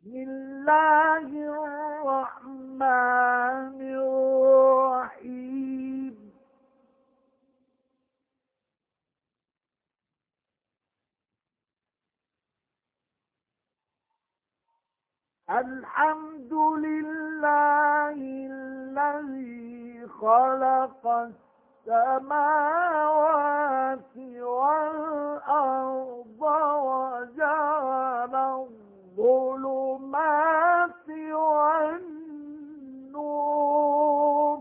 الله الرحمن الرحيم. الحمد لله الذي خلق السماوات والأرض وجعل الظلمات والنور،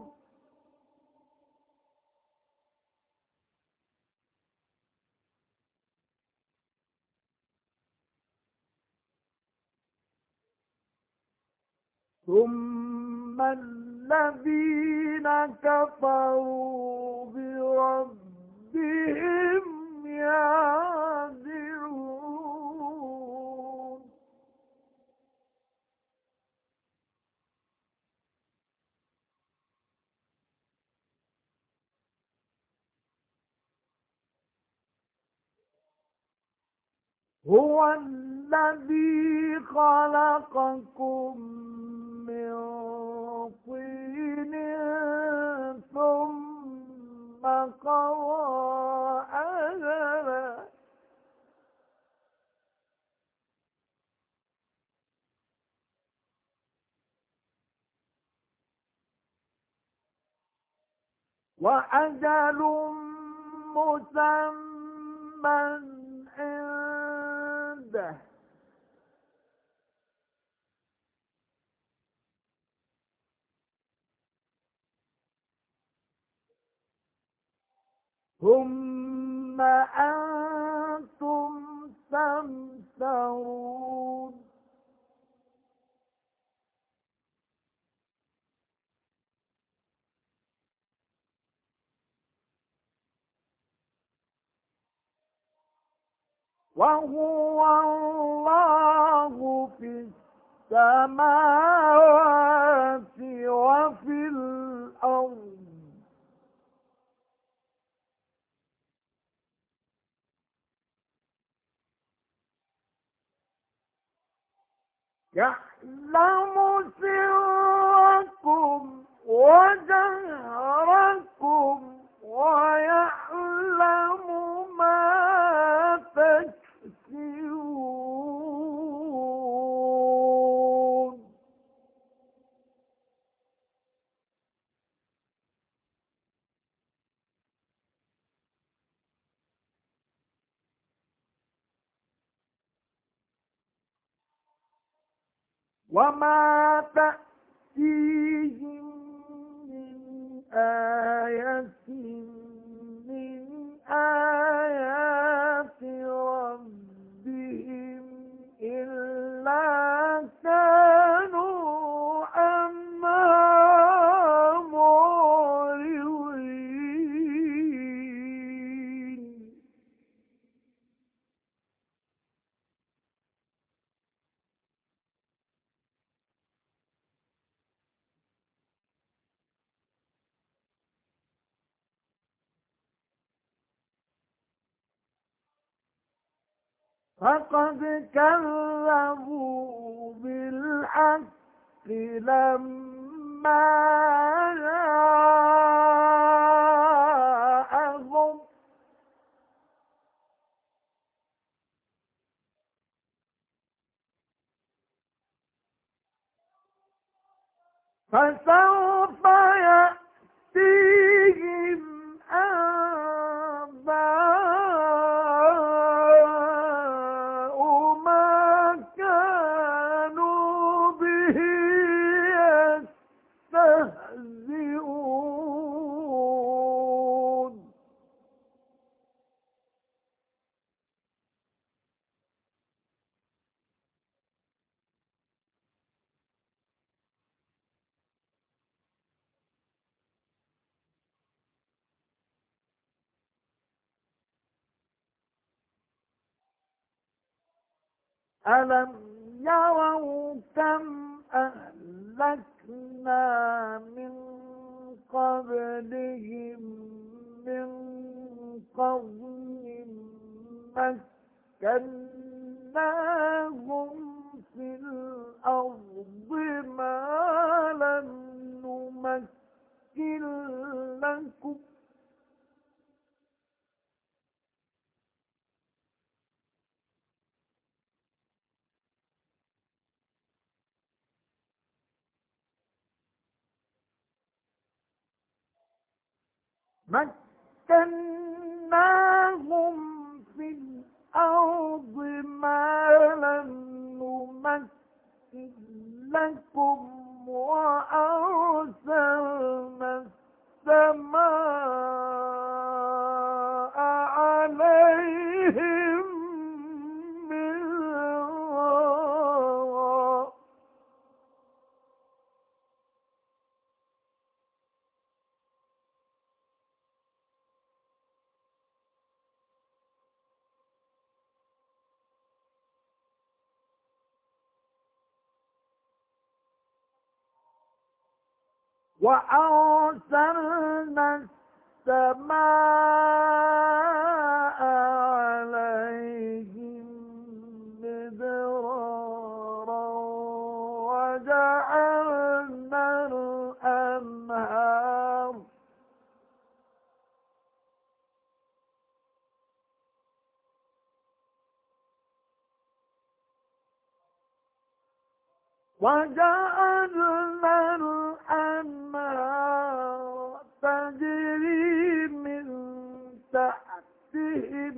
ثم الذين كفروا بربهم يعدلون. هو الذي خلقكم من طين ثم قضى أجلا وأجل مسمى عنده، ثم أنتم تمترون. وهو الله في السماوات وفي الأرض، يعلم سركم وجهركم ويعلم ما تكسبون. وما تأتيهم من آية من آيات ربهم إلا كانوا عنها معرضين. فقد كذبوا بالحق لما جاءهم، فسوف يأتيهم أنباء ما كانوا به يستهزئون. ألم يروا كم أهلكنا من قبلهم من قرن مكناهم في الأرض مكناهم في الأرض ما لم نمكن لكم وأرسلنا السماء عليهم مدرارا وأرسلنا السماء عليهم مدرارا وجعلنا الأنهار تجري من تحتهم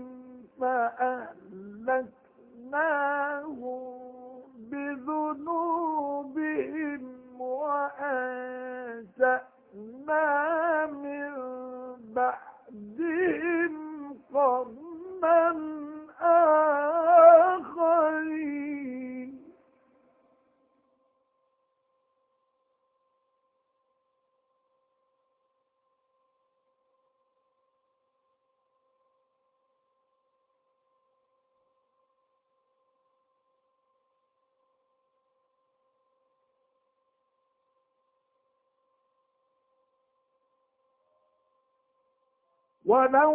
فأهلكناهم بذنوبهم وأنشأنا من بعدهم قرنا آخرين ولو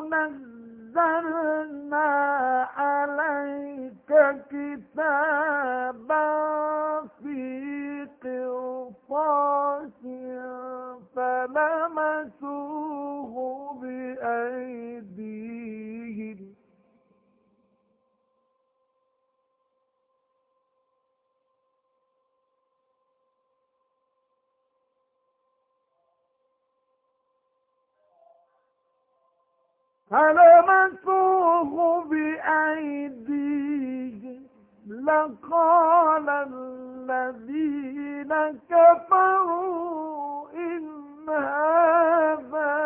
نزلنا عليك كتابا في قرطاس فلمسوه بأيديهم لقال الذين كفروا إن هذا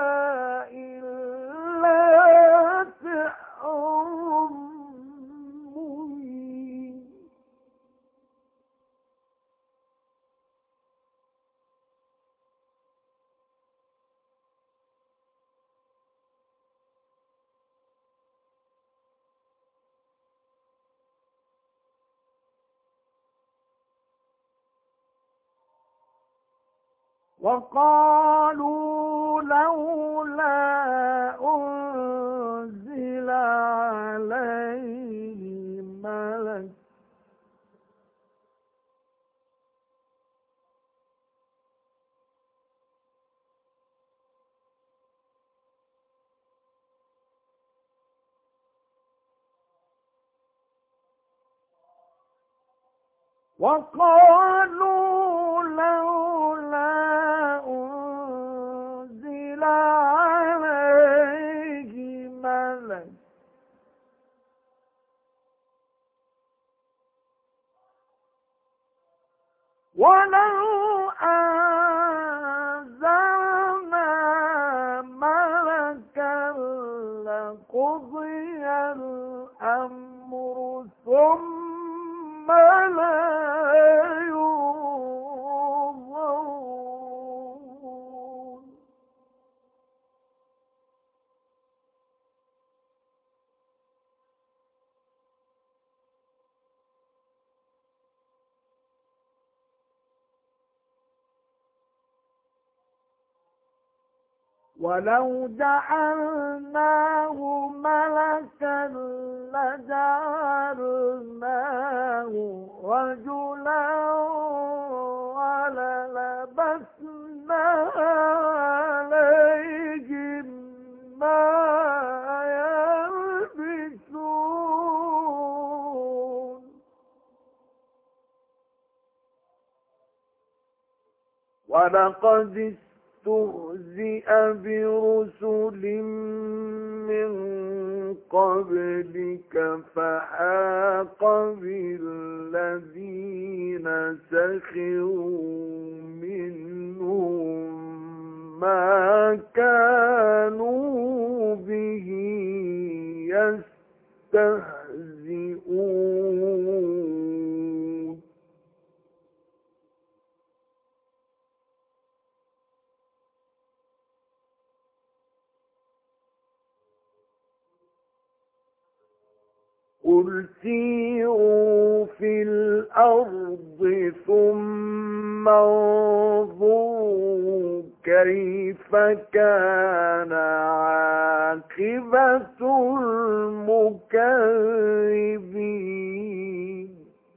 إلا سحر مبين وقالوا لولا أنزل عليه ملك وقالوا لولا أنزل عليه ملك ولو أنزلنا ملكا لقضي الأمر ثم لا ينظرون ولو جعلناه ملكا لجعلناه رجلا وللبسنا عليهم ما يلبسون ولقد اسْتُهْزِئَ بِرُسُلٍ مِّن قَبْلِكَ فَحَاقَ بِالَّذِينَ سَخِرُوا مِنْهُم مَّا كَانُوا بِهِ يَسْتَهْزِئُونَ قُلْ سِيرُوا فِي الْأَرْضِ ثُمَّ انظُرُوا كَيْفَ كَانَ عَاقِبَةُ الْمُكَذِّبِينَ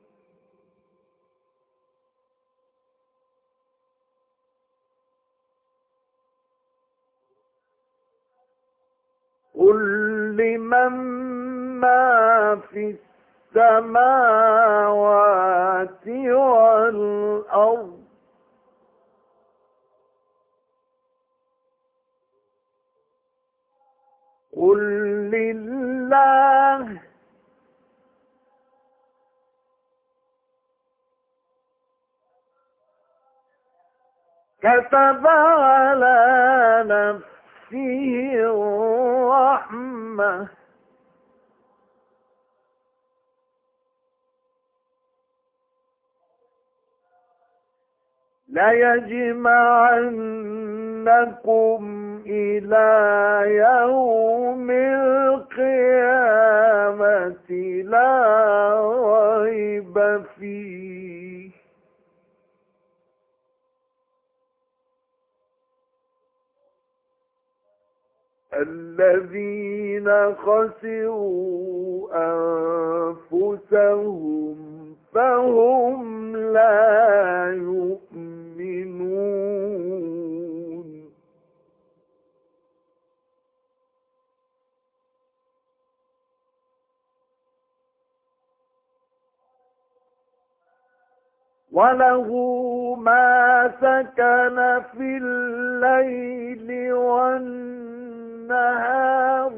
قُل لِّمَن مَّا فِي السَّمَاوَاتِ وَالْأَرْضِ قُل لِّلَّهِ كَتَبَ عَلَى نَفْسِهِ الرَّحْمَةَ لَيَجْمَعَنَّكُمْ إِلَى يَوْمِ الْقِيَامَةِ لَا رَيْبَ فِيهِ الَّذِينَ خَسِرُوا أَنفُسَهُمْ فَهُمْ لَا يُؤْمِنُونَ وَلَهُ مَا سَكَنَ فِي اللَّيْلِ وَالنَّهَارِ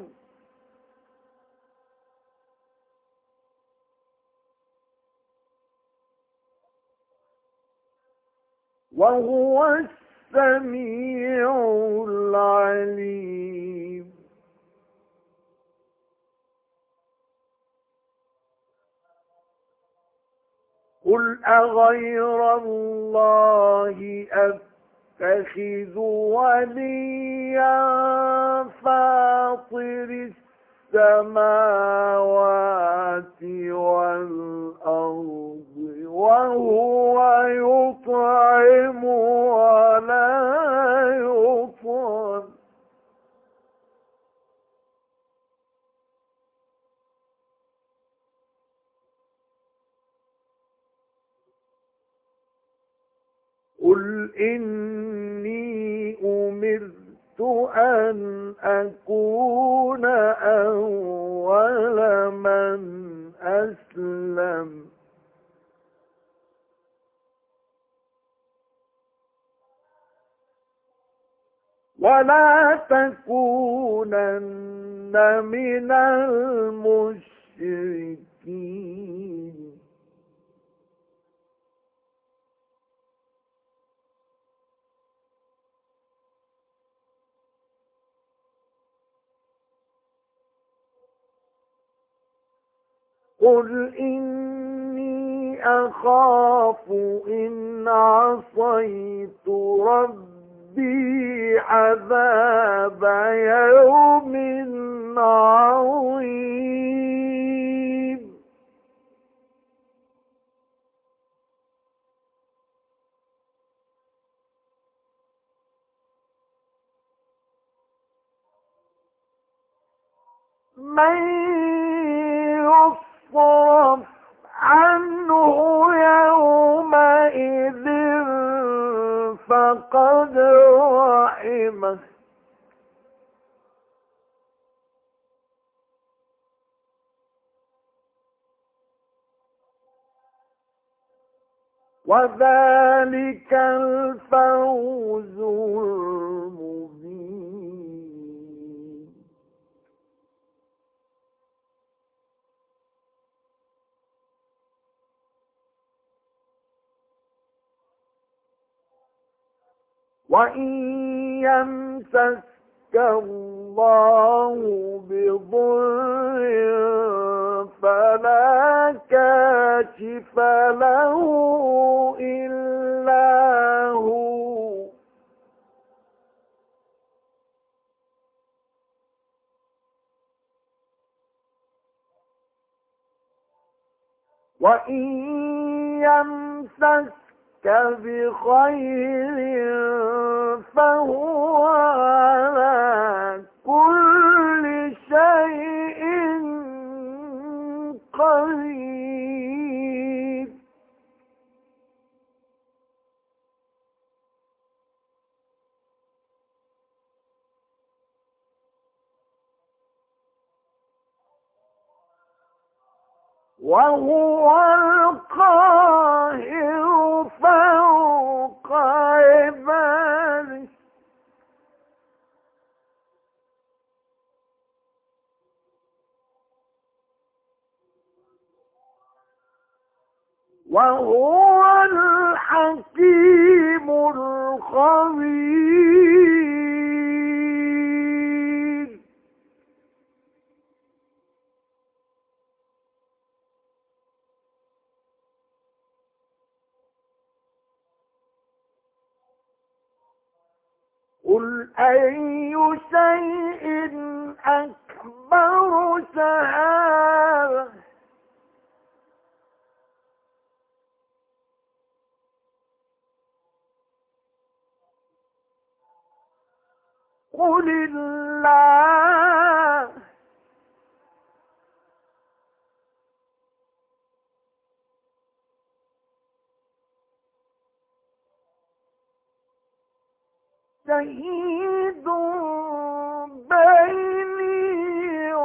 وَهُوَ السَّمِيعُ الْعَلِيمُ قُلْ أَغَيْرَ اللَّهِ أَتَّخِذُ وَلِيًّا فَاطِرِ السَّمَاوَاتِ وَالْأَرْضِ وَهُوَ يُطْعِمُ وَلَا يُطْعَمُ قُلْ إِنِّي أُمِرْتُ أَنْ أَكُونَ أَوَّلَ مَنْ أَسْلَمَ وَلَا تَكُونَنَّ مِنَ الْمُشْرِكِينَ قُلْ إِنِّي أَخَافُ إِنْ عَصَيْتُ رَبِّي عَذَابَ يَوْمٍ عَظِيمٍ مَنْ يُصْرَفْ عَنْهُ يَوْمَئِذٍ فَقَدْ رَحِمَهُ وذلك الفوز المبين. وإن يمسسك الله بضر فلا كاشف له إلا هو، وإن يمسسك بخير فهو على كل شيء قدير. وهو القاهر فوق عباده. وهو الحكيم الخبير. قل أي شيء أكبر شهادة قل الله. شهيد بيني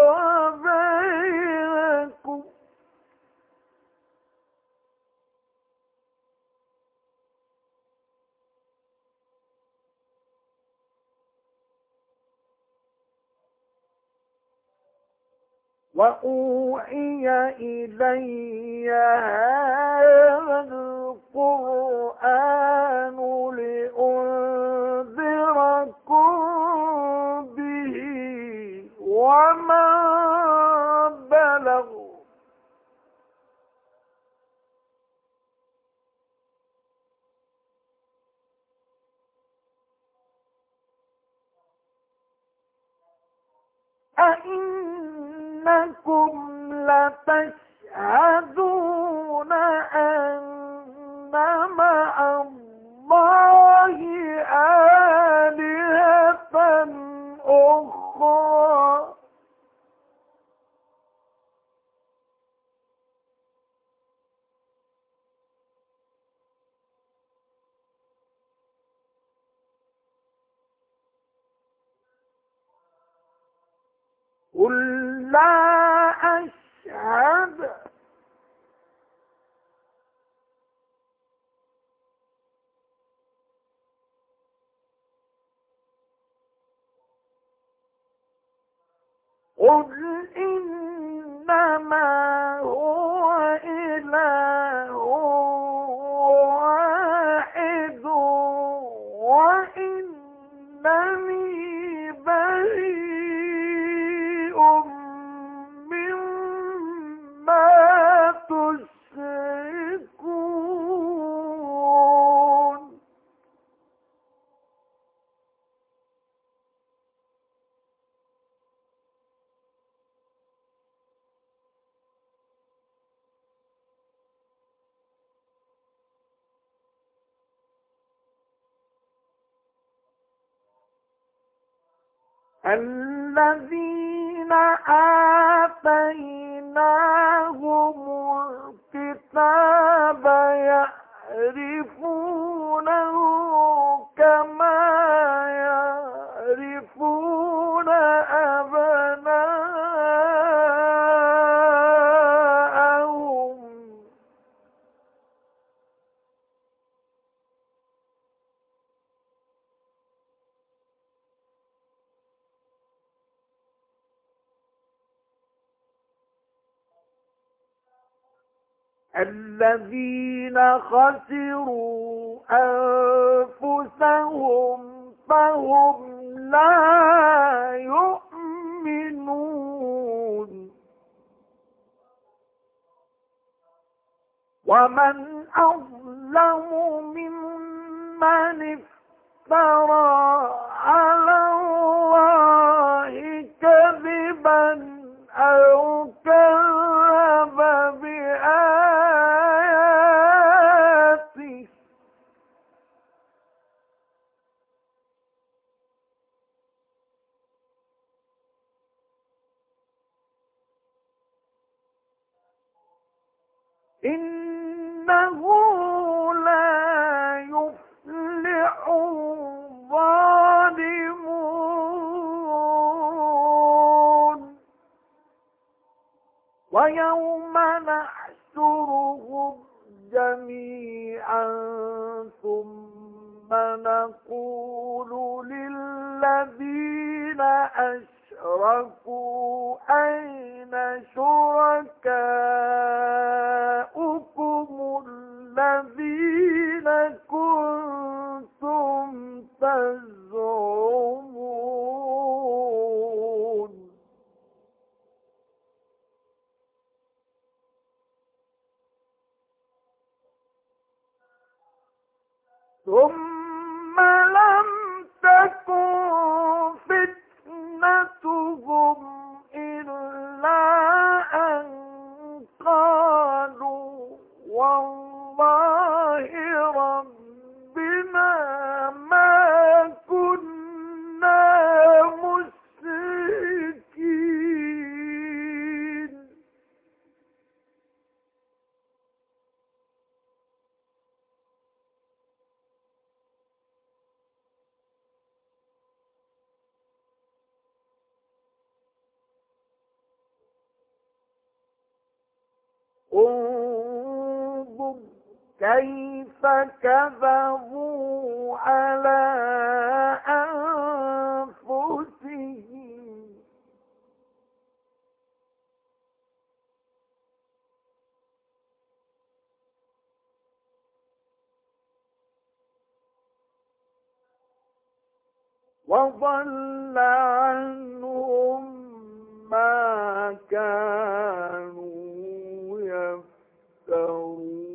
وبينكم وأوحي إلي هذا القرآن لأنذركم به ومن بلغ. أئنكم لتشهدون أن مع الله آلهة أخرى قل لا أشهد قل إنما هو إله واحد وإنني بريء مما تشركون. الذين آتيناهم الكتاب يعرفونه كما يعرفون أبناءهم الذين خسروا أنفسهم فهم لا يؤمنون ومن أظلم ممن افترى على الله كذبا أو كذب بآياته إنه لا يفلح الظالمون ويوم نحشرهم جميعا ثم نقول للذين أشركوا أين شركاؤكم الذين كنتم تزعمون ثم لم تكن فتنتهم إلا أن قالوا والله ربنا ما كنا مشركين انظر كيف كذبوا على أنفسهم وضل عنهم ما كانوا يفترون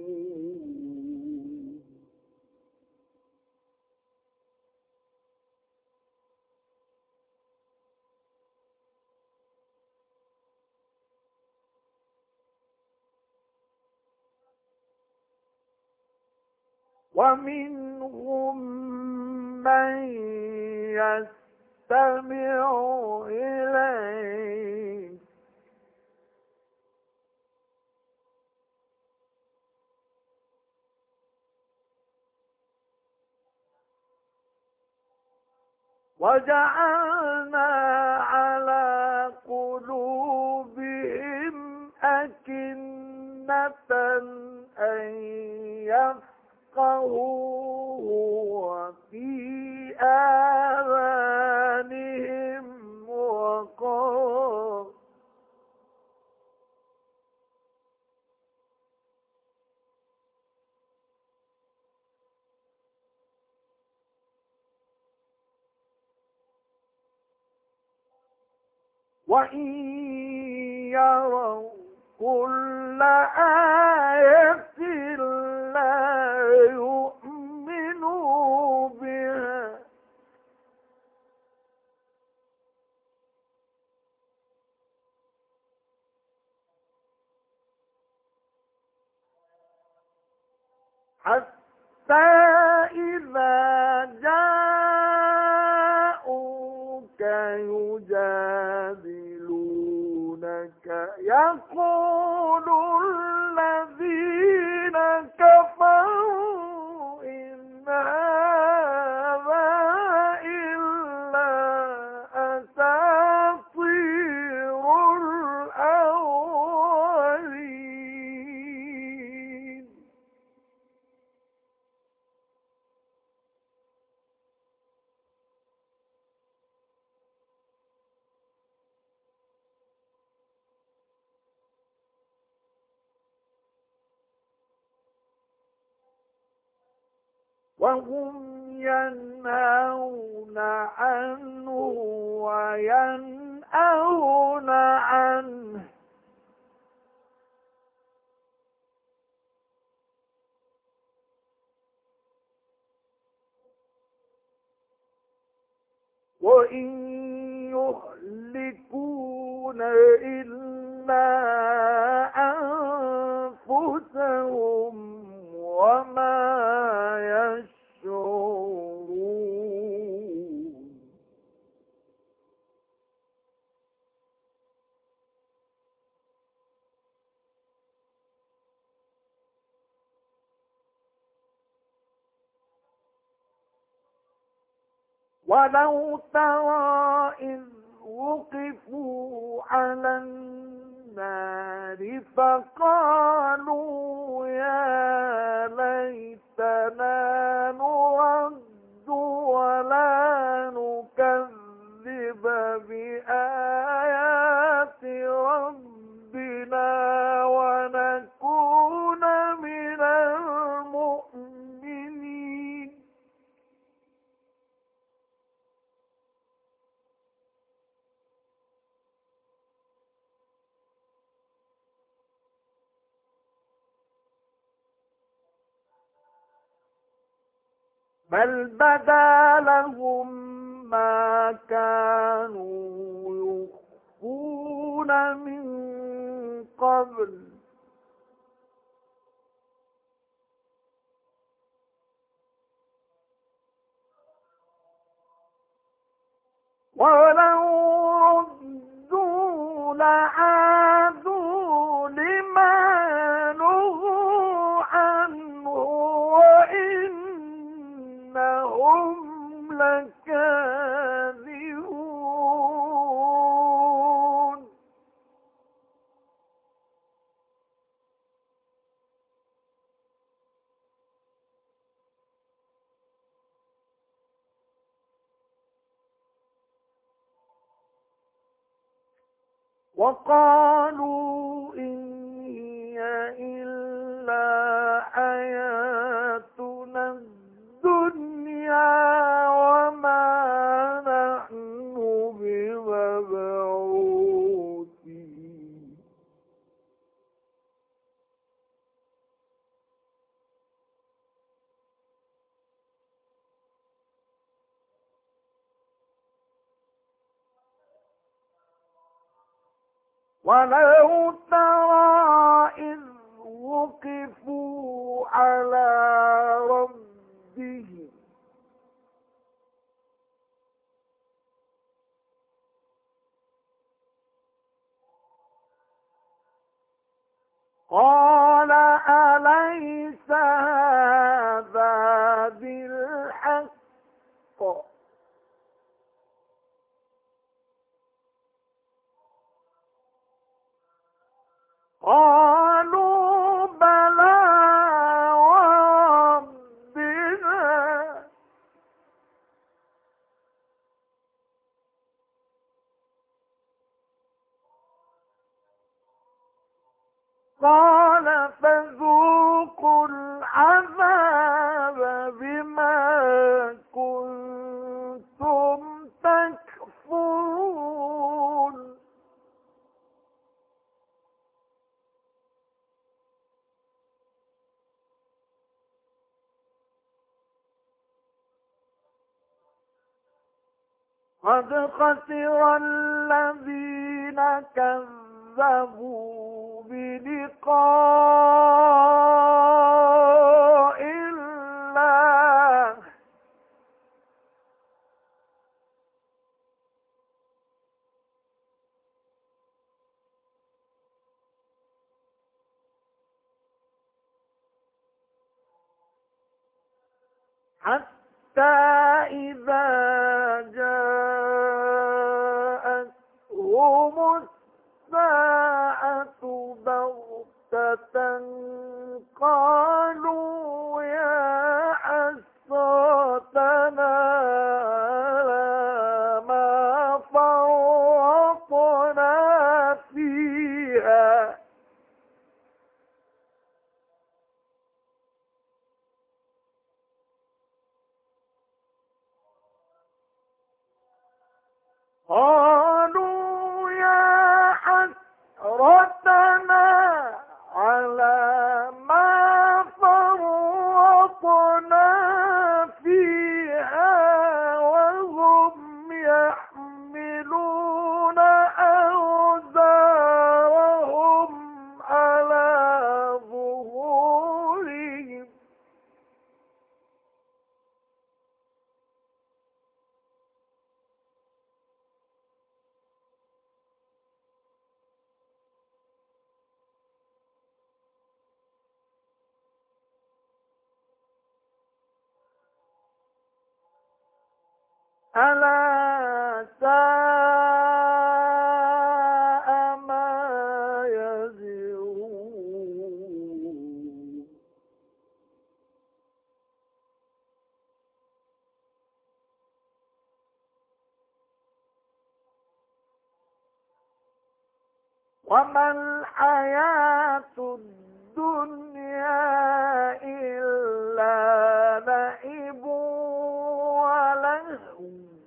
ومنهم من يستمع إليك وجعلنا على قلوبهم أكنة أن يفقهوه وفي آذانهم وقر وإن يروا كل آية لا يؤمنوا بها حتى إذا جاءوك يجادلونك يقول الذين كفروا إن هذا إلا أساطير الأولين وهم ينهون عنه وينأون عنه وإن يهلكون إلا أنفسهم وما يشعرون. ولو ترى إذ وقفوا على النار فقالوا يا ليتنا نرد ولا نكذب بآيات ربنا ونكون من المؤمنين. بل بدا لهم ما كانوا يخفون من قبل ولو ردوا لعادوا لما نهوا عنه وإنهم لكاذبون. وقالوا إن هي إلا حياتنا الدنيا وما نحن بمبعوثين. ولو ترى إذ وقفوا على ربهم قال أليس هذا بالحق قالوا بلى وربنا قال فذوقوا العذاب بما كنتم تكفرون. قد خسر الذين كذبوا بلقاء الله حتى إذا جاءتهم الساعة بغتة قالوا يا حسرتنا على ما فرطنا فيها قالوا يا حسرتنا على ما فرطنا فيها وهم يحملون أوزارهم على ظهورهم ألا ساء ما يزرون وما الحياة الدنيا إلا لعب ولهو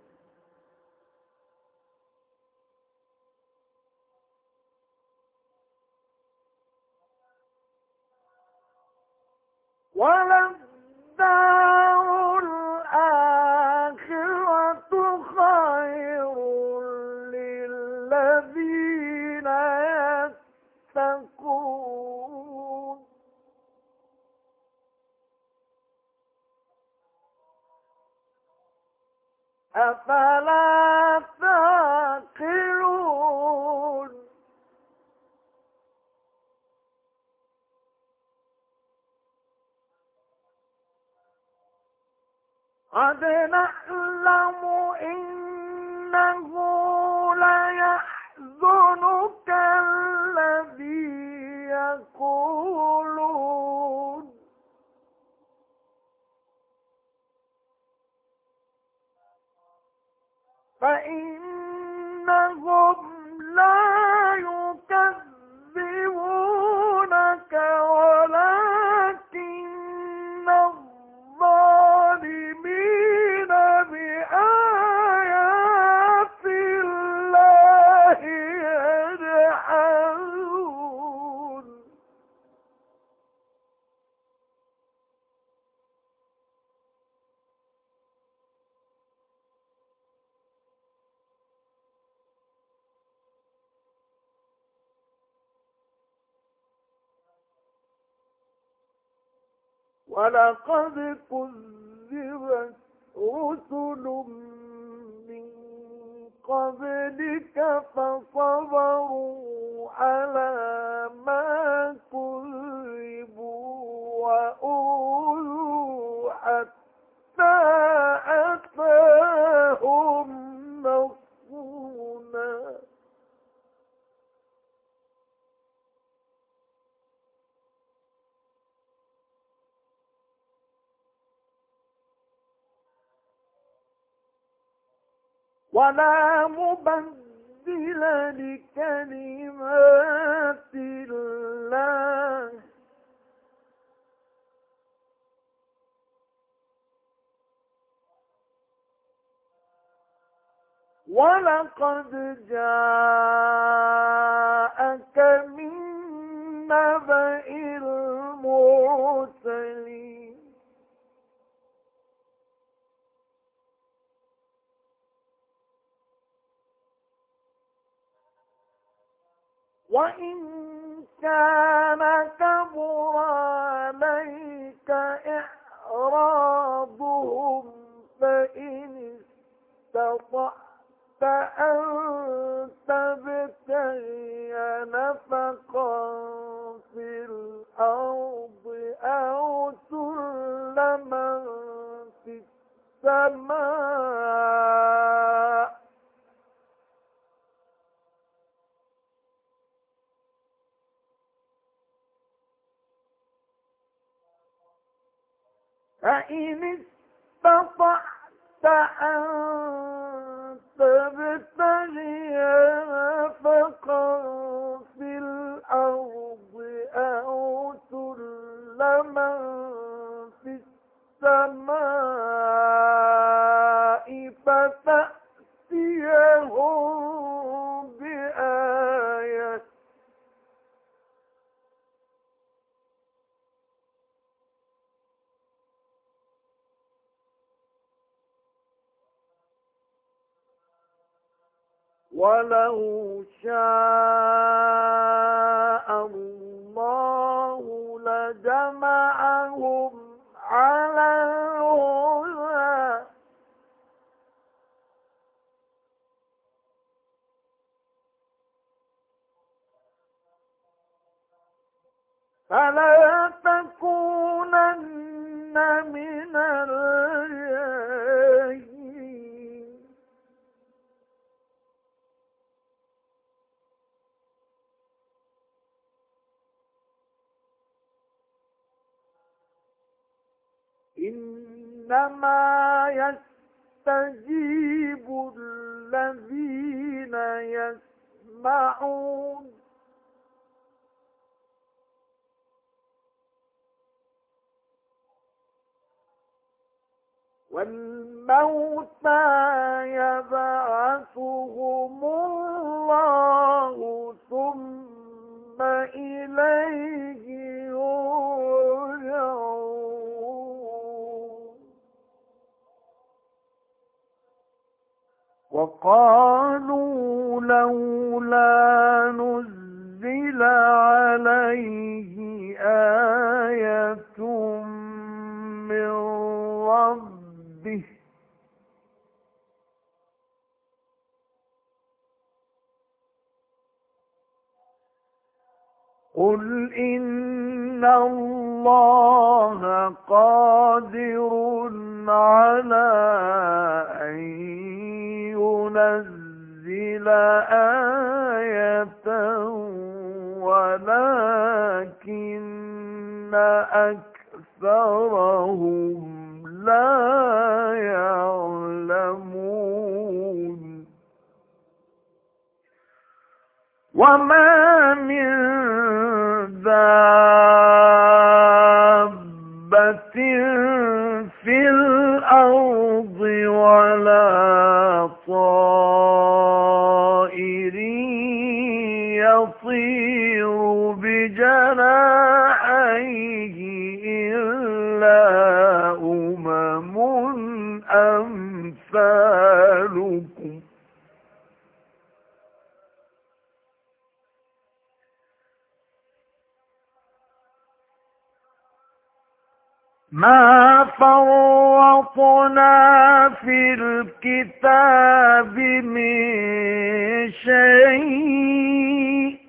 وللدار الآخرة خير للذين يتقون أفلا تعقلون قد نعلم إنه ليحزنك الذي يقولون فإنهم لا يكذبونك ولكن الظالمين بآيات الله يجحدون ولقد كذبت رسل من قبلك فصبروا على ما كذبوا وأوذوا حتى أتاهم نصرنا ولا مبدل لكلمات الله ولقد جاءك من نبأ المرسلين وإن كان كبر عليك إعراضهم فإن استطعت أن تبتغي نفقا في الأرض أو سلما في السماء فإن استطعت أن تبتغي نفقا في الأرض أو سلما في السماء فتأتيهم ولو شاء الله لجمعهم على الهدى فلا تكونن من الجاهلين إنما يستجيب الذين يسمعون والموتى يبعثهم الله ثم إليه يرجعون وقالوا لولا نزل عليه آية من ربه قل إن الله قادر على أن ينزل آية ولكن أكثرهم لا يعلمون وما من دابة في الأرض ولا طائر يطير بجناحيه إلا أمم أمثالكم ما فرطنا في الكتاب من شيء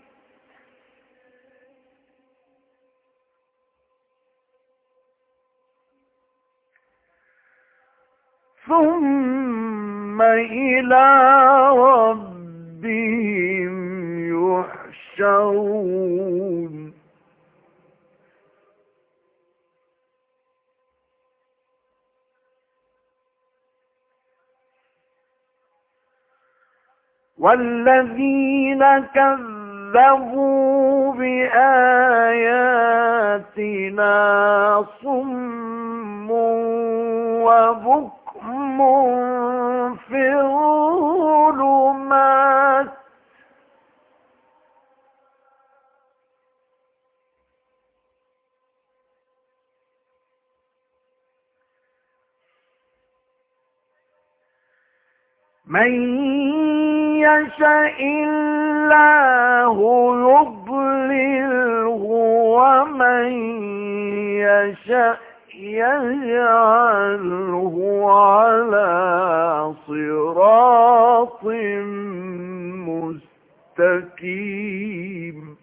ثم إلى ربهم يحشرون والذين كذبوا بآياتنا صم وبكم في الظلمات من يشاء الله يضلله ومن يشاء يجعله على صراط مستقيم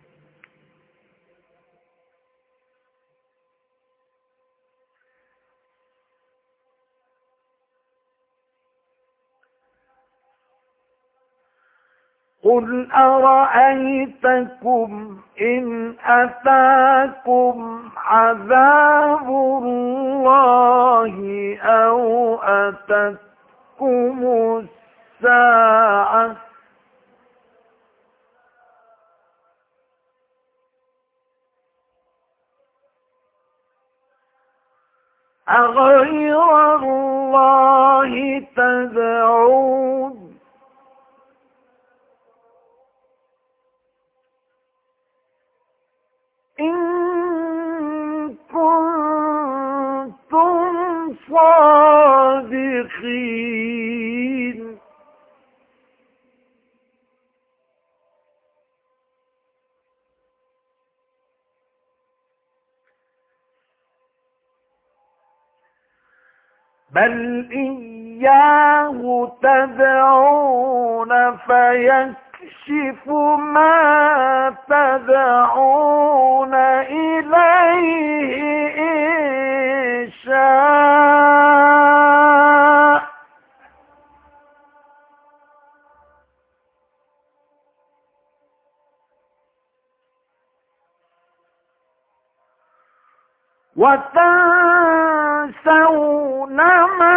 قل أرأيتكم إن أتاكم عذاب الله أو أتتكم الساعة أغير الله تدعون إن كنتم صادقين بل إياه تدعون فيكشف ما تدعون إليه إن شاء. وتنسون ما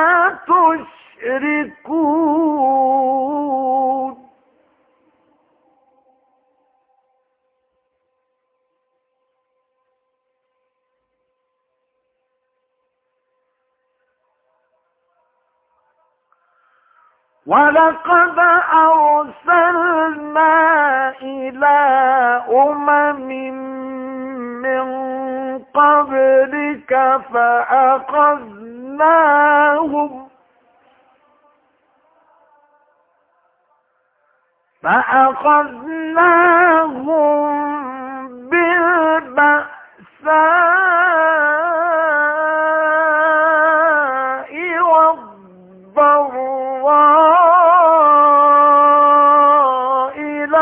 تشركون. ولقد أرسلنا إلى أمم من قبلك فأخذناهم بالبأساء والضراء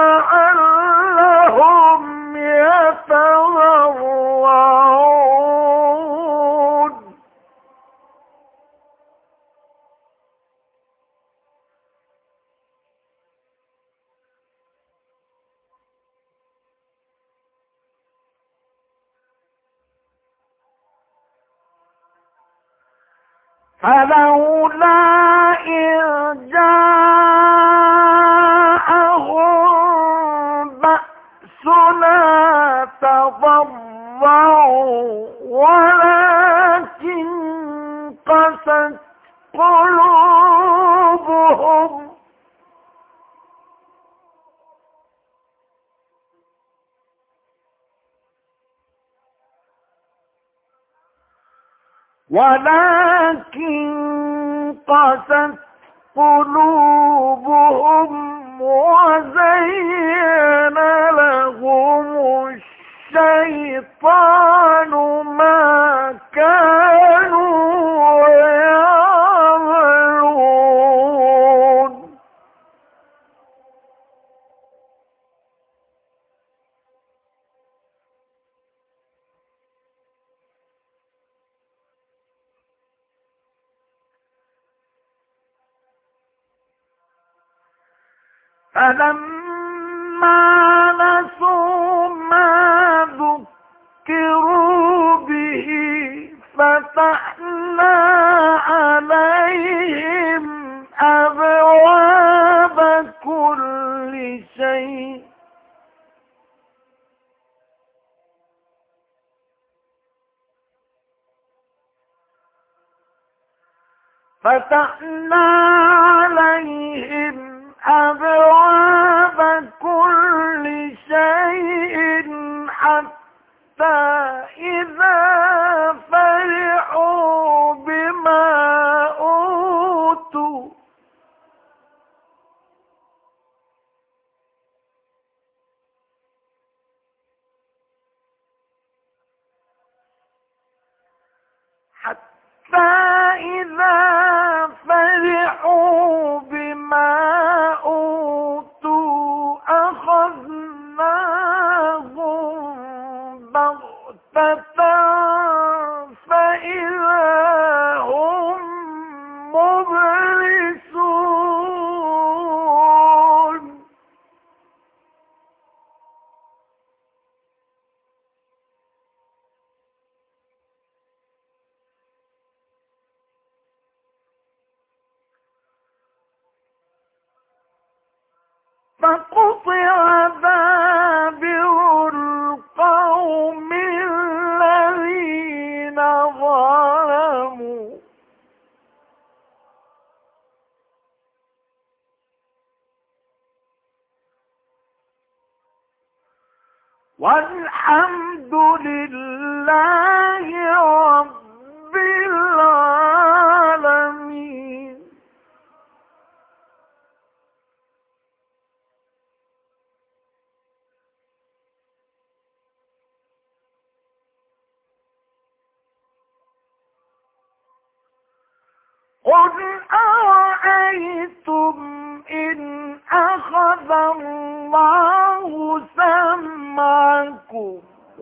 لعلهم يتضرعون. فلولا إذ جاءهم بأسنا تضرعوا ولكن قست قلوبهم وزين لهم الشيطان ما كانوا يعملون. فلما نسوا ما ذكروا به فتحنا عليهم أبواب كل شيء حتى إذا فرحوا بما أوتوا أخذناهم بغتة فإذا هم مبلسون. فقطع دابر القوم الذين ظلموا والحمد لله رب العالمين. أخذ الله سمعكم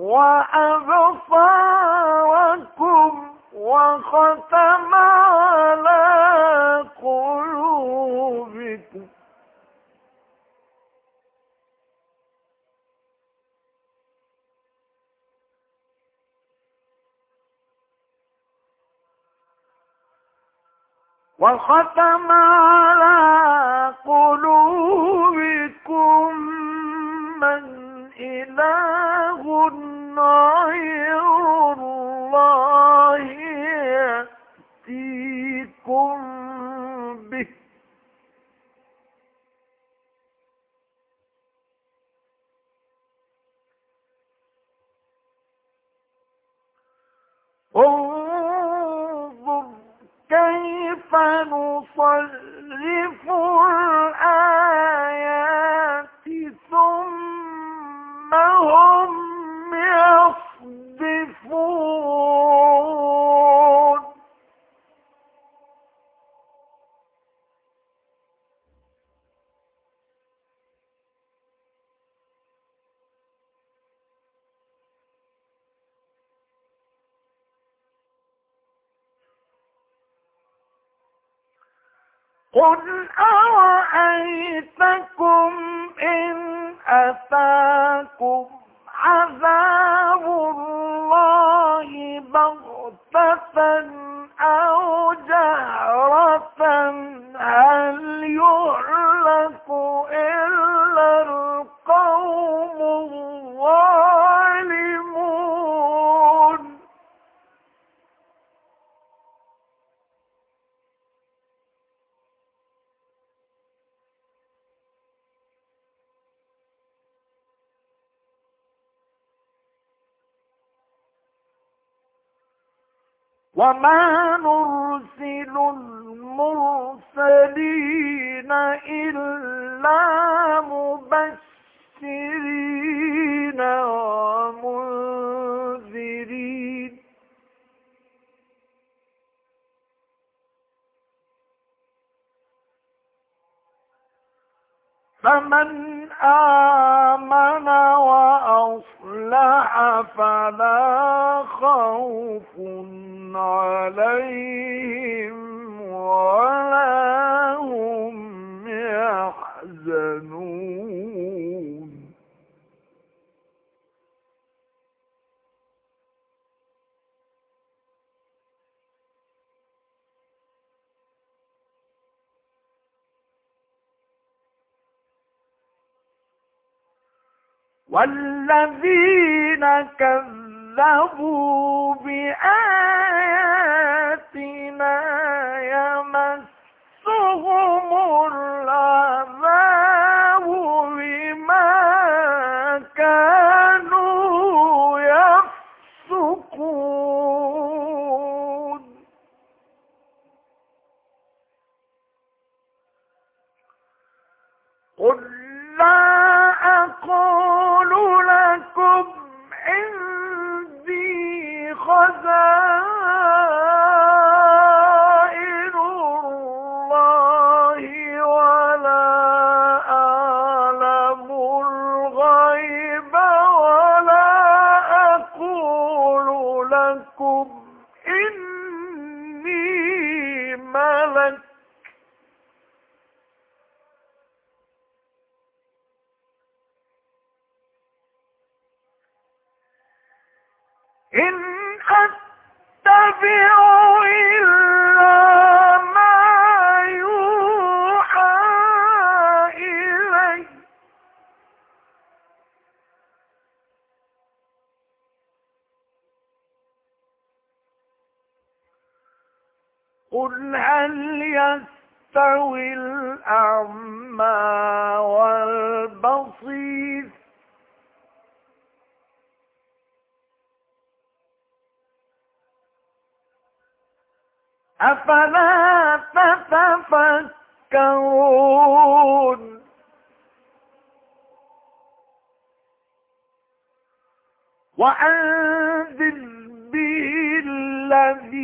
وأبصاركم وختم على قلوبكم. وختم على قلوبكم من إله غير الله يأتيكم به. انظر كيف نصرف الآيات ثم هم يصدفون. قل أرأيتكم إن أتاكم عذاب الله بغتة أو جهرة هل يهلك إلا القوم الظالمون. وما نرسل المرسلين إلا مبشرين ومنذرين. فمن آمن وأصلح فلا خوف عليهم ولا هم يحزنون. والذين كذبوا بآياتنا يمسهم العذاب بما كانوا يفسقون. قل لا أقول لكم عندي خزائن الله ولا أعلم الغيب ولا أقول لكم إني ملك. إن أتبع إلا ما يوحى إلي. قل هل يستوي الأعمى والبصير أفلا تتفكرون. وأنذر به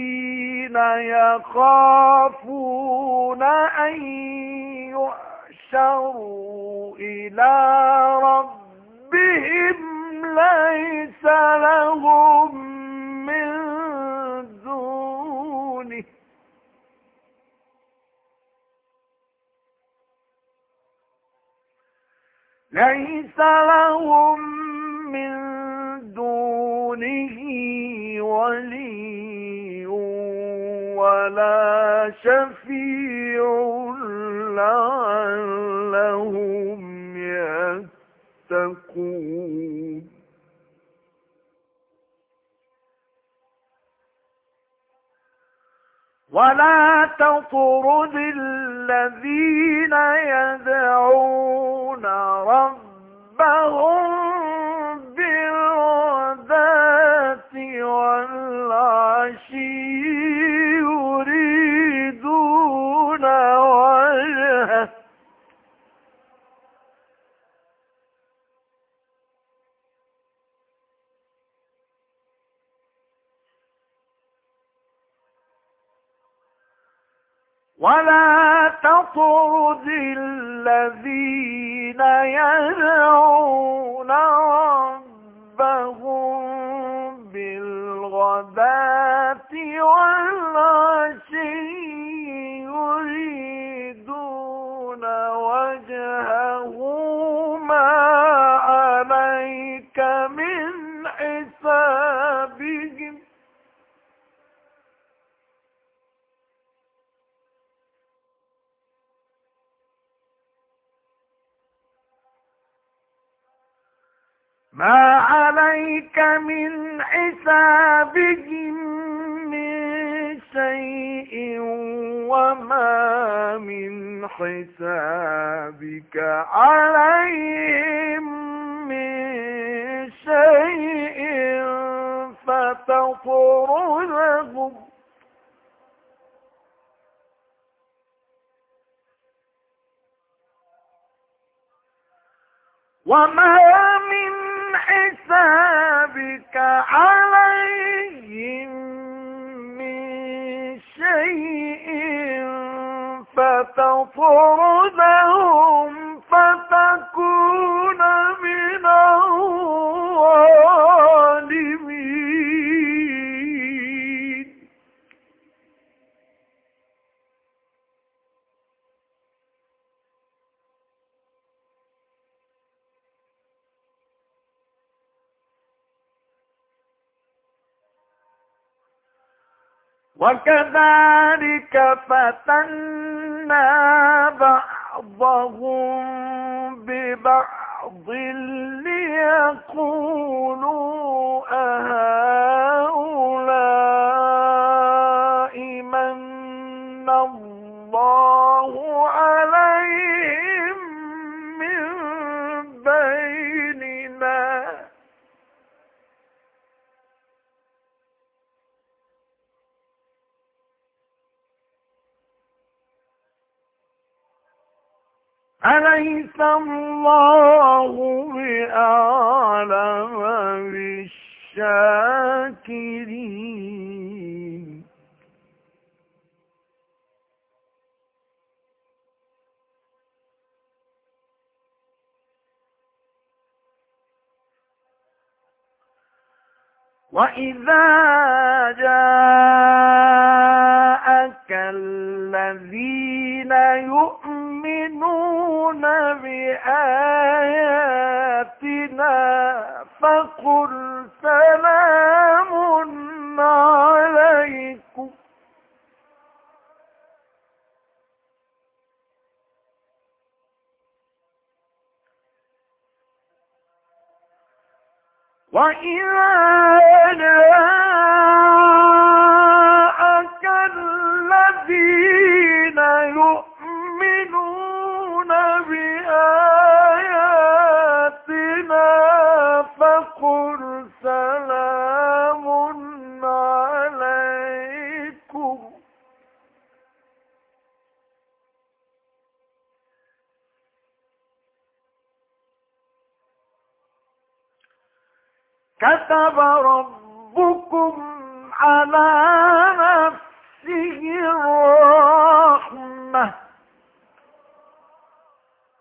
الذين يخافون أن حشروا إلى ربهم ليس لهم من دونه ولي ولا شفيع لعلهم يتقون ولا تطرد الذين يدعون ربهم بالغداة والعشي يريدون وجهه ولا تطرد الذين يدعون ربهم بالغداة والعشي يريدون وجهه ما عليك من حسابهم من شيء وما من حسابك عليهم من شيء فتطردهم وما من حسابك عليهم من شيء فتطردهم فتكون من الظالمين وكذلك فتنا بعضهم ببعض ليقولوا أهؤلاء من الله عليهم من بيننا أليس الله بأعلم بالشاكرين وإذا جاءك الذين يؤمنون بآياتنا فقل سلام عليكم وإذا جاءك الذين يؤمنون بآياتنا فقل سلام عليكم كتب ربكم على نفسه الرحمة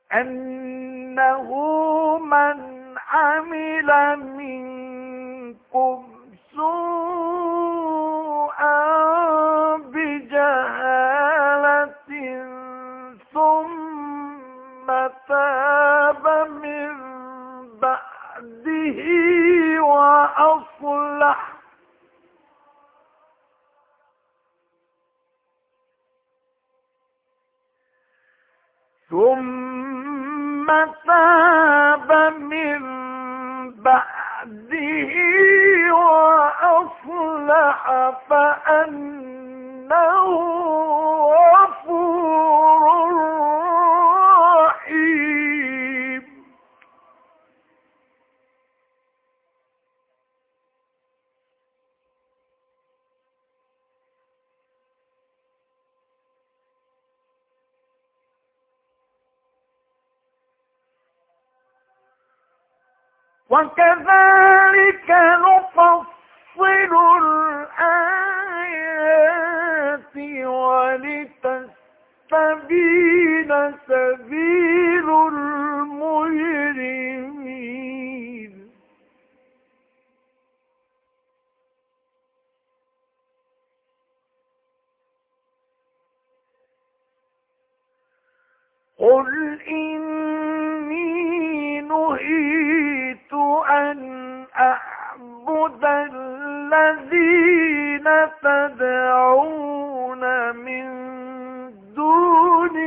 أنه من عمل منكم سوءا بجهالة ثم تاب من بعده وأصلح فأنه غفور رحيم. وكذلك نفصل الآيات ولتستبين سبيل المجرمين. قل إني نهيت أن أعبد الذين تدعون من دون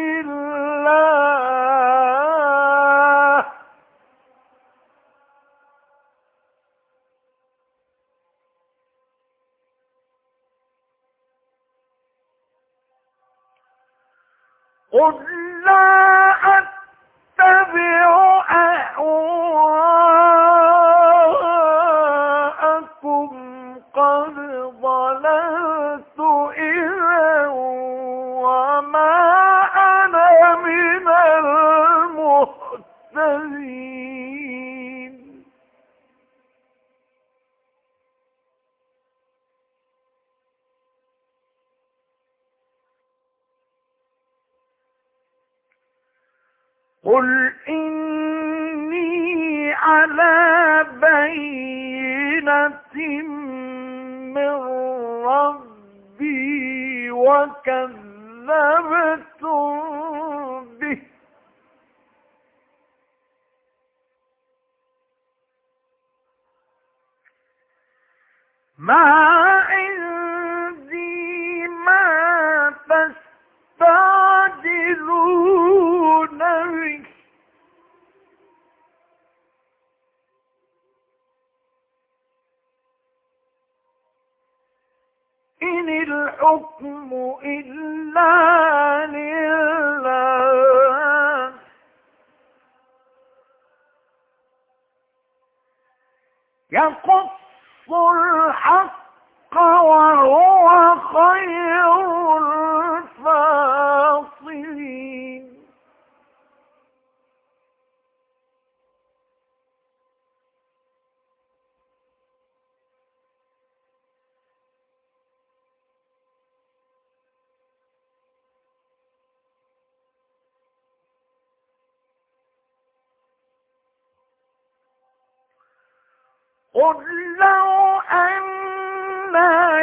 الله قل لا أتبع أهواءكم قد ضللت إذا وما أنا من المهتدين. قل إني على بينة من ربي وكذبتم به ما عندي ما تستعجلون به إن الحكم إلا لله يقص الحق وهو خير الفاصلين. قل لو أن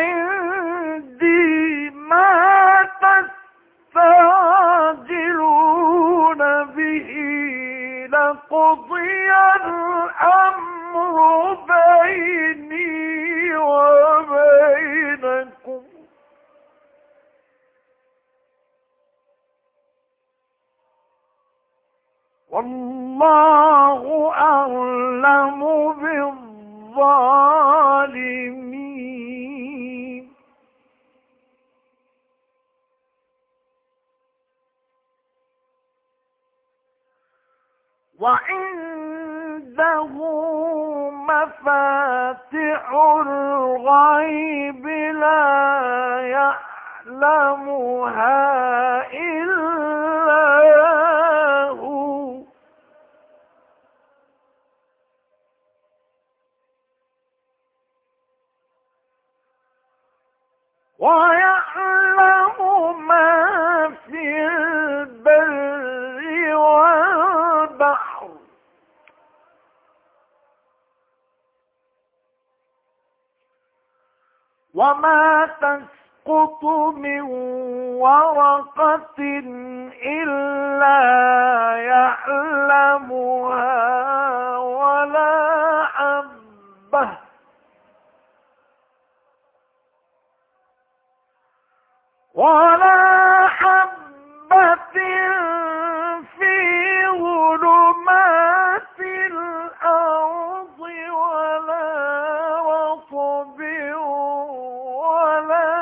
عندي ما تستعجلون به لقضي الأمر بيني وبينكم والله أعلم بالظالمين. وعنده مفاتح الغيب لا يعلمها إلا هو ويعلم ما في البر والبحر وما تسقط من ورقة إلا يعلمها ولا حبة في ظلمات الأرض ولا رطب ولا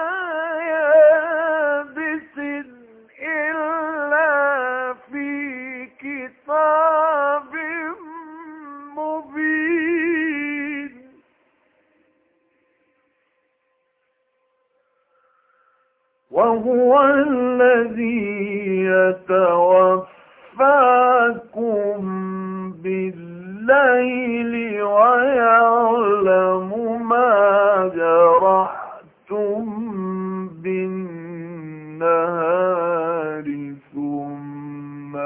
يابس إلا في كتاب مبين. وهو الذي يتوفاكم بالليل ويعلم ما جرحتم بالنهار ثم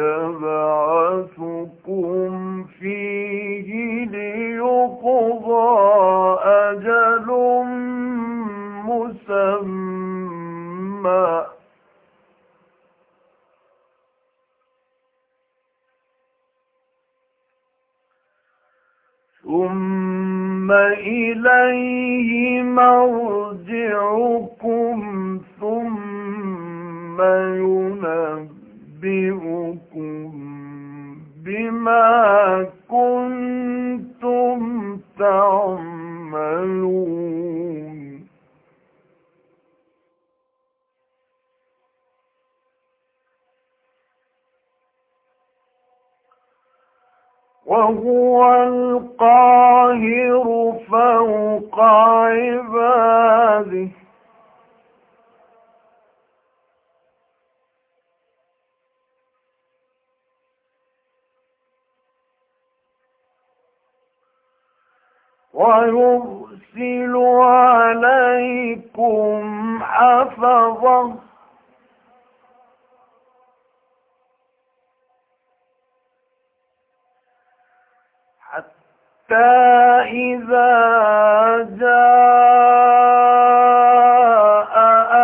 يبعثكم فيه ليقضى أجل مسمى ثم إليه مرجعكم ثم ينبئكم بما كنتم تعملون. وهو القاهر فوق عباده ويرسل عليكم حفظة حتى إذا جاء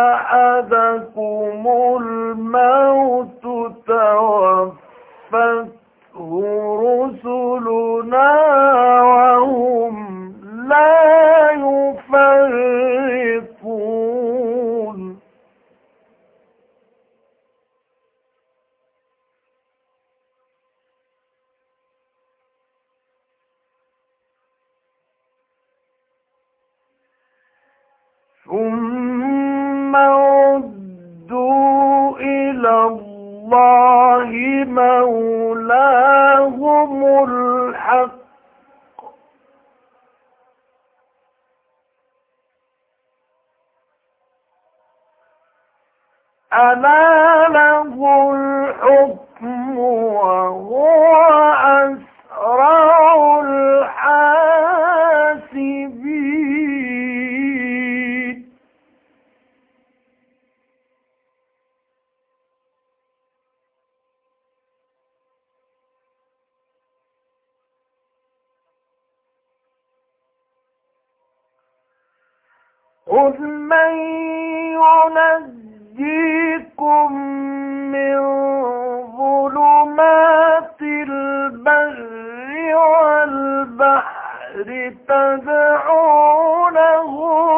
أحدكم الموت توفته رسلنا وهم لا يفرطون. ثم ردوا إلى الله مولاهم الحق ألا له الحكم وهو أسرع الحاسبين. قل من ينجيكم من ظلمات البر والبحر تدعونه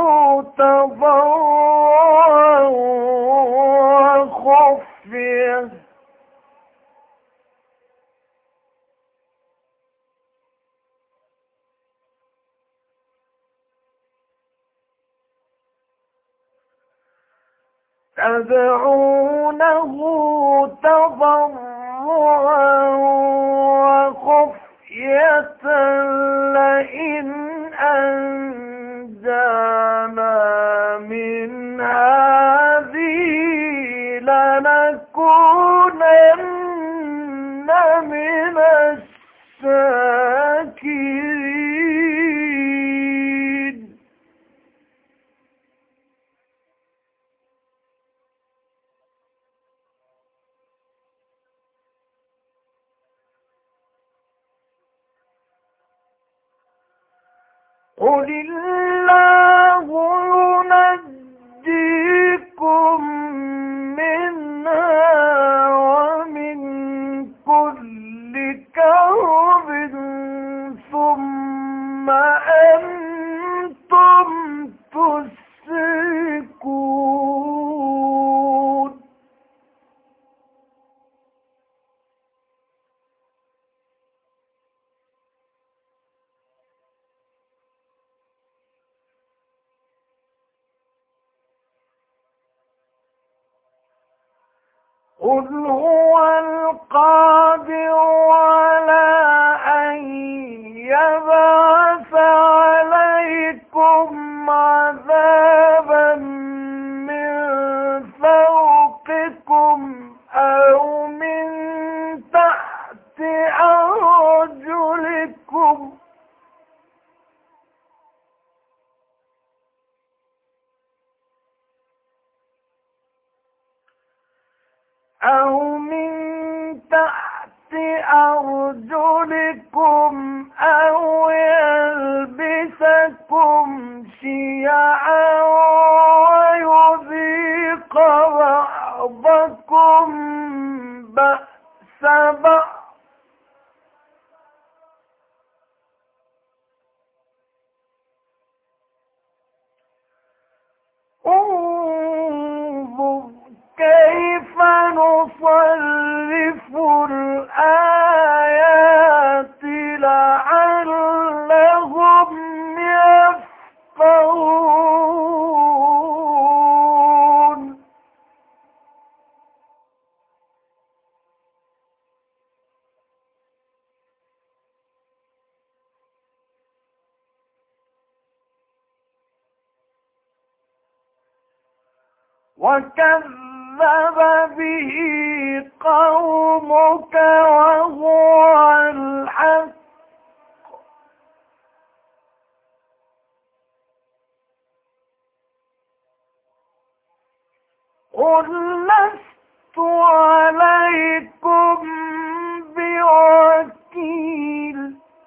تضرعا وخفية لئن أنجانا من هذه لنكونن من الشاكرين. قل الله قل هو القادر على أن يبعث عليكم عذابا من فوقكم أو من تحت أرجلكم أو يلبسكم شيعا ويذيق بعضكم بأس بعض انظر كيف نصرف الآيات لعلهم يفقهون وكذب به قومك وهو الحق قل لست عليكم بوكيل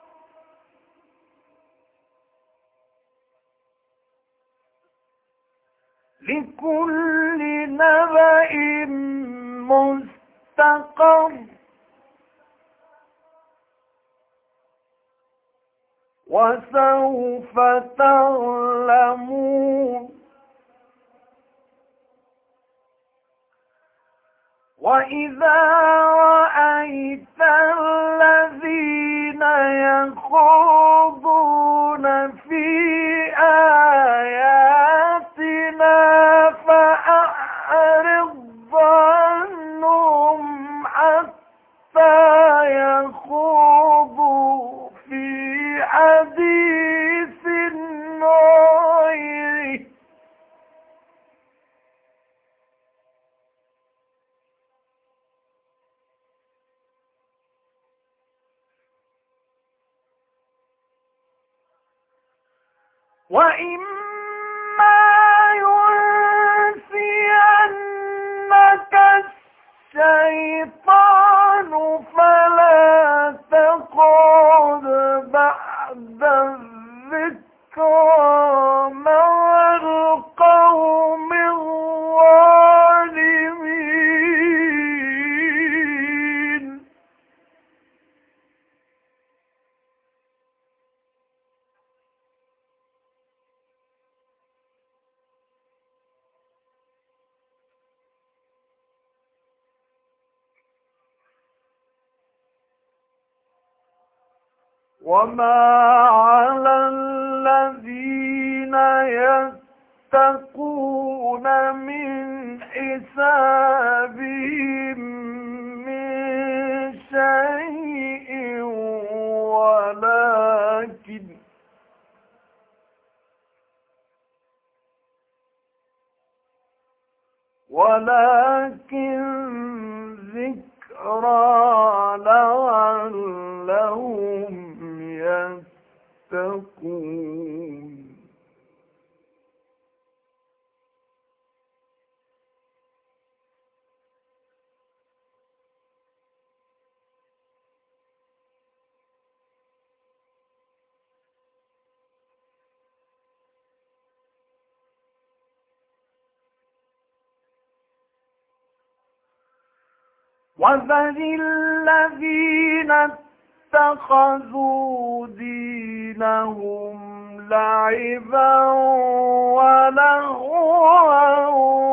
لكل نبأ مستقر وسوف تعلمون وإذا رأيت الذين يخوضون في آياتنا فأعرض عنهم حتى يخوضوا في حديث غيره وإما ينسينك الشيطان فلا تقعد بعد الذكرى مع القوم الظالمين وما على الذين يتقون من حسابهم من شيء ولكن ذكرى لعلهم يتقون وذر الذين اتخذوا دينهم لعبا ولهوا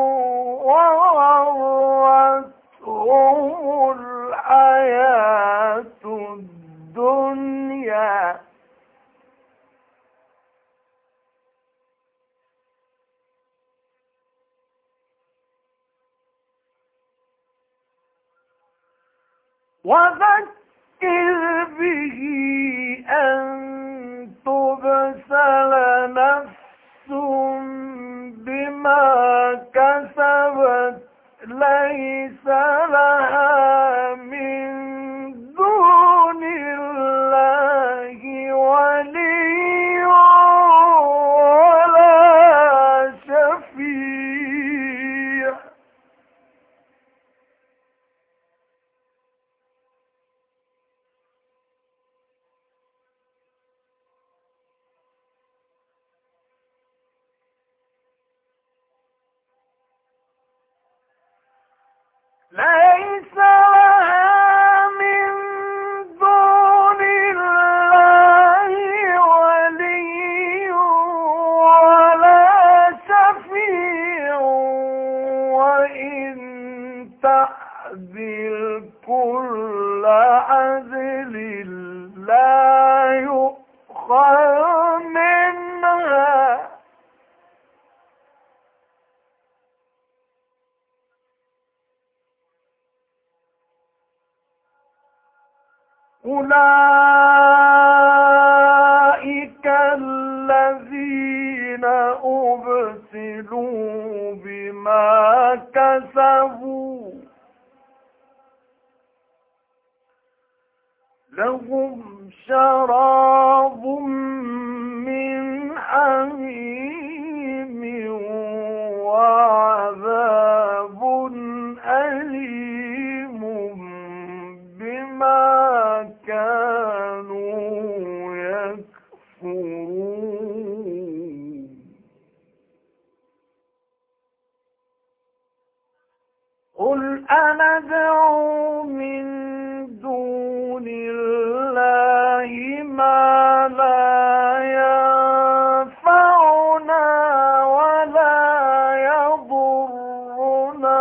وغرتهم الحياة الدنيا وذكر به أن تبسل نفس بما كسبت ليس لها من دون الله ولي ولا شفيع. ليس لها من دون الله ولي ولا شفيع وإن تحذر كل عدل لا يؤخذ منها أولئك الذين أبسلوا بما كسبوا لهم شراب من حميم وعذاب أليم بما كانوا يكفرون. قل أندعو من دون الله ما لا ينفعنا ولا يضرنا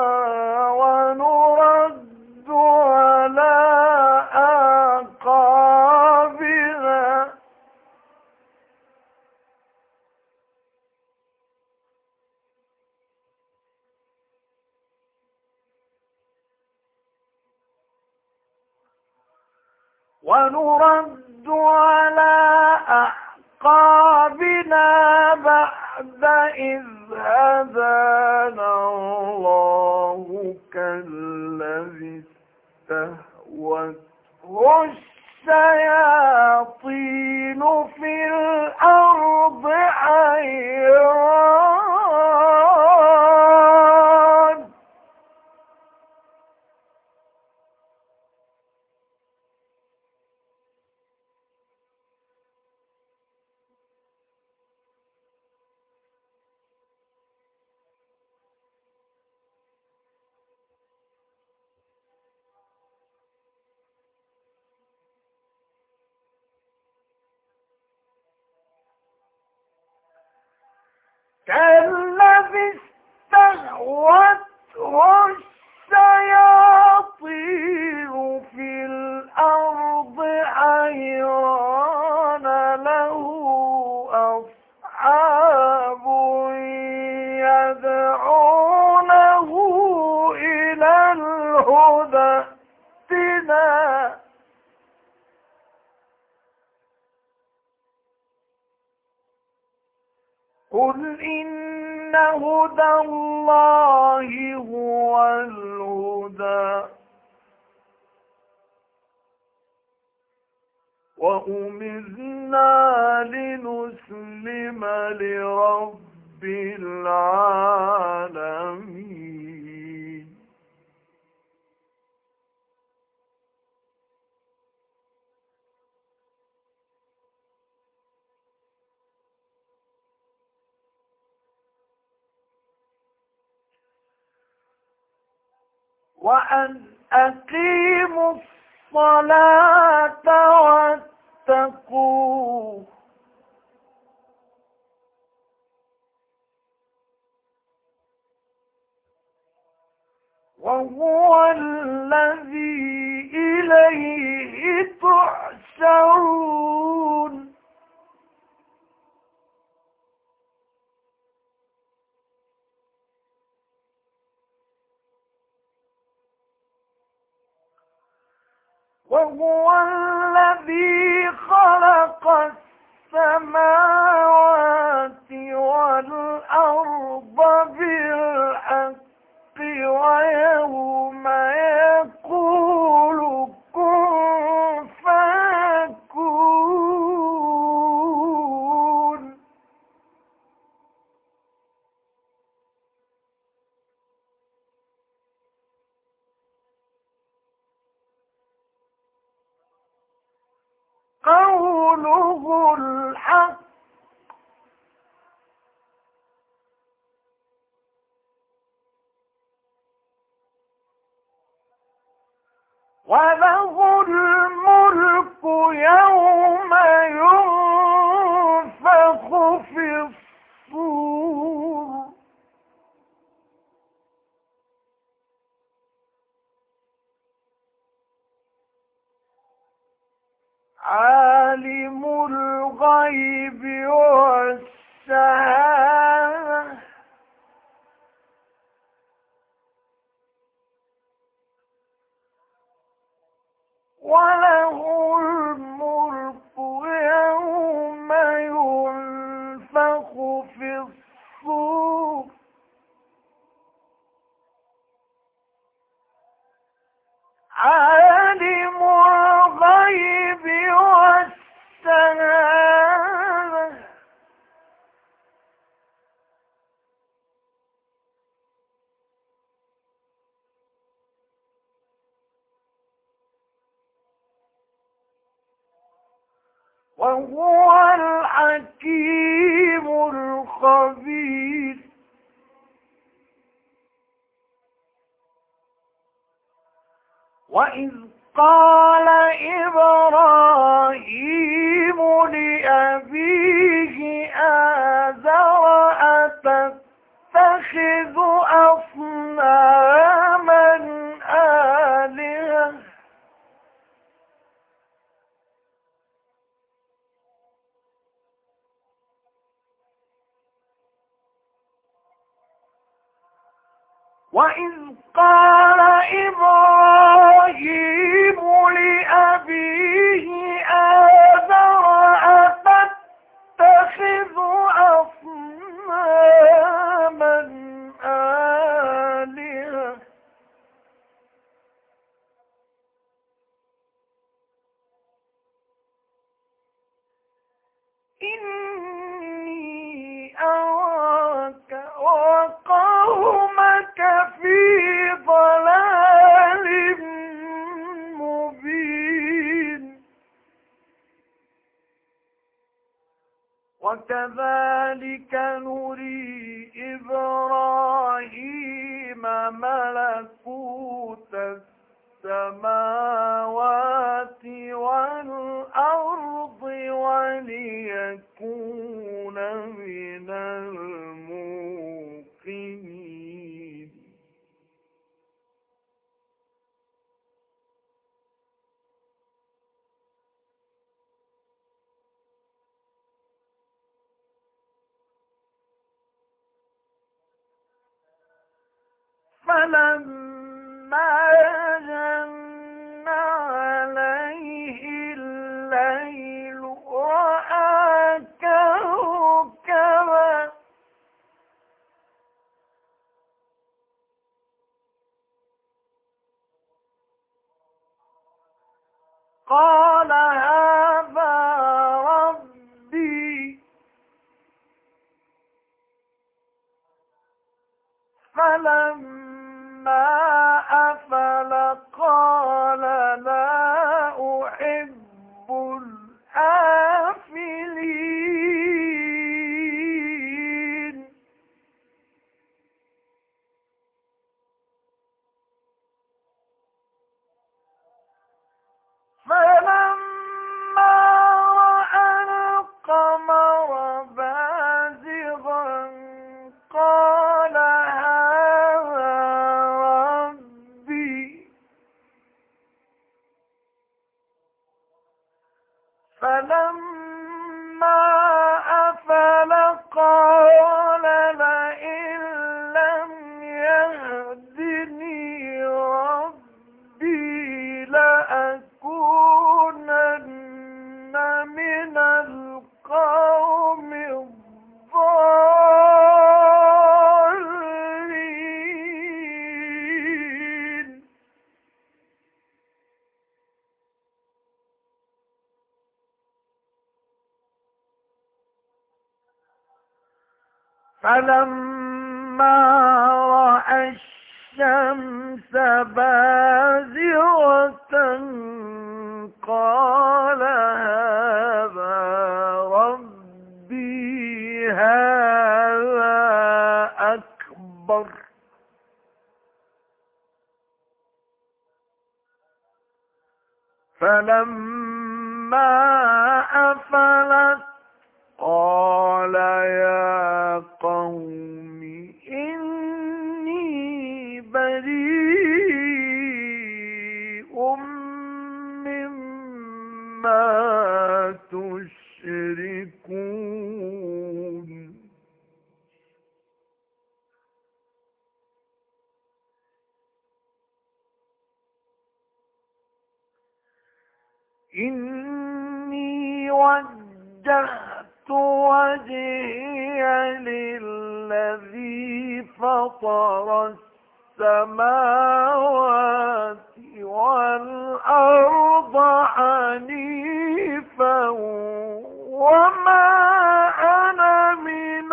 ونرد على أعقابنا بعد إذ هدانا الله كالذي استهوته الشياطين في الأرض حيران كالذي استهوته الشياطين في الأرض حيران له أصحاب يدعونه إلى الهدى ائتنا قل إن هدى الله هو الهدى وأمرنا لنسلم لرب العالمين وأن أقيموا الصلاة واتقوه وهو الذي إليه تحشرون وهو الذي خلق السماوات والأرض بالحق ويوم يقول كن فيكون قوله الحق وله الملك يوم ينفخ في الصور عالم الغيب والشهادة وله الملك يوم ينفخ في الصور عالم الغيب والشهادة وهو الحكيم الخبير وإذ قال إبراهيم لأبيه آزر أتتخذ أصناما آلهة وإذ قال إبراهيم لأبيه آزر أتتخذ أصناما آلهة إني أراك وقومك في ضلال مبين وكذلك نري إبراهيم ملكوت السماوات والأرض وليكون من الموقنين فلما جن عليه الليل رأى كوكبا قال هذا ربي فلما أفل قال لا أحب الآفلين فلما رأى القمر بازغا قال هذا ربي فلما أفل قال لئن لم يهدني ربي لأكونن فلما رأى الشمس بازغة قال هذا ربي هذا أكبر. فلما أفلت قال يا قوم إني بريء مما تشركون. إني وجهت وجهي للذي فطر السماوات والأرض حنيفا وما أنا من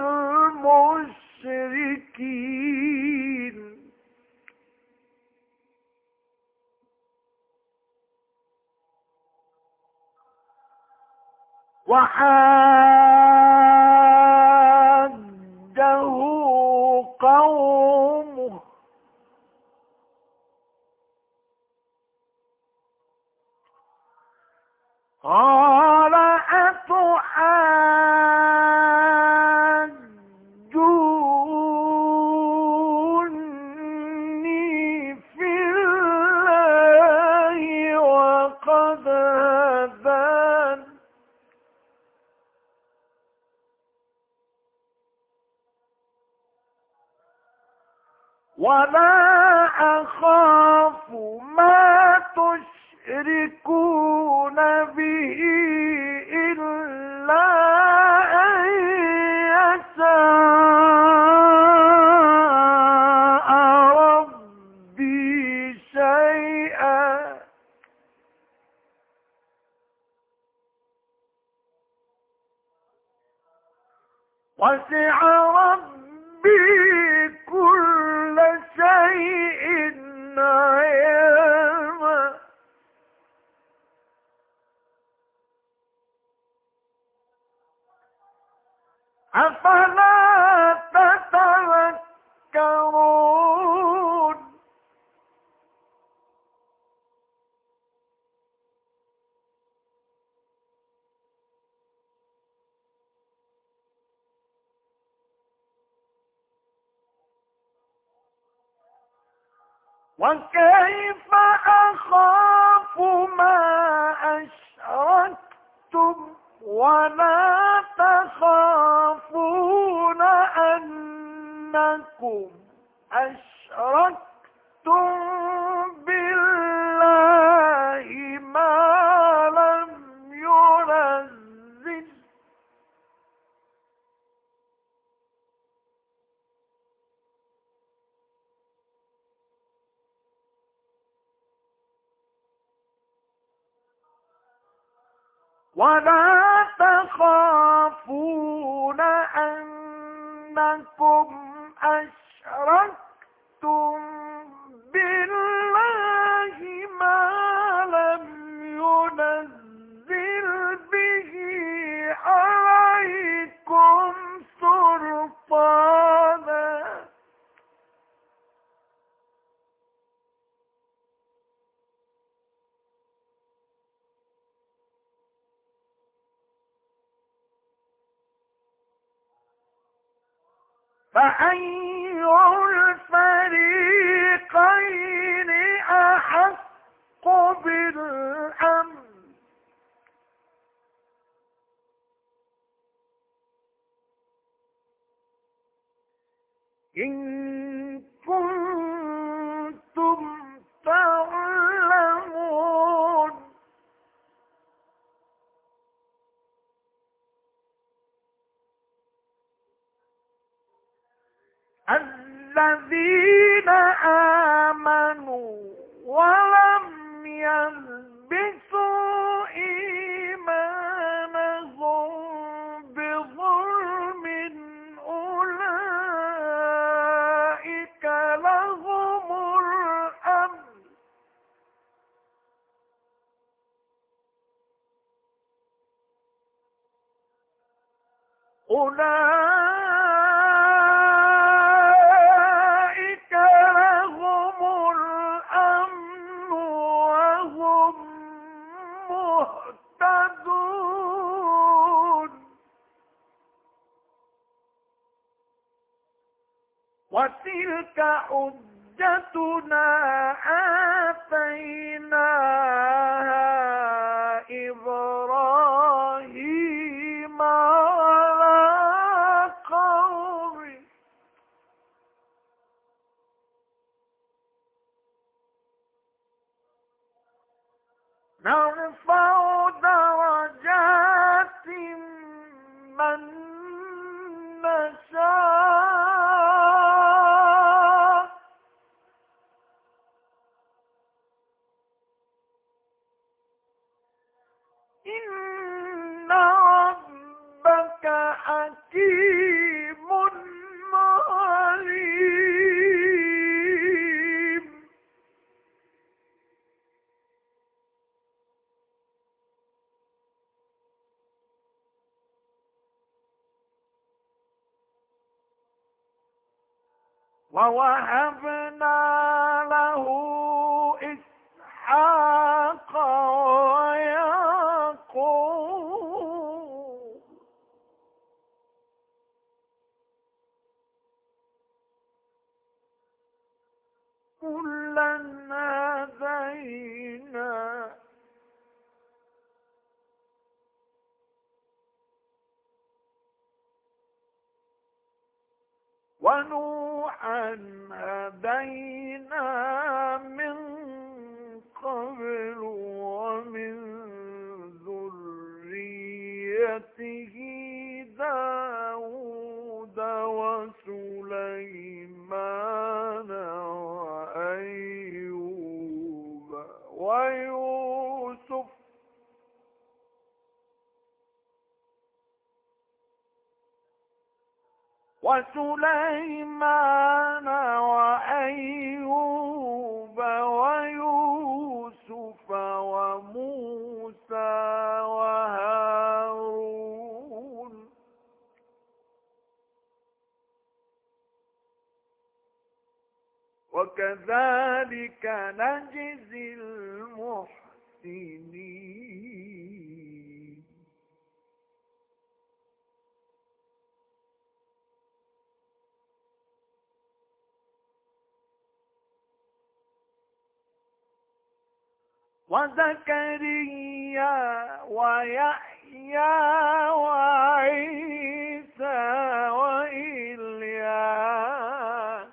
المشركين. وحاجه قومه قال أتحاجوني في الله وقد هدان ولا أخاف ما تشركون به إلا أن يشاء ربي شيئا وسع ربي كل شيء علما أفلا تتذكرون. وكيف أخاف ما أشركتم ولا تخافون أنكم أشركتم بالله ما لم ينزل ولا تخافون أنكم أشركتم بالله ما لم ينزل به عليكم سلطانا فأي الفريقين أحق بالأمن إن كنتم تعلمون. الذين آمنوا ولم يلبسوا إيمانهم بظلم أولئك أولئك لهم الأمن وهم مهتدون وتلك حجتنا آتيناها إبراهيم على قومه نرفع درجات من نشاء إن ربك حكيم عليم ووهبنا له إسحاق ويعقوب كلا هدينا ونوحا هدينا من قبل ومن ذريته داود وسليمان وأيوب ويوسف ويوسف وموسى وهارون وكذلك نجزي المحسنين وزكريا ويحيى وعيسى وإلياس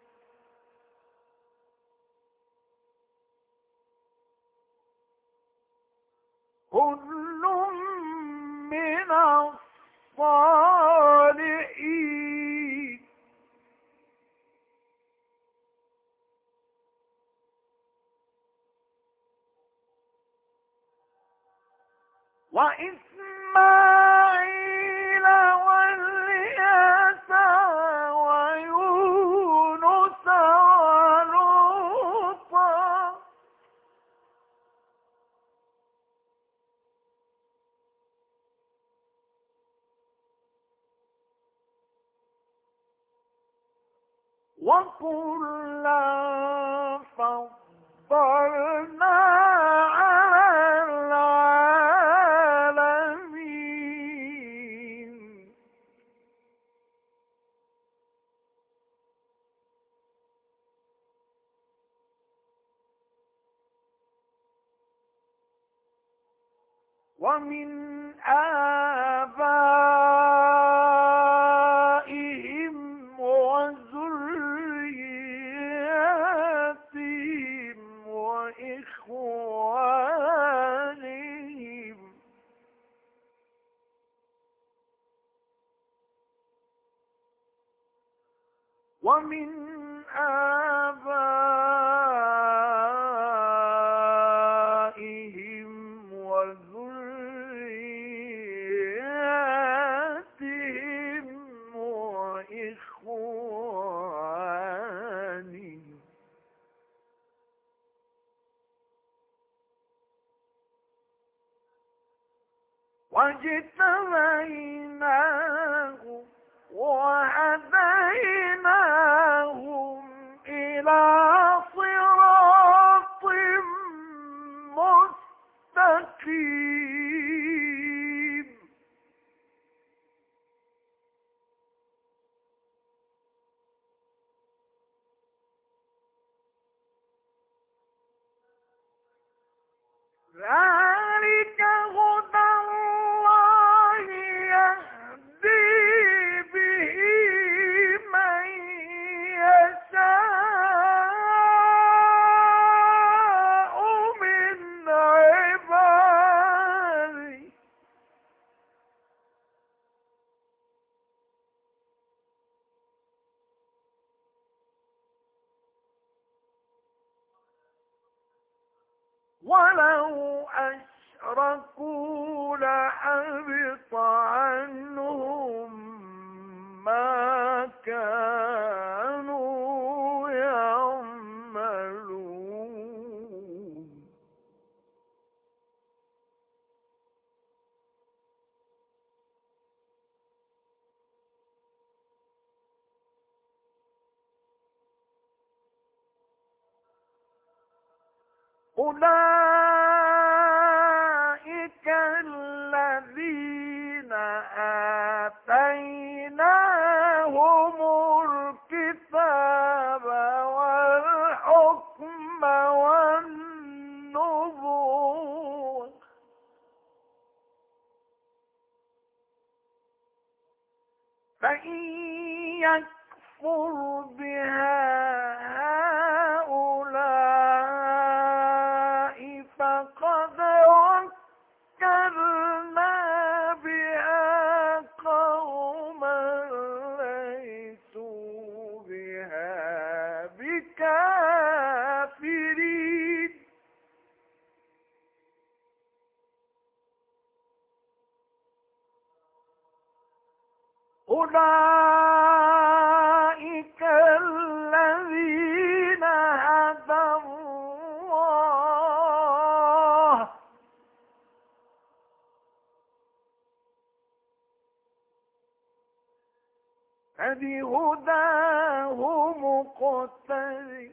كل من الصالحين وإسماعيل واليسع ويونس ولوطا وكلا فضلنا على العالمين ومن آبائهم وذرياتهم وإخوانهم ومن آبائهم وذرياتهم وإخوانهم واجتبيناهم ذلك هدى الله يهدي به من يشاء من عباده ولو أشركوا لحبط عنهم ما كانوا يعملون أولئك الذين آتيناهم الكتاب والحكم والنبوة فإن يكفر بها هؤلاء فقد وكلنا بها قوما ليسوا بها بكافرين أولئك الذين هدى الله فبهداه مقتدي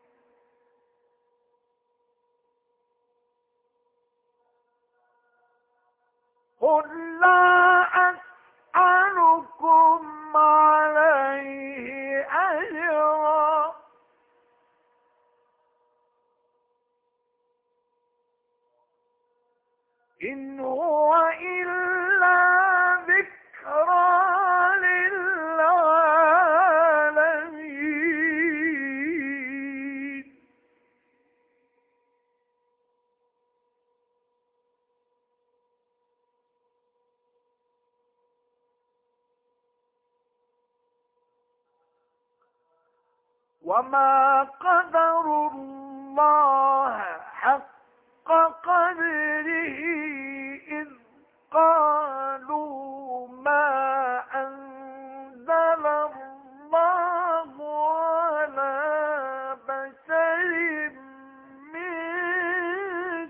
قل لا أسألكم عليه أجرا إن هو إلا ذكرى للعالمين وما قدروا الله حق قدره إذ قالوا ما أنزل الله على بشر من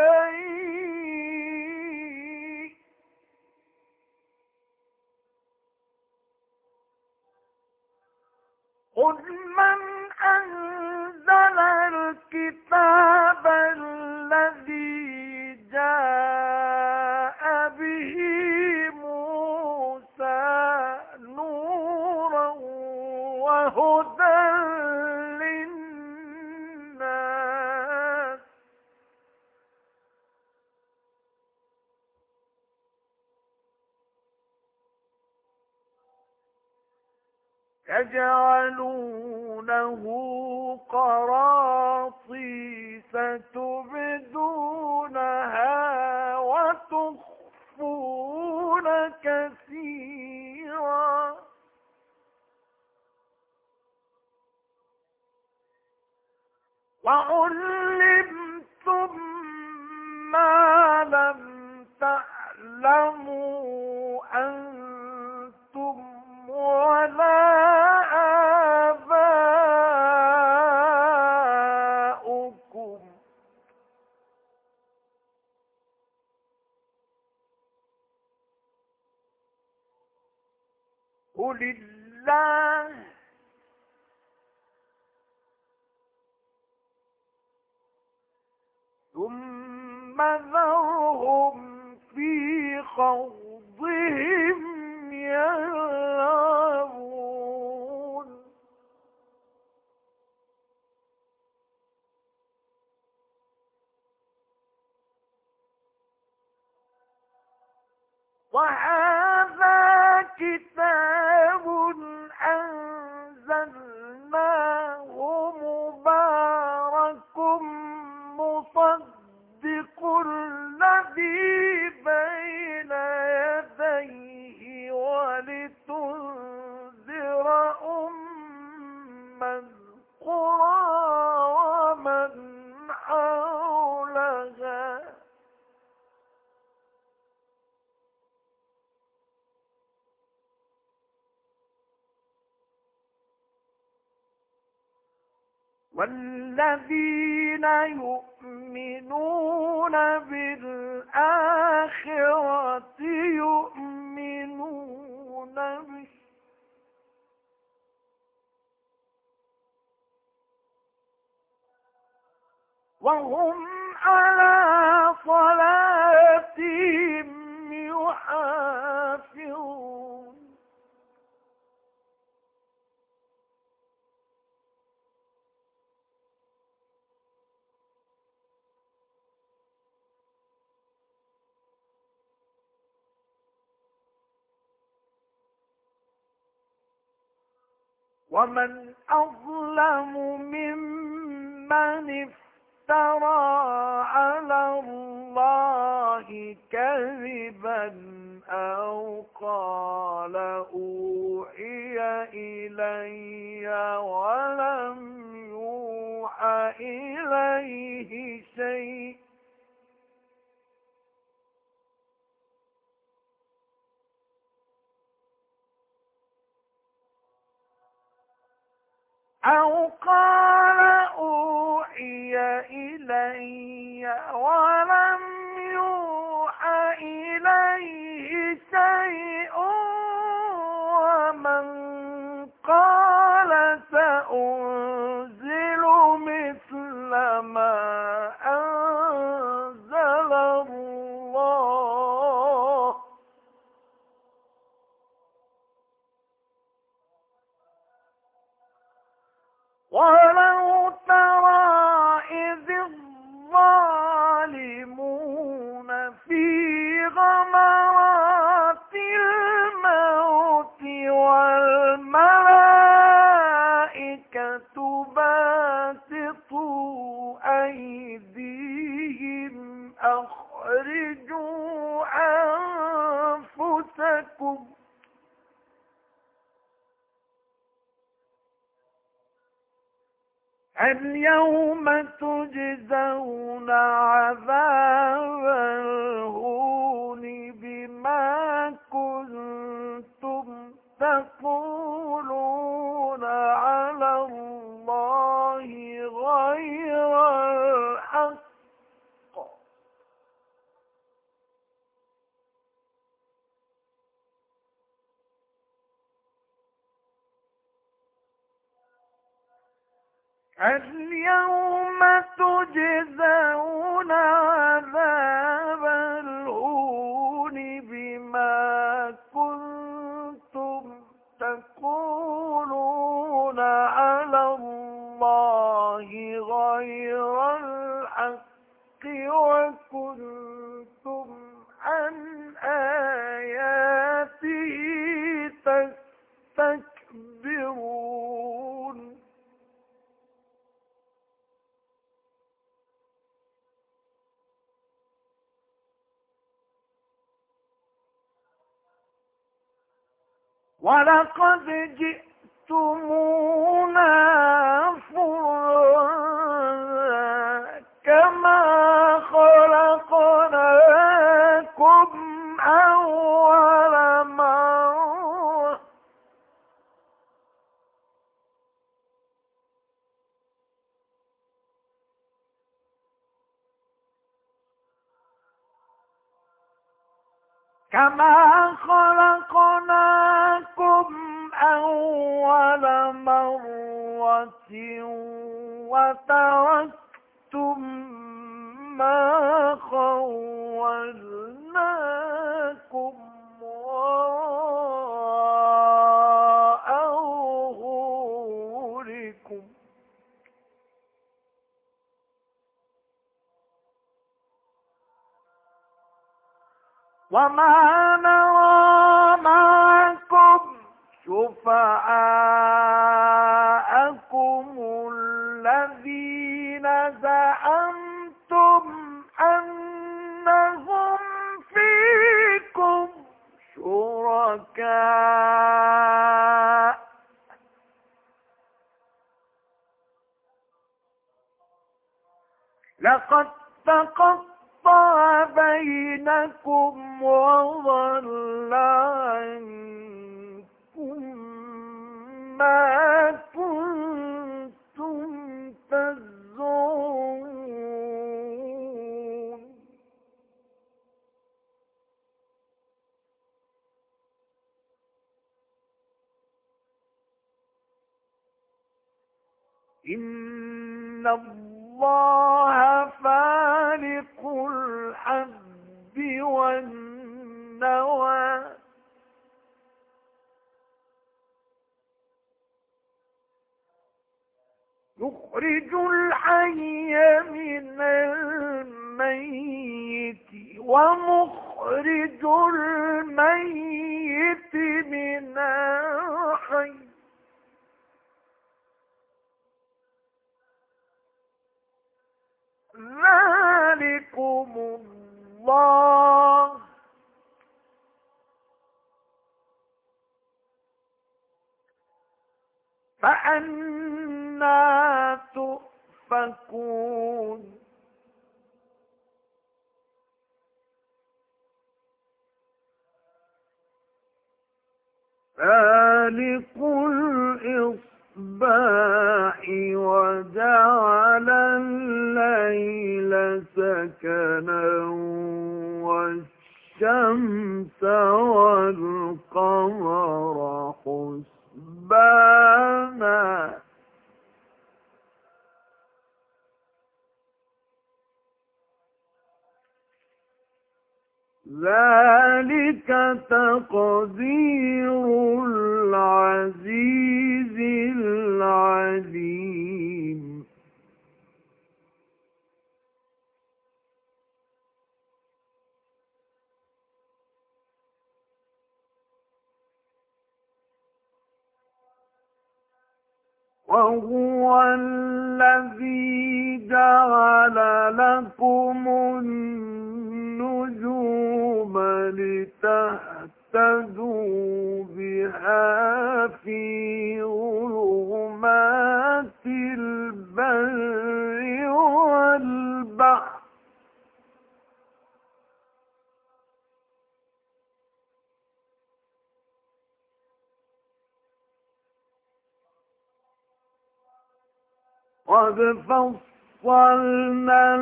شيء قل من أنزل الكتاب الذي جاء به موسى نورا وهدى للناس يجعلونه قراطيس تبدونها وتخفون كثيرا وعلمتم ما لم تعلموا أنتم ولا آباؤكم قل الله ثم ذرهم في خوضهم يلعبون وهذا كتاب أنزلناه مبارك مصدق الذي بين يديه ولتنذر أم القرى ومن حولها والذين يؤمنون بالآخرة يؤمنون به وهم على صلاتهم يحافظون ومن أظلم ممن افترى على الله كذبا أو قال أوحي إلي ولم يوحى إليه شيء أو قال أوحي إلي ولم يوحى إليه شيء ومن قال سأنزل مثل ما أنزل الله ولو ترى إذ الظالمون في غمرات الموت والملائكة باسطوا أيديهم أخرجوا أنفسكم اليوم تجزون عذاب الهون بما كنتم تقولون على الله غير الحق اليوم تجزون عذاب الهون بما كنتم تقولون على الله غير الحق وكنتم عن آياته تستكبرون ولقد جئتمونا فرادا كما خلقناكم أول مرة كما خلقناكم أول مرة وتركتم ما خولناكم وراء ظهوركم وما نرى معكم شفعاءكم الذين زعمتم أنهم فيكم شركاء لقد تقطع بينكم وضل عنكم ما كنتم تزعمون إن الله فالق الحب والنوى يخرج الحي من الميت ومخرج الميت من الحي ذلكم الله فأنى تؤفكون فالق الإصباح وجعل الليل سكنا والشمس والقمر حسبانا ذلك تقدير العزيز العليم وهو الذي جعل لكم النجوم لتهتدوا بها في ظلمات البر والبحر قد فصلنا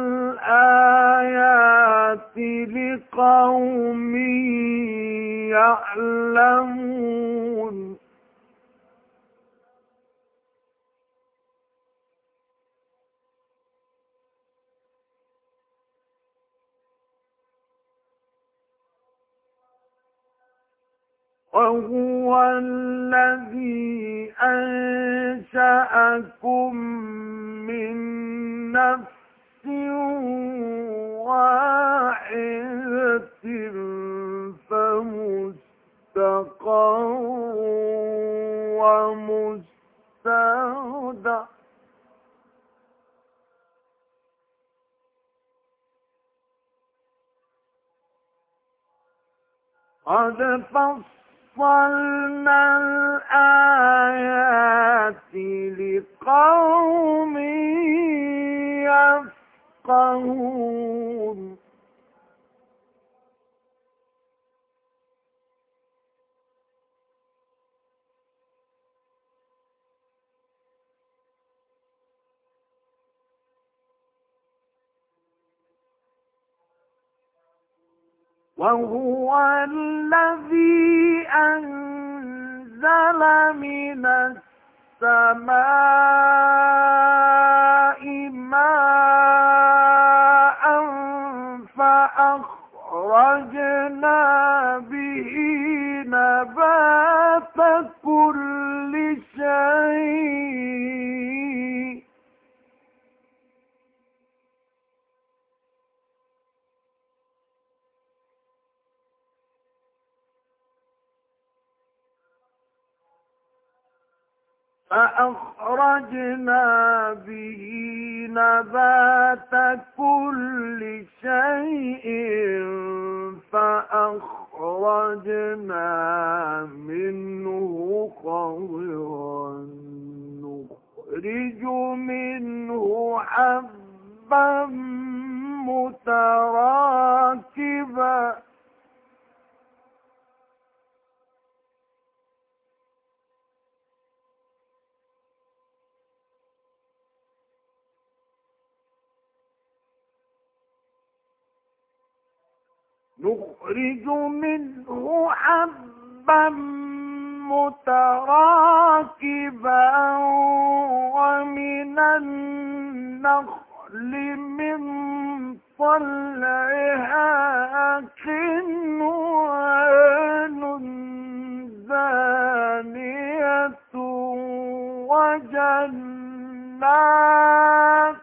الآيات لقوم يعلمون وهو الذي أنشأكم من نفس واحدة فمستقر ومستودع قد فصلنا الآيات لقوم يفقهون وهو الذي أنزل من السماء ماء فأخرجنا به نبات كل شيء فأخرجنا به نبات كل شيء فأخرجنا منه خضرا نخرج منه حبا متراكبا ومن النخل من طلعها قنوان دانية وجنات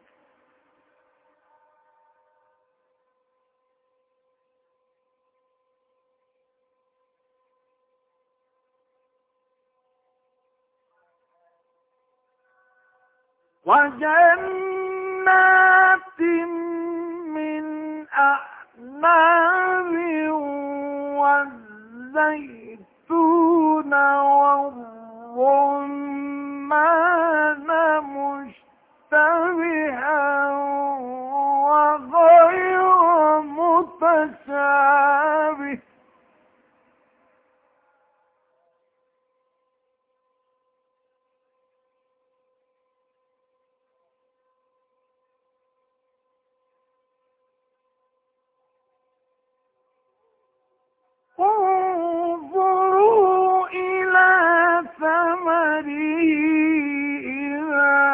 من أعناب والزيتون والرمان مشتبها وغير متشابه انظروا إلى ثمره إذا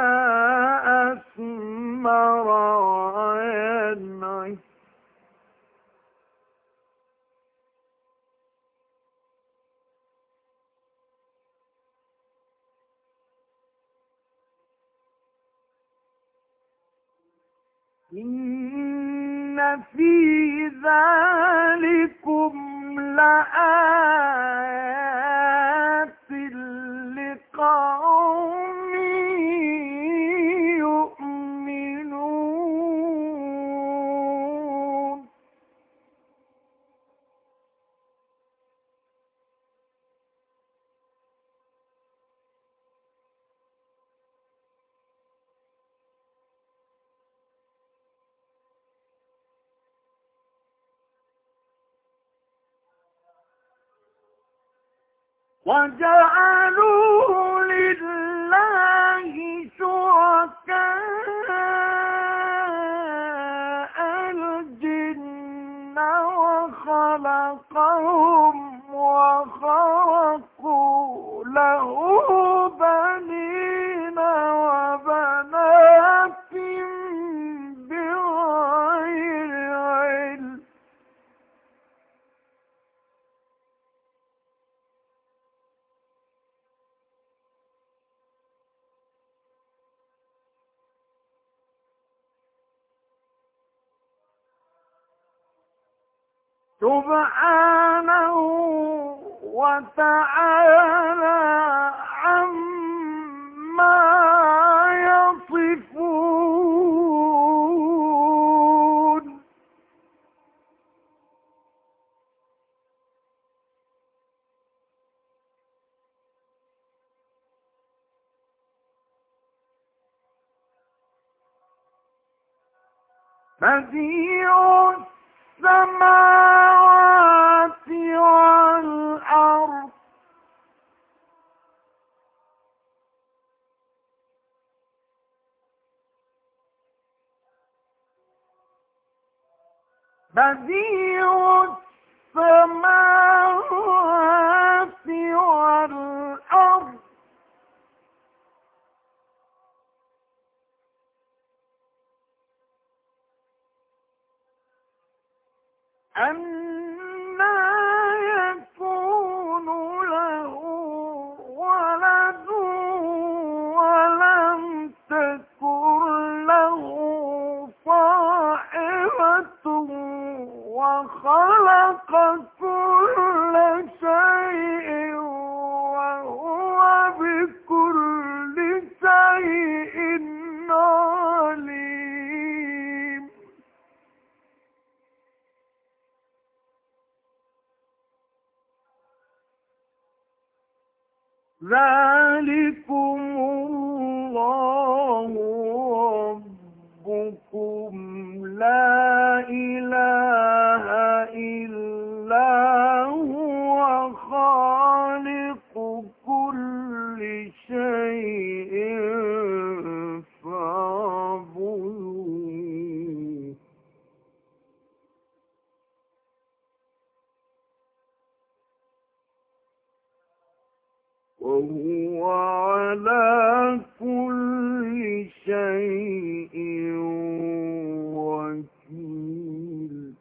أثمر وينعم إن في ذلكم لآيات لقوم يؤمنون وجعلوا لله شركاء الجن وخلقهم وخرقوا له بنين وبنات بغير علم سبحانه وتعالى عما يصفون بديع السماوات والأرض بديع السماوات والأرض أنى يكون له ولد ولم تكن له صاحبة وخلق كل شيء وهو بكل ذلكم الله ربكم لا إله إلا هو خالق كل شيء فاعبدوه وهو على كل شيء وكيل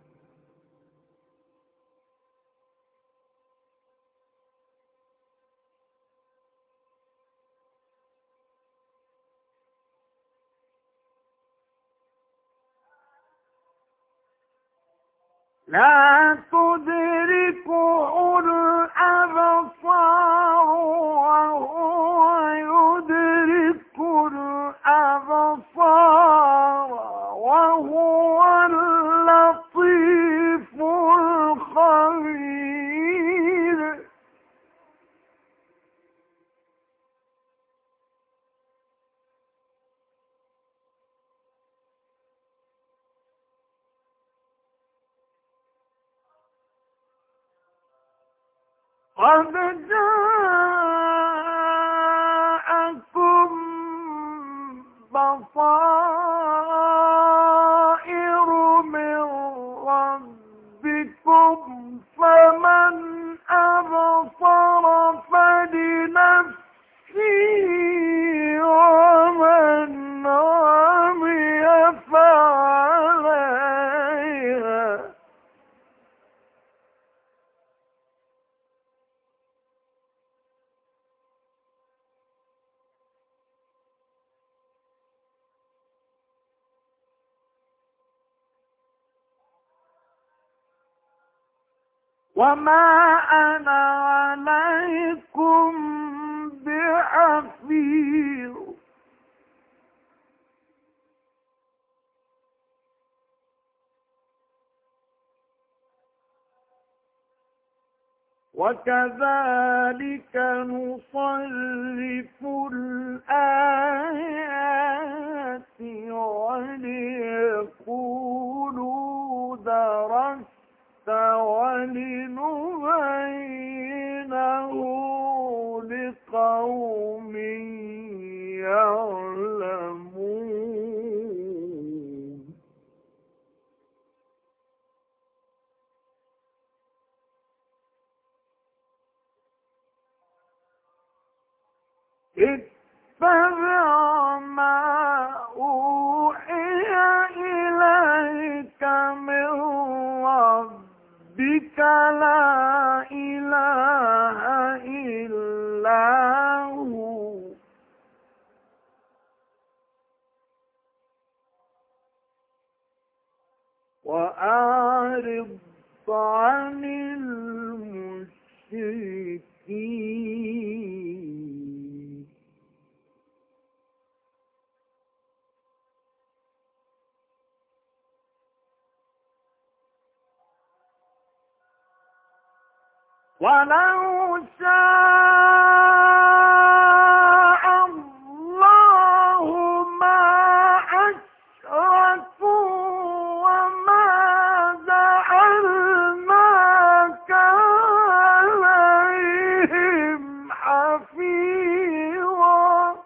لا تدركه الأبصار وهو يدرك الأبصار وهو اللطيف الخبير قد جاءكم بصائر من ربكم فمن أبصر فلنفسه ومن عمي فعليها وما أنا عليكم بحفيظ وكذلك نصرف الآيات وليقولوا درست ولنبينه لقوم يعلمون اتبع ما أوحي إليك من ربك لا إله إلا هو وأعرض عن المشركين ولو شاء الله ما أشركوا وما جعلناك عليهم حفيظا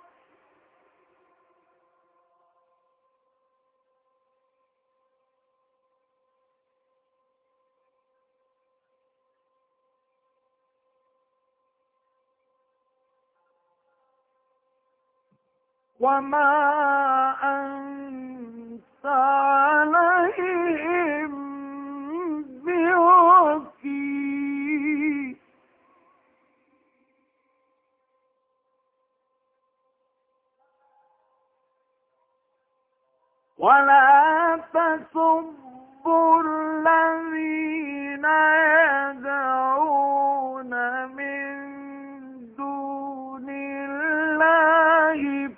وما أنت عليهم بوكيل ولا تسبوا الذين يدعون من دون الله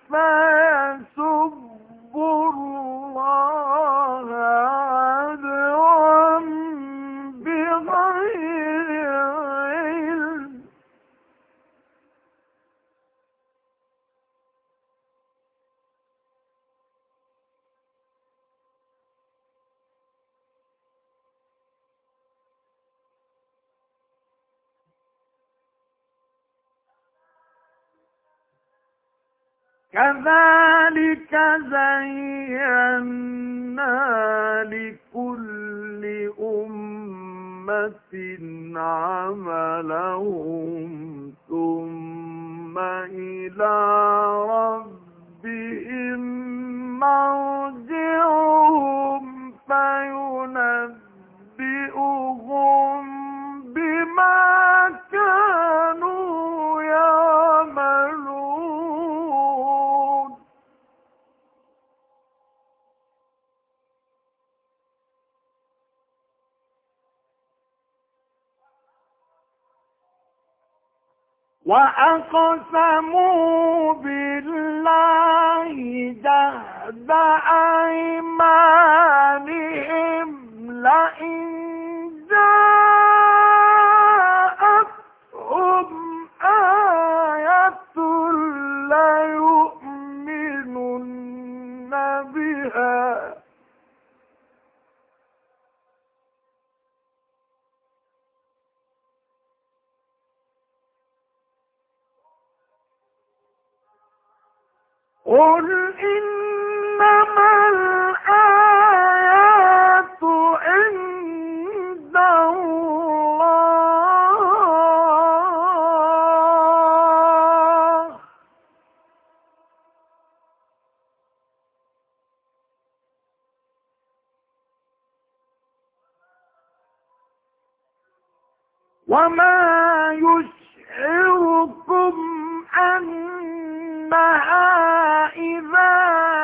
فيسبوا الله عدوا بغير علم كذلك زينا لكل أمة عملهم ثم إلى ربهم مرجعهم فينبئهم بما كانوا يعملون. وأقسموا بالله جهد أيمانهم لئن جاءتهم آية ليؤمنن بها قل إنما الآيات عند الله وما يشعركم أنها إذا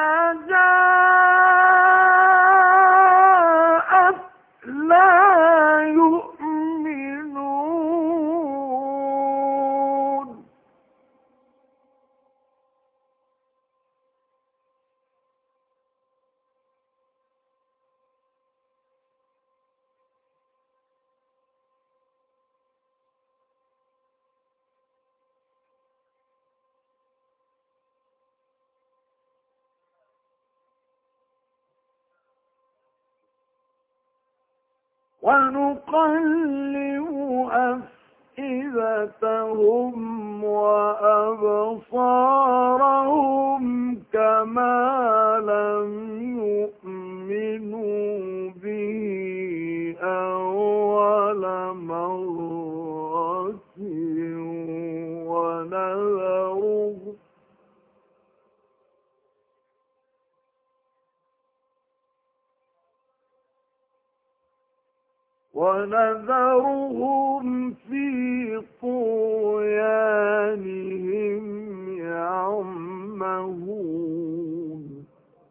جاءت لا يؤمنون. ونقلب أفئدتهم وأبصارهم كما لم يؤمنوا به أول مرة ونذرهم في طغيانهم يعمهون.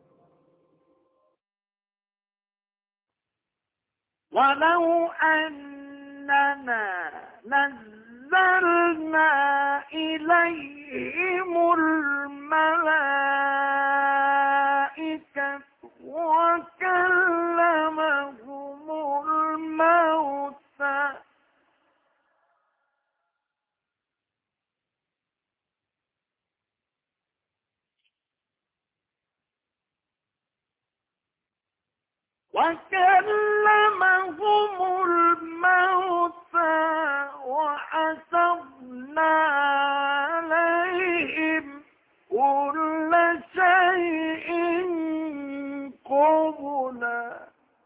ولو أننا نزلنا إليهم الملائكة وكلمهم الموتى وحسبنا عليهم كل شيء قبلا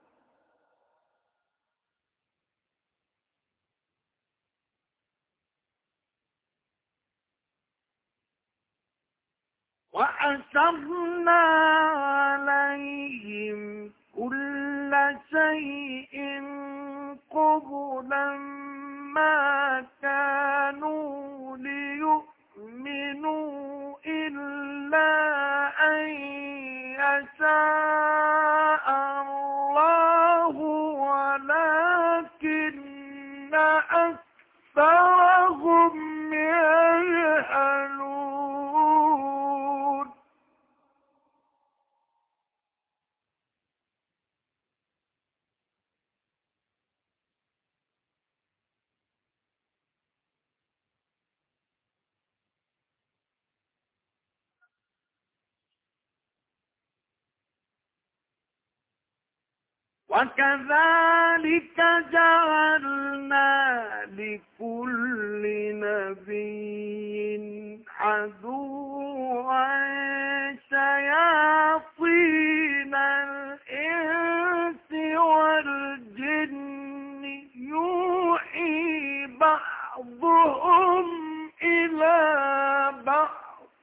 ما كانوا ليؤمنوا إلا أن يشاء الله ولكن أكثرهم يجهلون. وكذلك جعلنا لكل نبي عدوا شياطين الإنس والجن يوحي بعضهم إلى بعض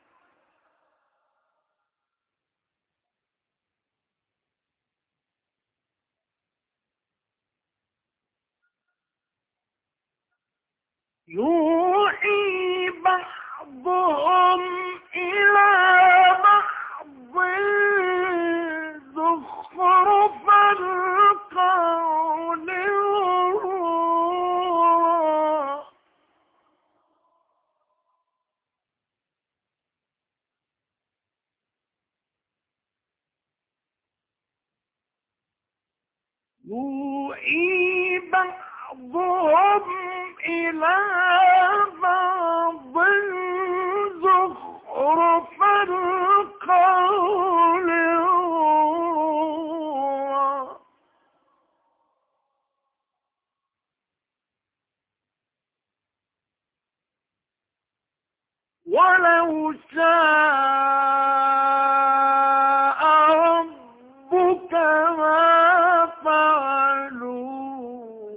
زخرف القول غرورا يوحي بعضهم إلى بعض زخرف القول غرورا ولو شاء ربك ما فعلوا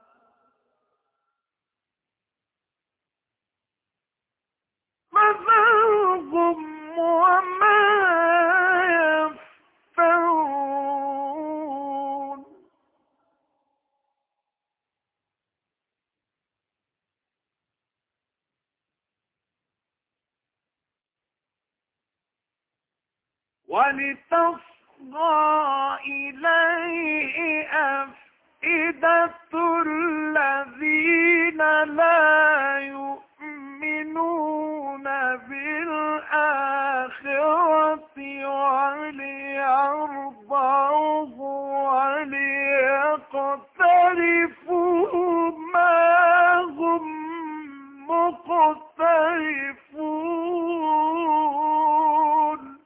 فذرهم وما يفترون ولتصغى إليه أفئدة الذين لا يؤمنون بالآخرة وليرضوه وليقترفوا ما هم مقترفون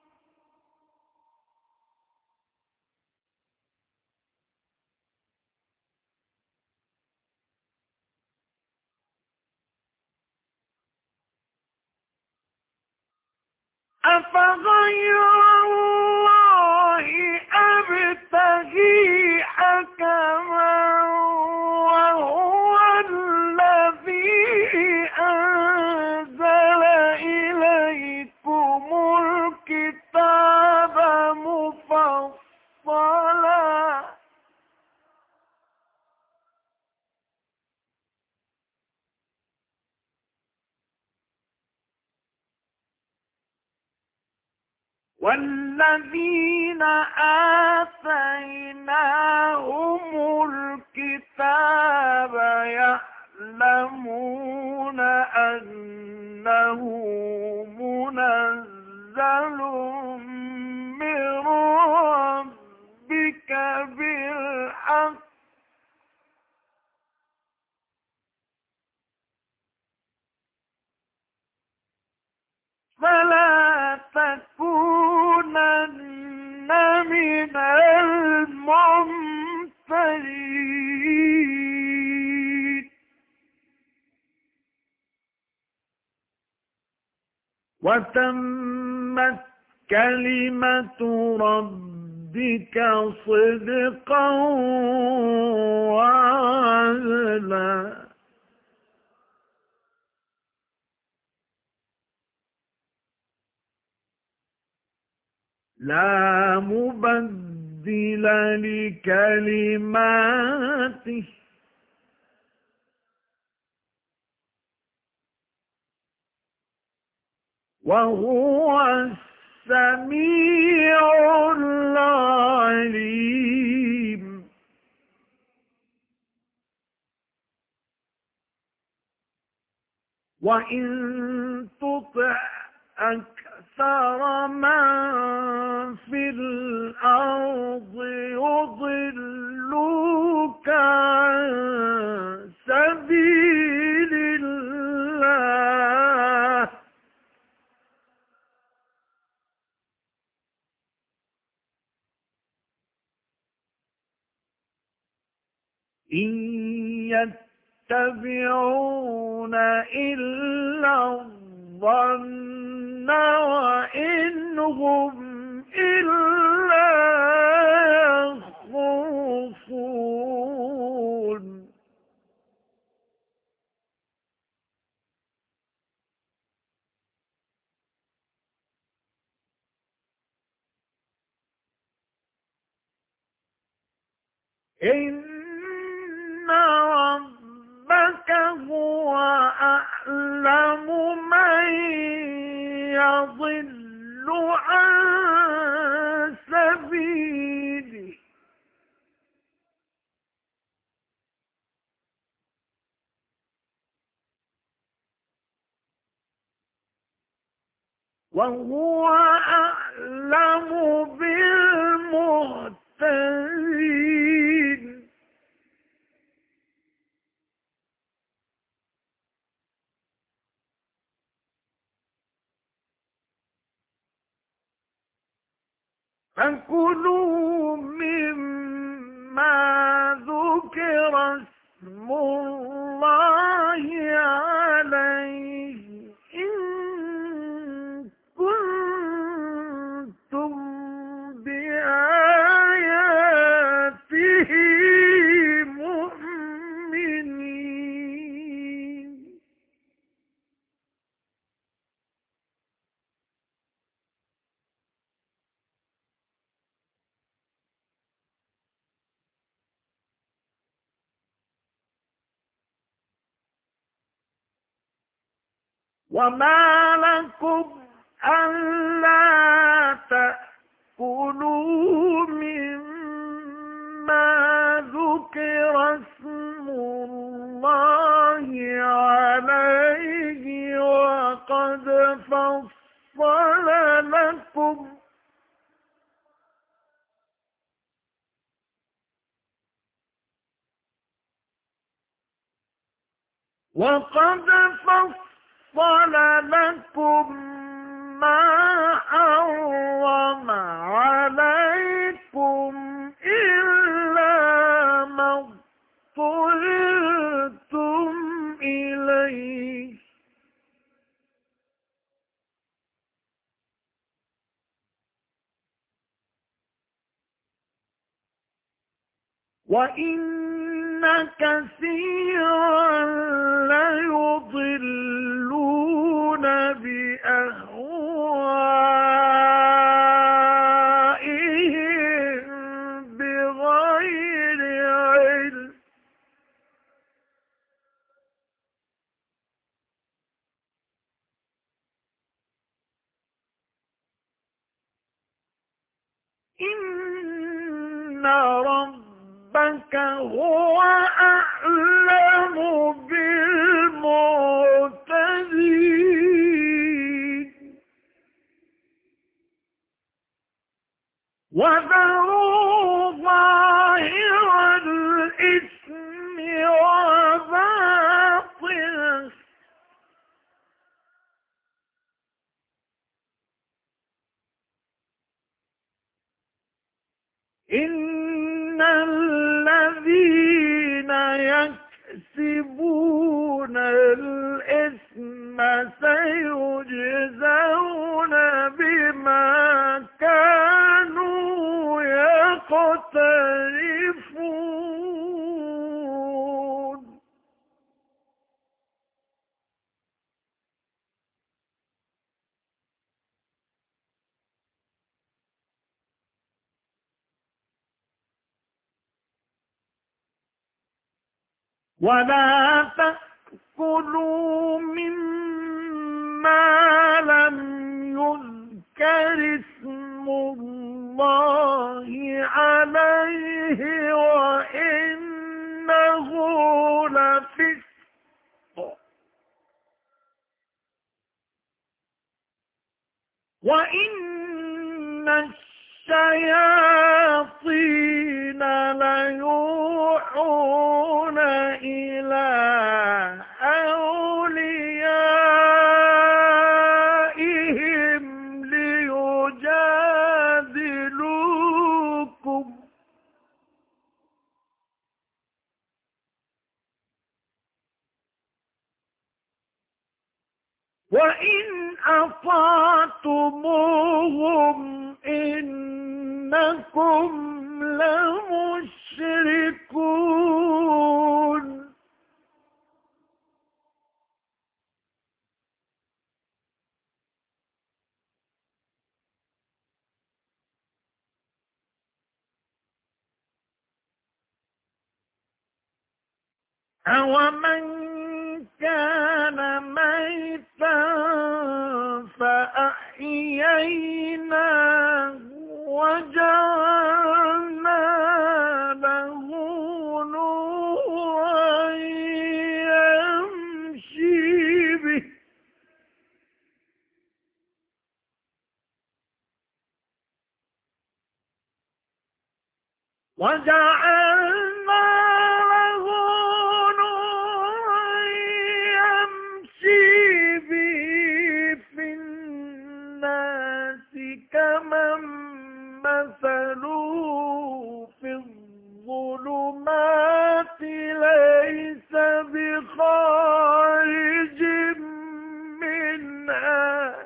أفغير الله أبتغي حكما وهو الذي أنزل إليكم الكتاب مفصلا والذين آتيناهم الكتاب يعلمون أنه منزل من ربك بالحق فلا تكونن من الممترين وتمت كلمة ربك صدقا وعدلا لا مبدل لكلماته وهو السميع العليم وإن تطع أكثر من في الأرض يضلوك عن سبيل الله إن يتبعون إلا الظن وإن هم إلا يخرصون إن ربك هو أعلم من يضل عن سبيله وهو أعلم بالمهتدين فكلوا مما ذكر اسم الله عليه إن كنتم بآياته مؤمنين وما لكم ألا تأكلوا مما ذكر اسم الله عليه وقد فصل لكم ما حرم عليكم إلا ما اضطررتم إليه وإن كثيرا ليضلون بأهوائهم بغير علم إن ربك هو أعلم بالمعتدين وذروا ظاهر الإثم وباطنه إن الذين يكسبون الإثم سيجزون بما كانوا يقترفون ولا تأكلوا مما لم يذكر اسم الله عليه وإنه لفسق وإن الشياطين ليوحون إلى أوليائهم ليجادلوكم وإن أطعتموهم إنكم لمشركون أَوَمَنْ كَانَ مَيْتًا فَأَحْيَيْنَاهُ وَجَعَلْنَا لَهُ نُورًا يَمْشِي بِهِ وَجَعَلْنَا لَهُ نُورًا يَمْشِي بِهِ فِي النَّاسِ كَمَن مَّثَلُهُ فِي الظُّلُمَاتِ لَيْسَ بِخَارِجٍ مِّنْهَا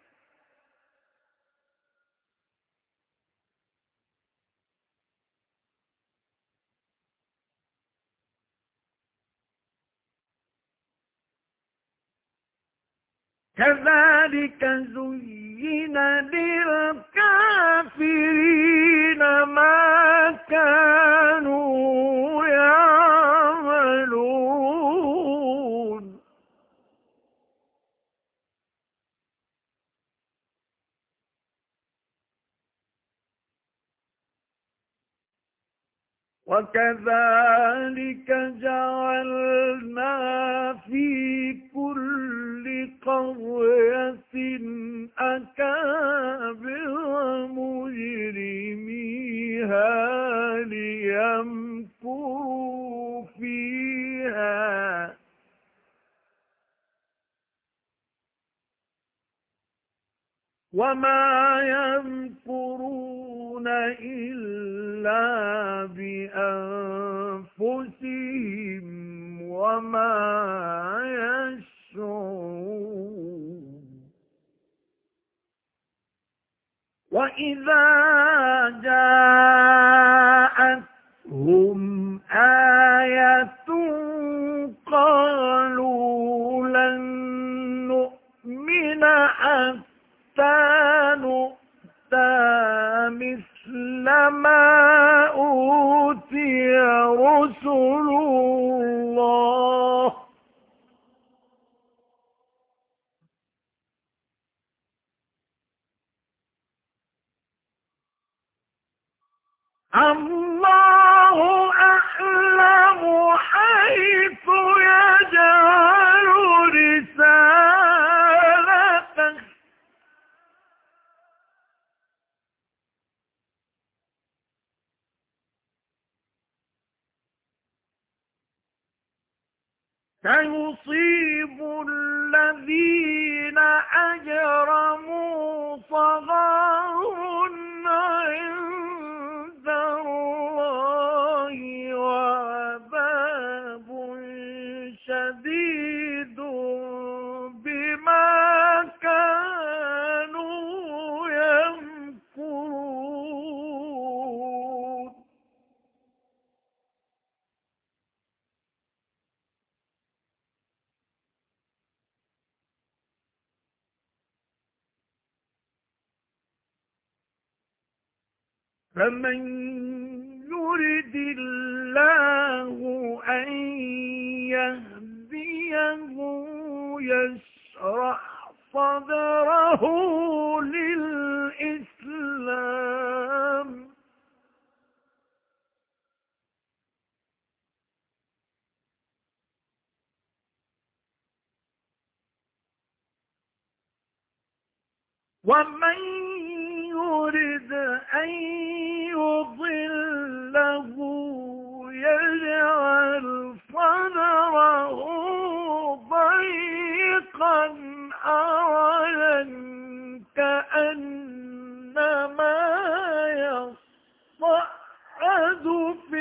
كَذَلِكَ زُيِّنَ لِلْكَافِرِينَ مَا كَانُوا يَعْمَلُونَ وَكَذَلِكَ جَعَلْنَا فِي كُلِّ قَرْيَةٍ أَكَابِرَ مُجْرِمِيهَا لِيَمْكُرُوا فِيهَا وَمَا يَمْكُرُونَ إِلَّا بِأَنفُسِهِمْ وَمَا يَشْعُرُونَ وَإِذَا جَاءَتْهُمْ آيَةٌ قَالُوا لَن نُّؤْمِنَ حَتَّىٰ نُؤْتَىٰ مِثْلَ مَا أُوتِيَ رُسُلُ اللَّهِ اللَّهُ أَعْلَمُ حَيْثُ يَجْعَلُ رِسَالَتَهُ ۗ سَيُصِيبُ الَّذِينَ أَجْرَمُوا صَغَارٌ عِندَ اللَّهِ وَعَذَابٌ شَدِيدٌ بِمَا كَانُوا يَمْكُرُونَ فَمَن يُرِدِ اللَّهُ أَن يَهْدِيَهُ يَشْرَحْ صَدْرَهُ لِلْإِسْلَامِ وَمَن يُرِدْ أَن يُضِلَّهُ يَجْعَلْ صَدْرَهُ ضَيِّقًا حَرَجًا كَأَنَّمَا يَصَّعَّدُ فِي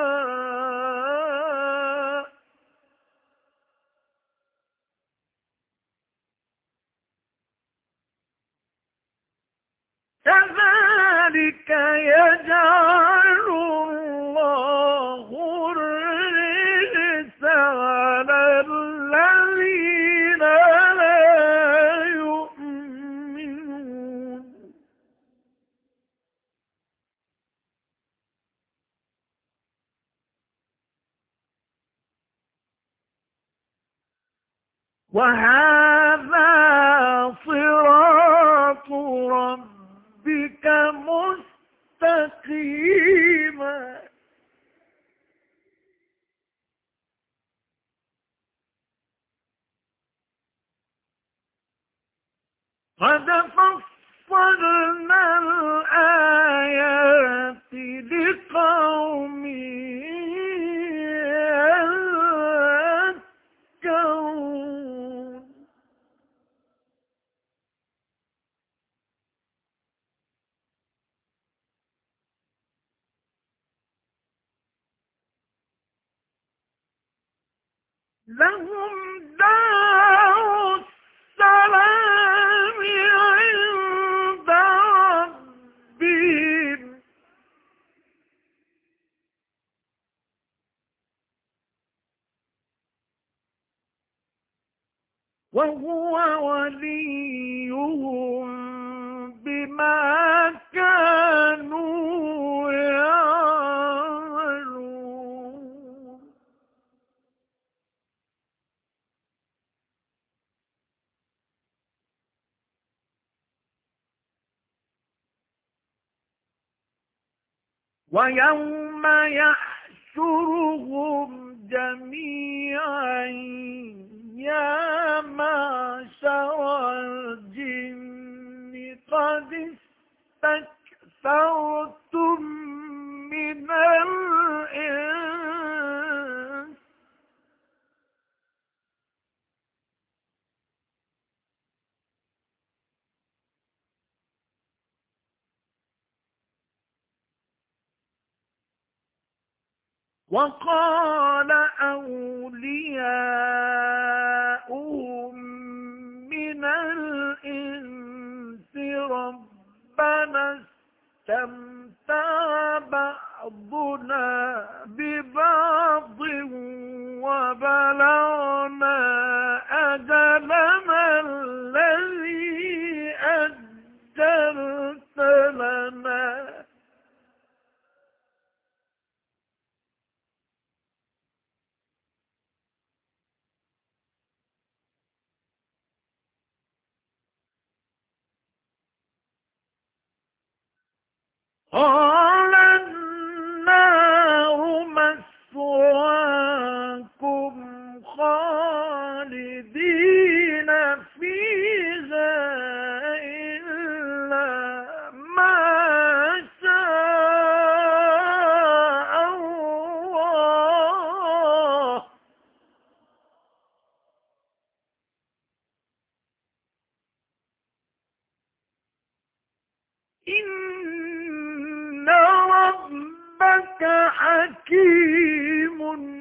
السَّمَاءِ وهذا صراط ربك مستقيما قد فصلنا الآيات لقوم يذكرون لهم دار السلام عند ربهم وهو وليهم بما كانوا يعملون ويوم يحشرهم جميعا يا معشر الجن قد استكثرتم من الإنس وقال أولياؤهم من الإنس ربنا استمتع بعضنا ببعض وبلغنا أجلنا الذي أجلت لنا قال النار مثواكم خالدين فيها إلا ما شاء الله إن ربك حكيم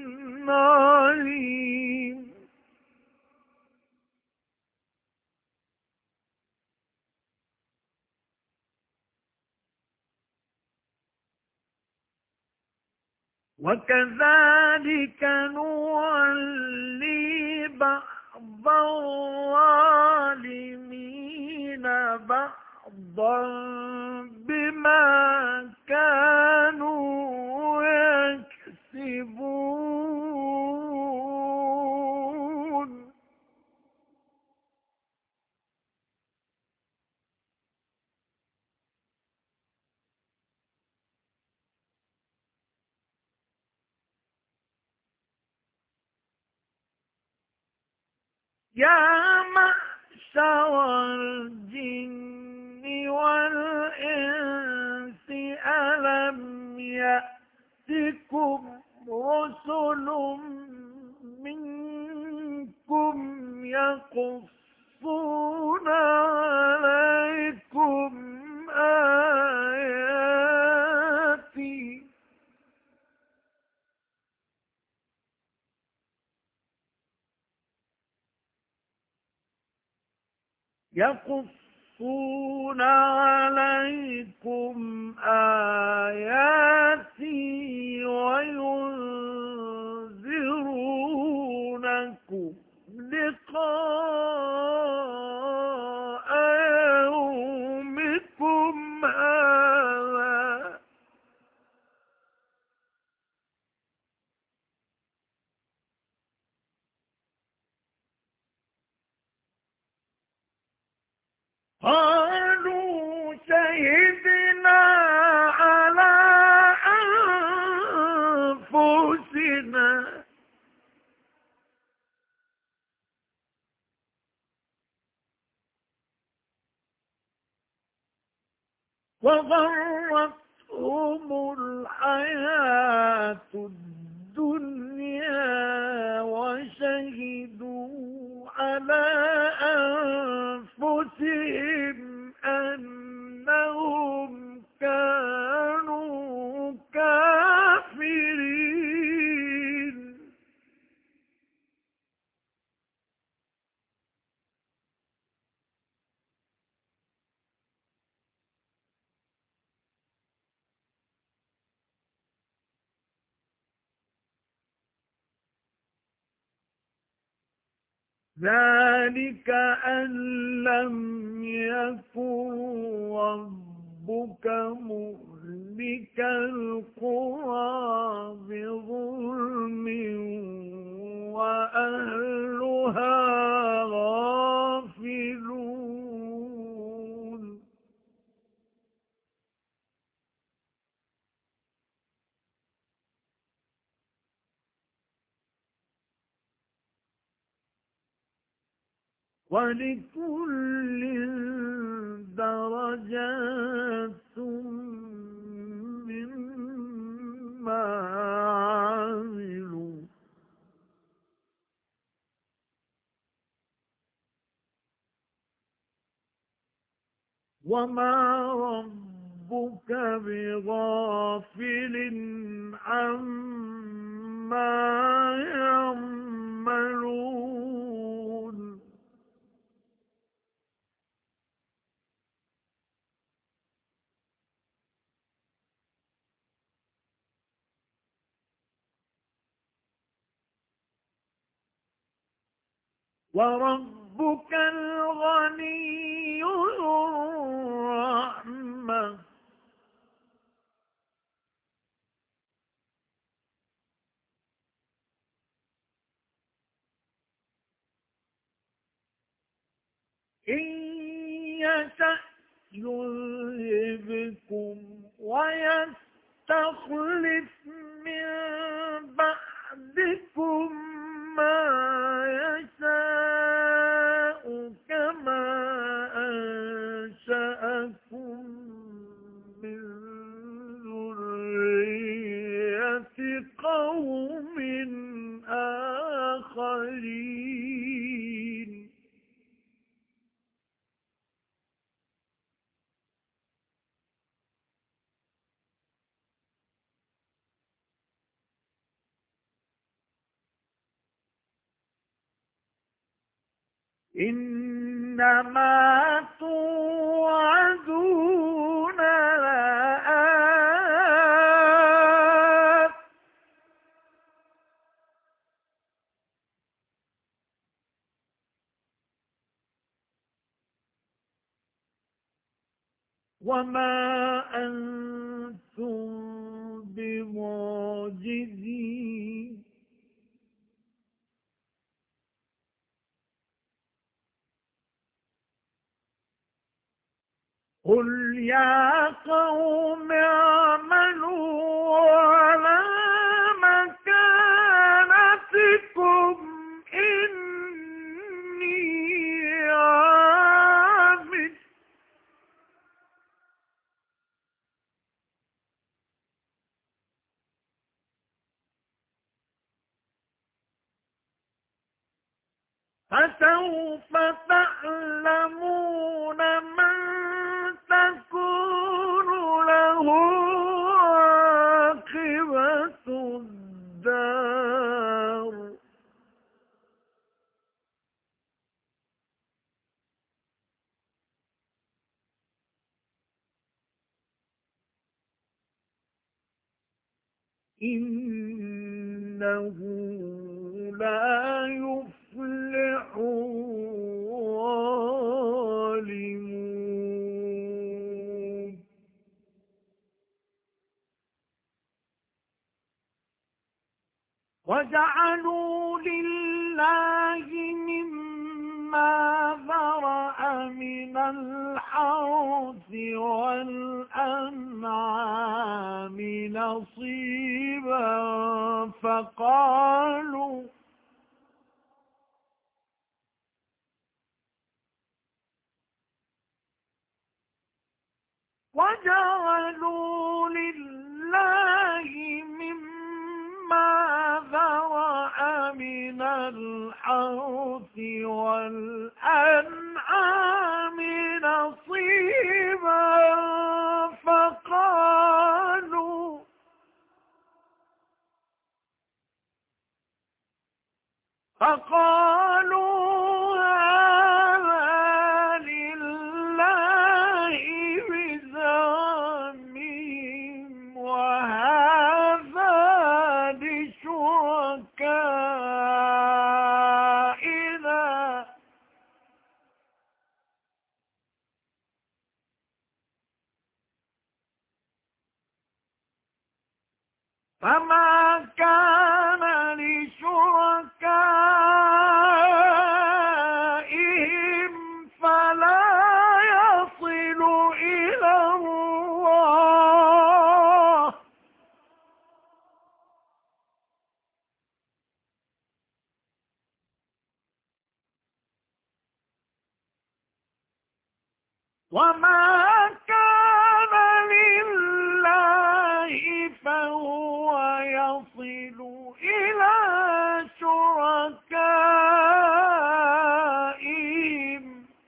عليم وكذلك نولي بعض الظالمين بعضا بما كانوا يكسبون يا معشر الجن والإنس ألم يأتكم رسل منكم يقصون عليكم آياتي يقصون عليكم آياتي وينذرونكم لقاء يومكم هذا قالوا شهدنا على أنفسنا وغرتهم الحياة الدنيا وشهدوا على أنفسهم أنهم كانوا كافرين ذلك أن لم يكن ربك مهلك القرى بظلم وأهلها غافلون ولكل درجات مما عملوا وما ربك بغافل عما يعملون وربك الغني ذو الرحمة إن يشأ يذهبكم ويستخلف من بعدكم ما يشاء كما أنشأكم من ذرية قوم آخرين إنما توعدون لآت وما أنتم بمعجزين قل يا قوم اعملوا على مكانتكم إني عامل فسوف تعلمون من تكون له عاقبة الدار إنه لا يفلح الظالمون وجعلوا لله مما ذرأ من الحرث والأنعام نصيبا وجعلوا لله مما ذرأ من الحرث والأنعام نصيبا فقالوا هذا لله بزعمهم وهذا لشركائنا فما كان لشركائهم فلا يصل إلى الله وما كان لله فهو يصل إلى شركائهم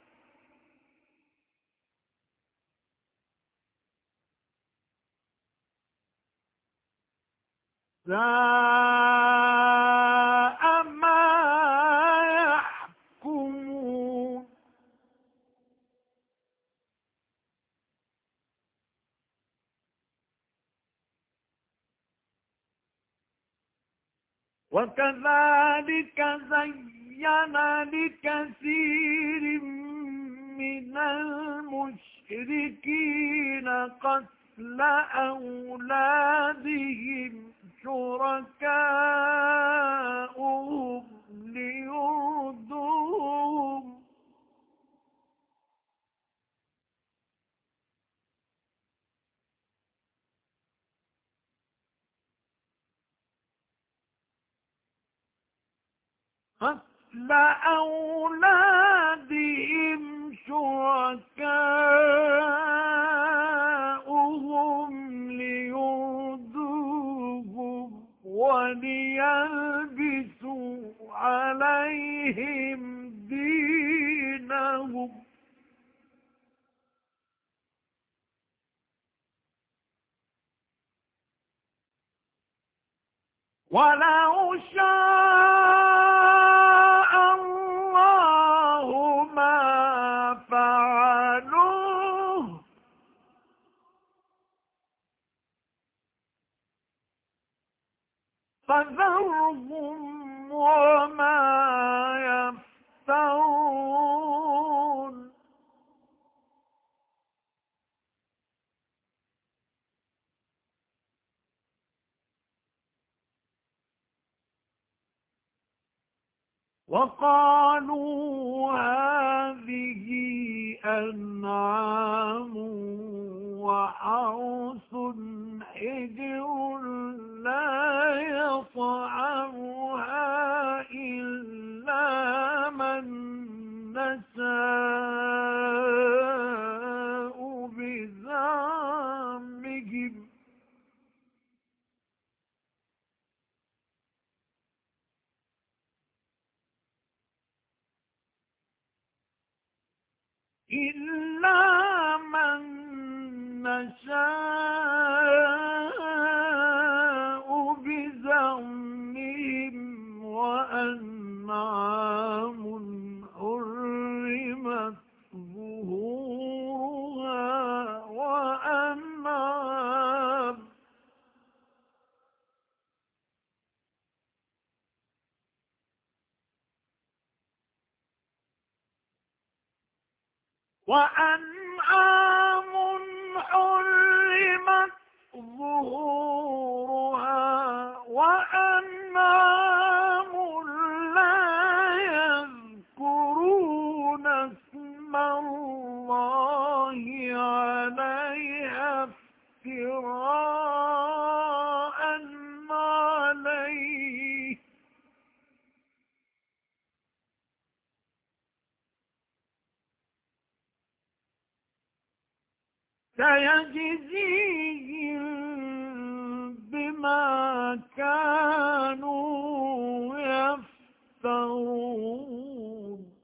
ساء ما يحكمون وكذلك زين لكثير من المشركين قتل أولادهم شركاؤهم ليردوهم قتل أولادهم شركاؤهم ليردوهم وليلبسوا عليهم دينهم ولو شاء الله ما فعلوه فذرهم وما يفترون وقالوا هذه أنعام وحرث حجر لا يطعمها إلا من نشاء بزعمهم إلا من نشاء بزعمهم وأنعام حرمت ظهورها وأنعام حرمت ظهورها وأنعام لا يذكرون اسم الله كانوا يفترون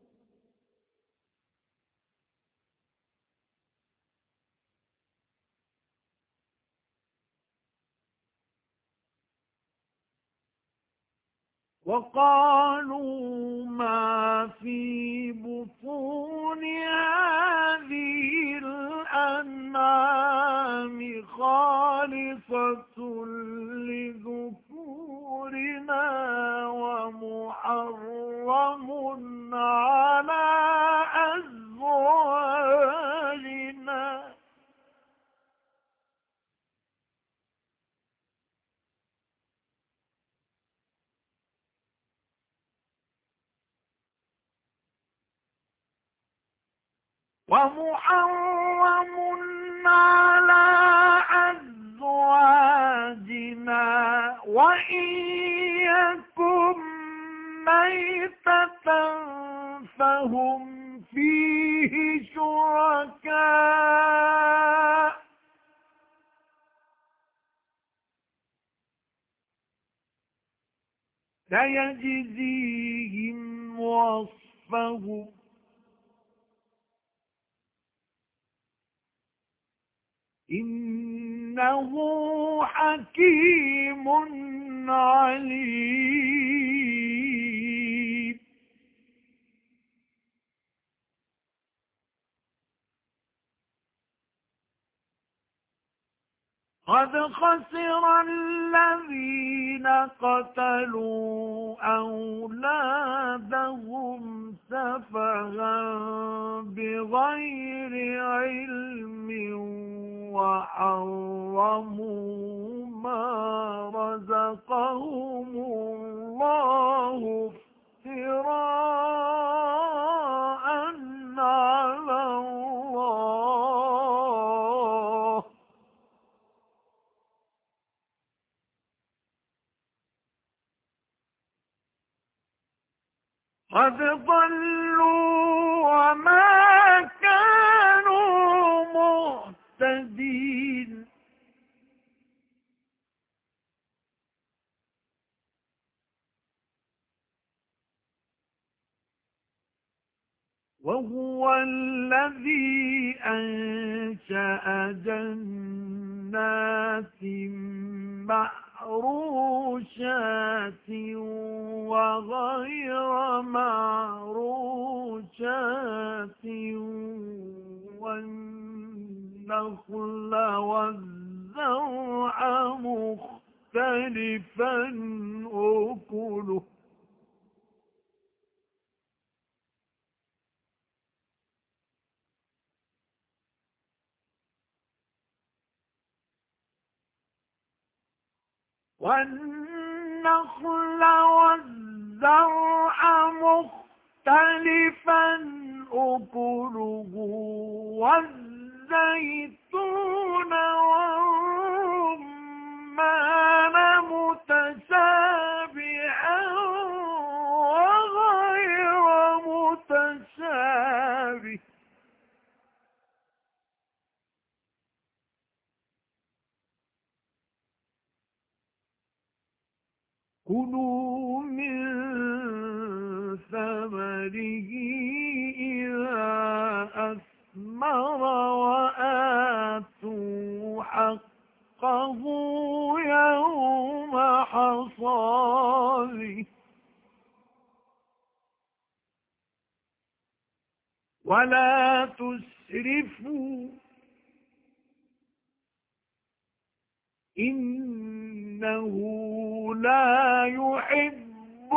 وقالوا ما في بطون هذه الأنعام خالصة لذكورنا ومحرم على أزواجنا وإن يكن ميتة فهم فيه شركاء سيجزيهم وصفهم إنه حكيم عليم قد خسر الذين قتلوا أولادهم سفها بغير علم وحرموا ما رزقهم الله افتراء على الله قد ضلوا وما كانوا مهتدين وهو الذي أنشأ جنات معروشات وغير معروشات والنخل والزرع مختلفا أكله والنخل والزرع مختلفا أكله والزيتون والرمان متشابها وغير متشابه كلوا من ثمره إذا أثمر وآتوا حقه يوم حصاده ولا تسرفوا إنه لا يحب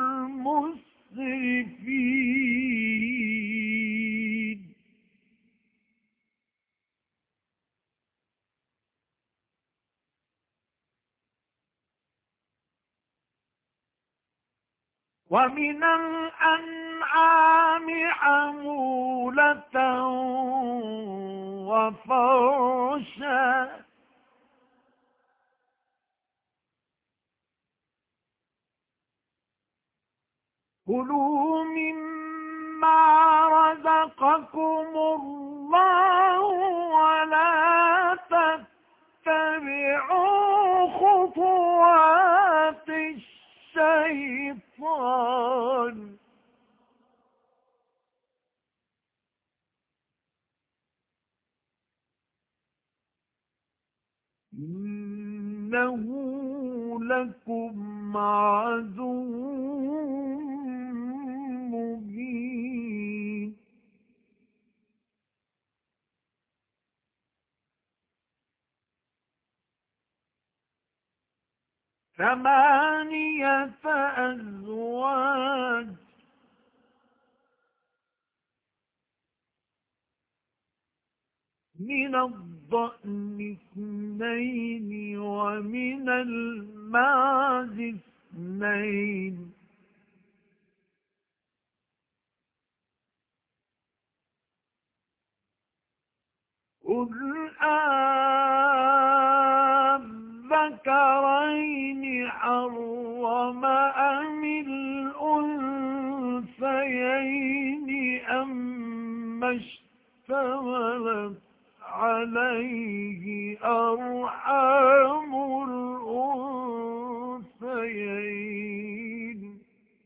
المسرفين ومن الأنعام حمولة وفرشا كلوا مما رزقكم الله ولا تتبعوا خطوات إنه لكم عدو مبين ثمانية أزواج من الضأن اثنين ومن المعز اثنين قل أذكرين حرم أم الأنثيين أم اشتملت عليه أرحام الأنثيين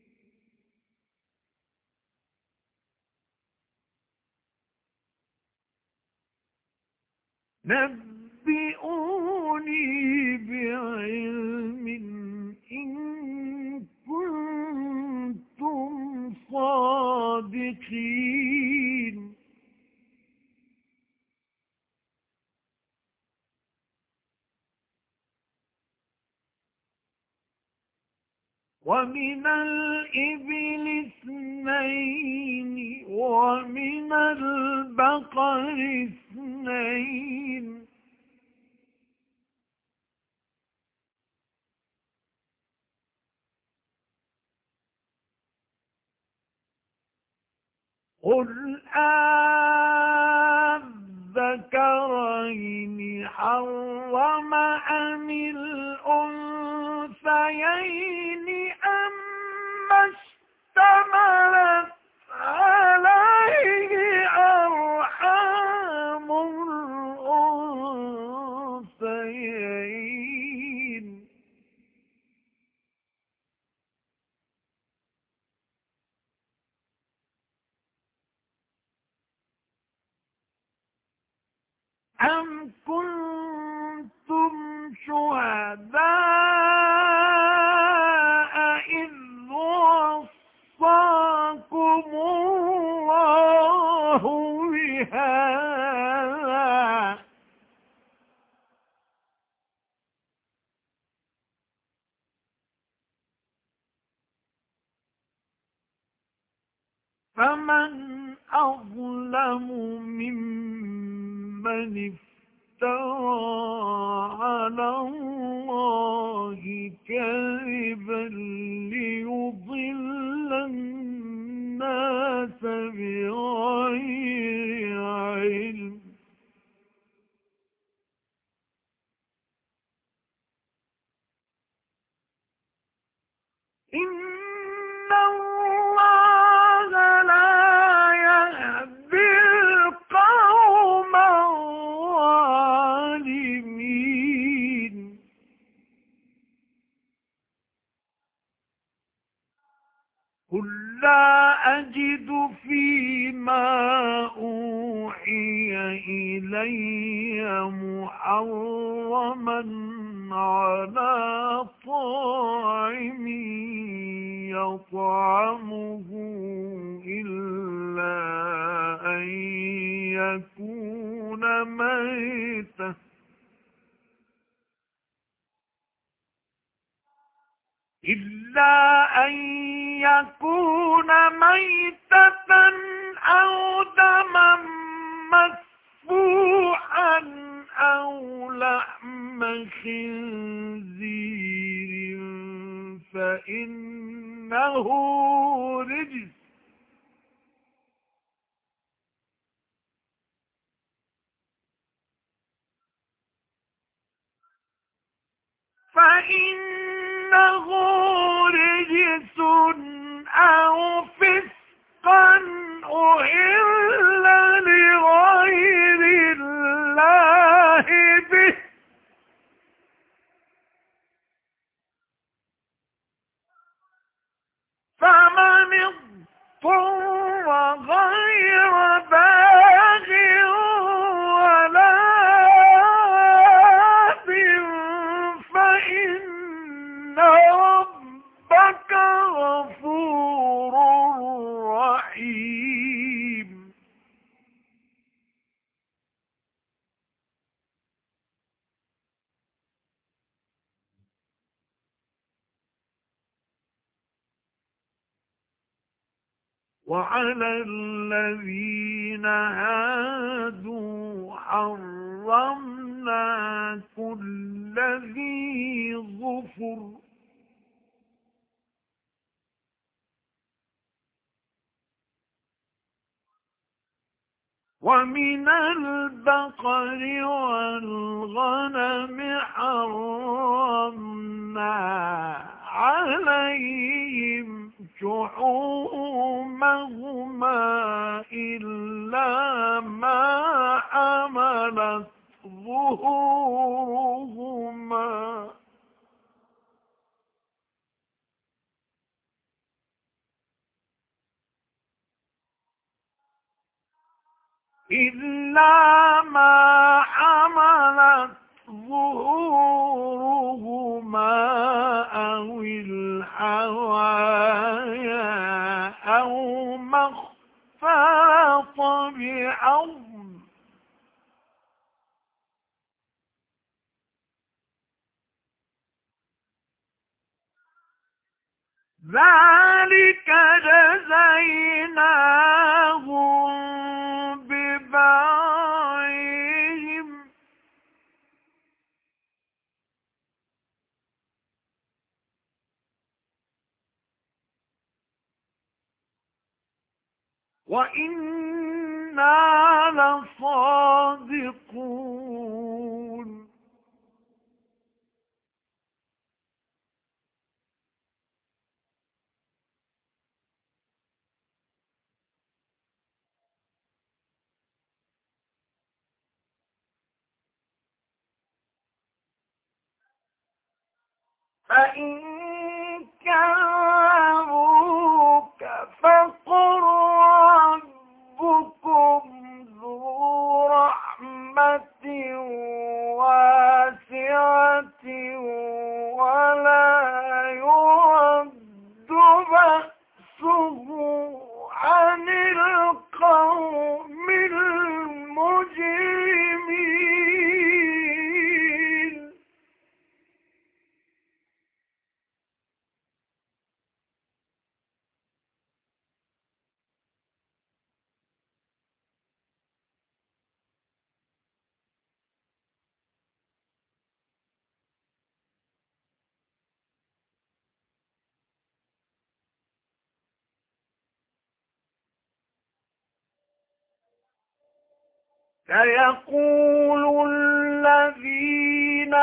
نبئوني بعلم إن كنتم صادقين ومن الإبل اثنين ومن البقر اثنين قل أذكرين حرم أم الأنثيين أما اشتملت عليه أرحام الأنثيين أم كنتم شهداء إذ وصاكم الله بهذا فمن أظلم ممن افترى على الله كذبا ليضل الناس بغير علم إن الله لا يهدي القوم الظالمين قل لا أجد فيما أوحي إلي محرما على طاعم يطعمه إلا أن يكون ميتا أو دما مسفوحا أو لحم خنزير فإنه رجس أو فسقا أهل لغير الله به فمن اضطر غير باغ ولا آثم ربك غفور رحيم. وعلى الذين هادوا حرمنا كل ذي ظفر ومن البقر والغنم حرمنا عليهم شحومهما إلا ما حملت ظهورهما إلا ما حملت ظهورهما أو الحوايا أو ما اختلط بعظم ذلك جزيناهم ببغيهم وإنا لصادقون. فإن كذبوك فقل ربكم ذو رحمة واسعة ولا يرد بأسه عن القوم المجرمين. سيقول الذين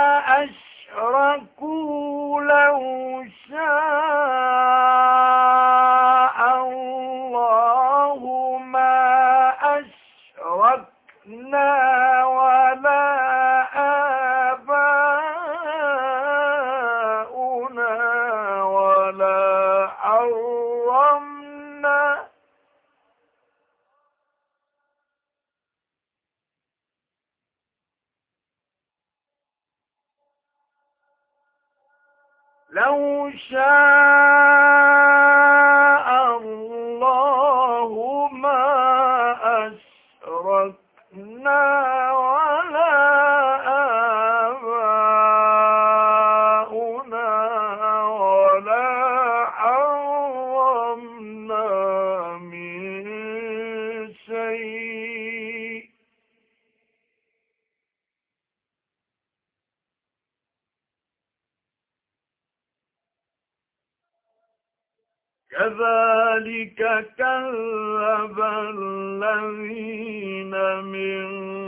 أشركوا لو شاء الله ما أشركنا ولا آباؤنا ولا حرمنا لو شاء الله ما أشركنا ولا آباؤنا ولا حرمنا من شيء كذلك كذب الذين من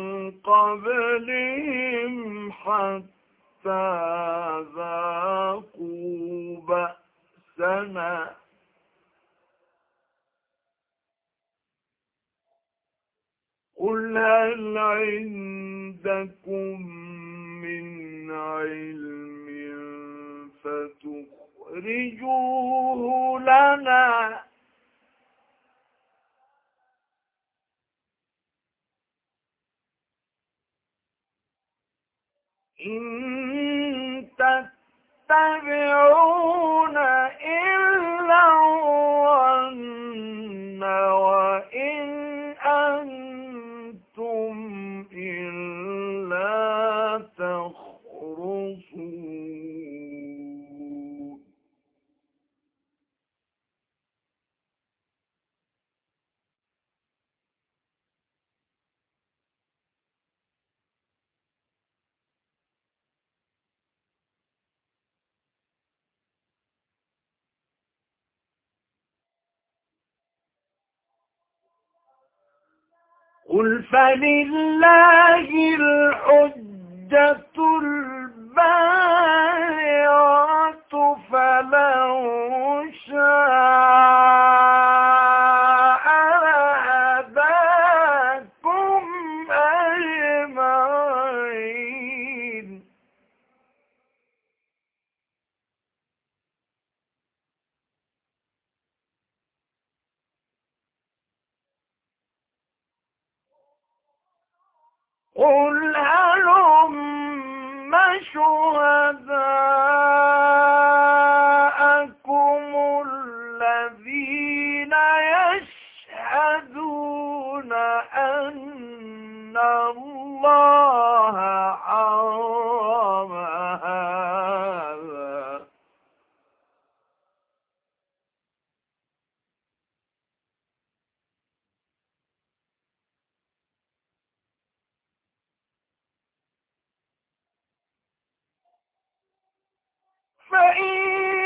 قبلهم حتى ذاقوا بأسنا قل هل عندكم من علم فتخرجوه لنا إن يتبعون إلا الظن وإن أنتم إلا تخرصون قل فلله الحجة البالغة فلو شاء لهداكم أجمعين قل هلم شهداءكم الذين يشهدون أن الله حرم هذا فإن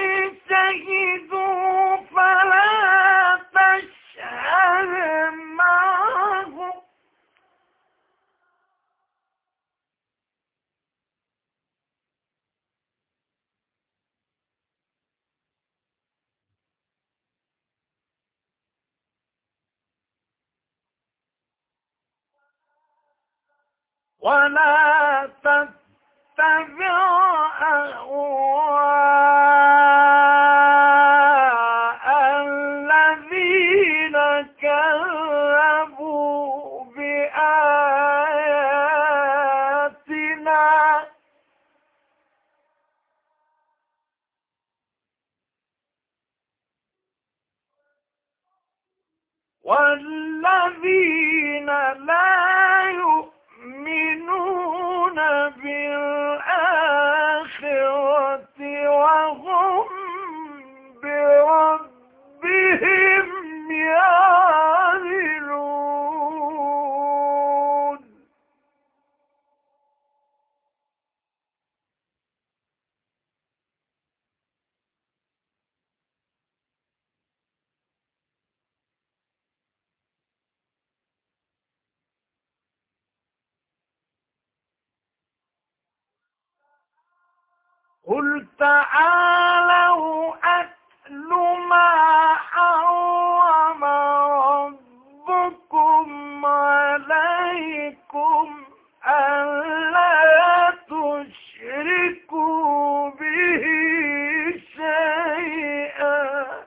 شهدوا فلا تشهد معهم ولا تتبع أهواء الذين كذبوا بآياتنا والذين لا يؤمنون بالآخرة وهم بربهم يعدلون قل تعالوا أتل ما حرم ربكم عليكم ألا تشركوا به شيئا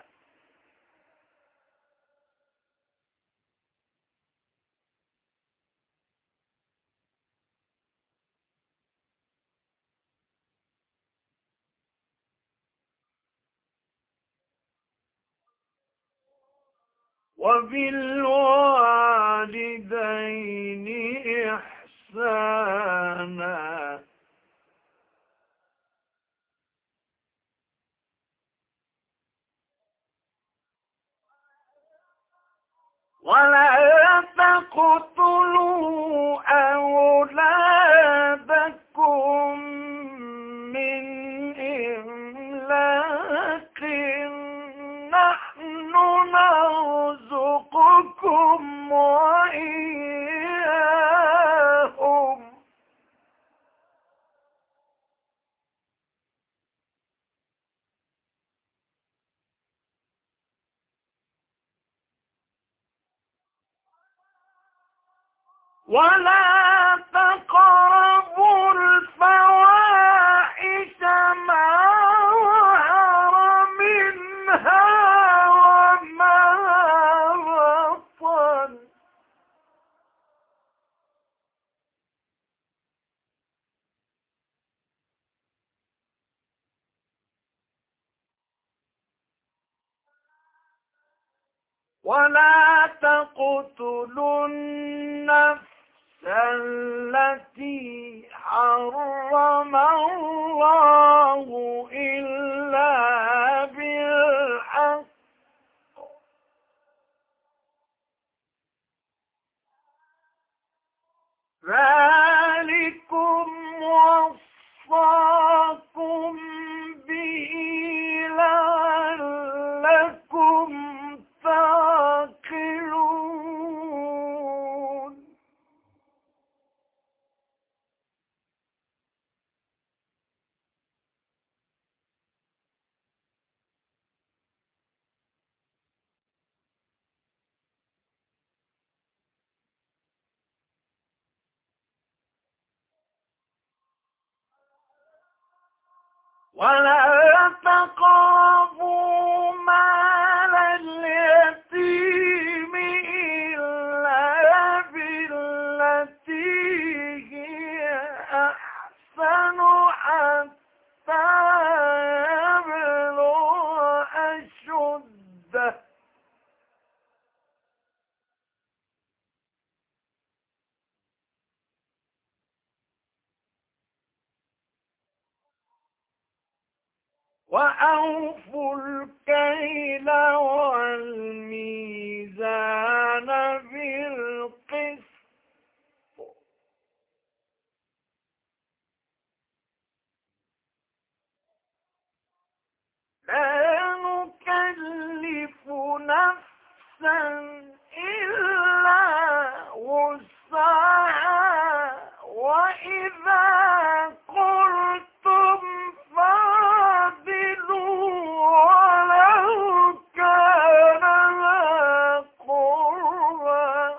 وبالوالدين إحسانا ولا تقتلوا أولادكم من إملاق نحن نرزقكم وإياهم ولا تقربوا الفواحش ما ظهر منها وما بطن ولا تقتلوا النفس التي حرم الله إلا بالحق ذلكم وصاكم به لعلكم تعقلون ولا تقربوا مال اليتيم إلا بالتي هي أحسن حتى يبلغ أشده وأوفوا الكيل والميزان بالقسط لا نكلف نفسا إلا وسعها وإذا قلتم فاعدلوا ولو كان ذا قربى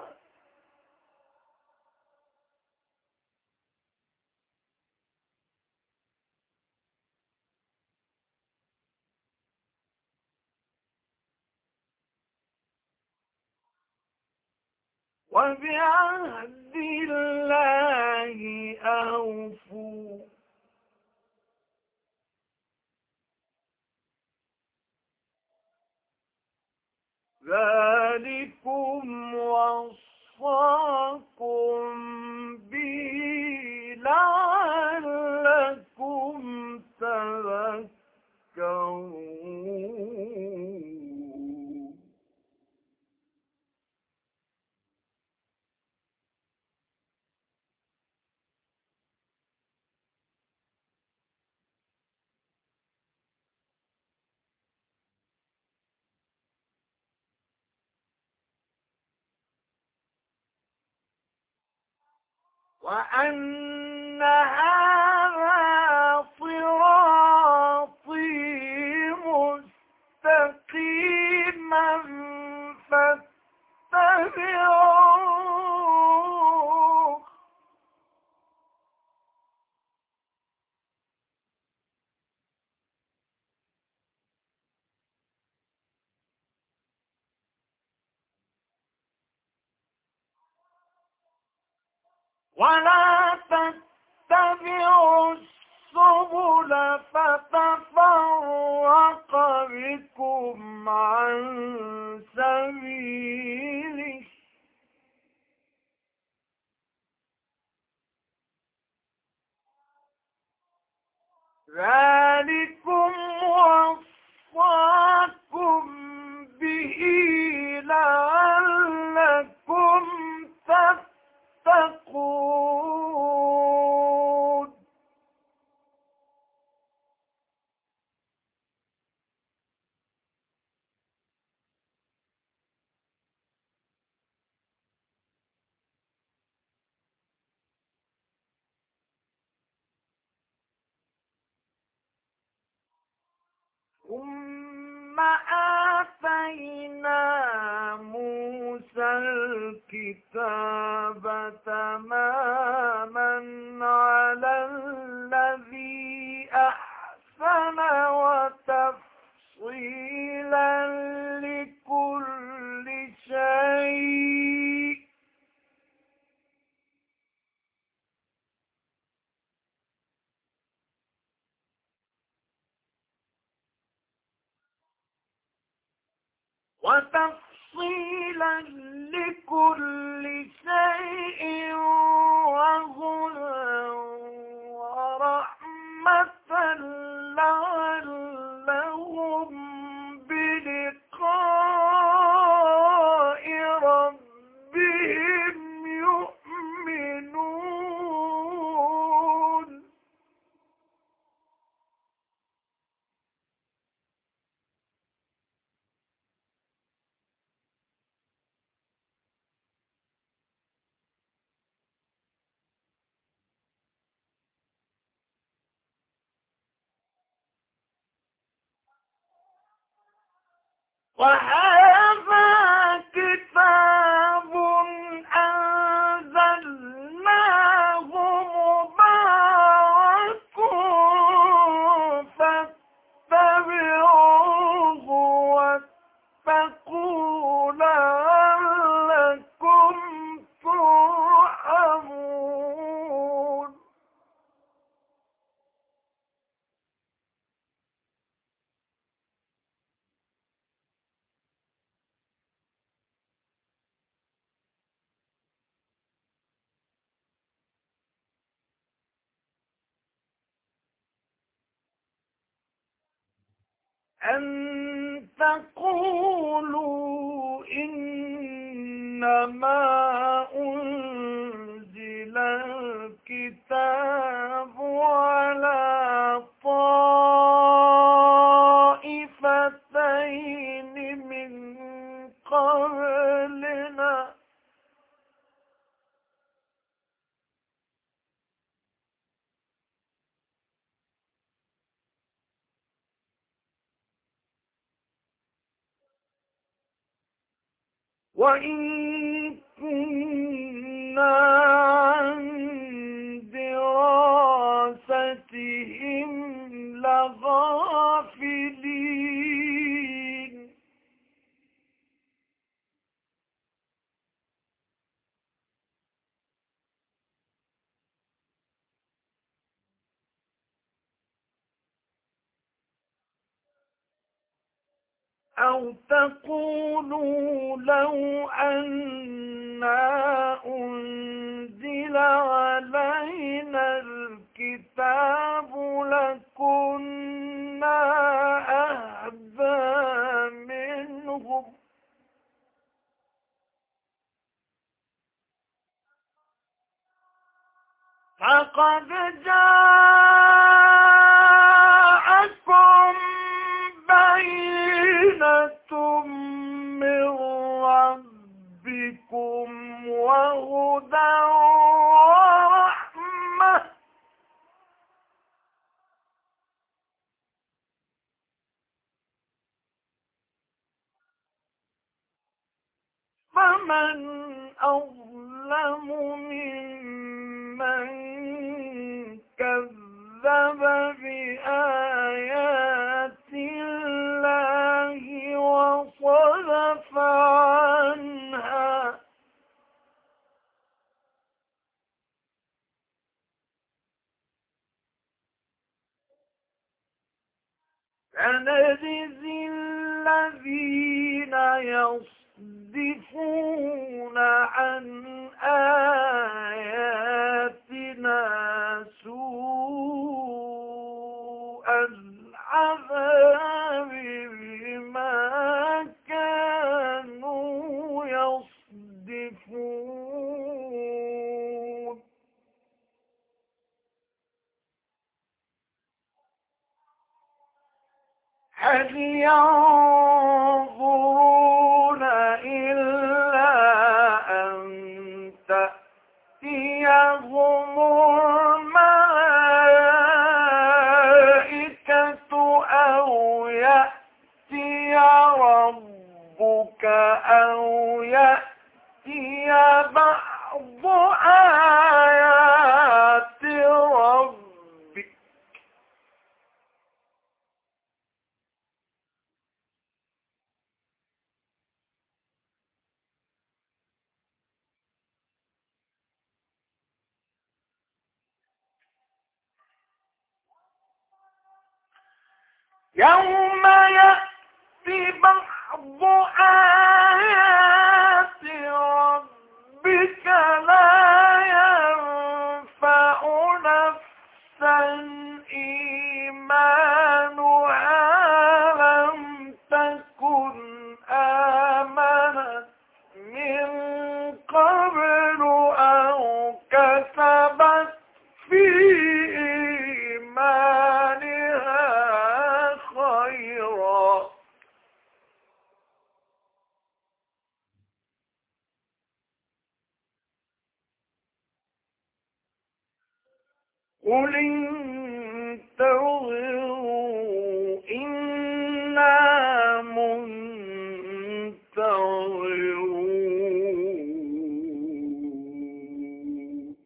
وبعهد الله أوفوا ذلكم وصاكم به لعلكم تذكرون وأن هذا صراطي مستقيما فاتبعوه ولا تتبعوا السبل فتفرق بكم عن سبيله ذلكم وصاكم به لعلكم تتقون ثم آتينا موسى الكتاب تماما على الذي أحسن وتفصيلا لكل شيء وتفصيلا تفصيلا لكل شيء وهدى ورحمة لعلهم بلقاء ربهم يؤمنون وهذا كتاب أنزلناه مبارك فاتبعوه واتقوا لعلكم ترحمون أن تقولوا إنما أنزل الكتاب على طائفتين من قبلنا وإن كنا عن دراستهم لغافلين أو تقولوا لو أنا أنزل علينا الكتاب لكنا أهدى منهم فقد جاءكم بينة من ربكم وهدى ورحمة فمن أظلم ممن كذب بآيات الله وصدف عنها سنجزي الذين يصدفون عن آياتنا سوء العذاب بما كانوا يصدفون هل ينظرون إلا أن تأتيهم الملائكة أو يأتي ربك أو يأتي بعض آيات ربك يوم يأتي بعض آيات ربك لا ينفع نفسا إيمانها لم تكن آمنت من قبل أو كسبت في إيمانها خيرا قل انتظروا إنا منتظرون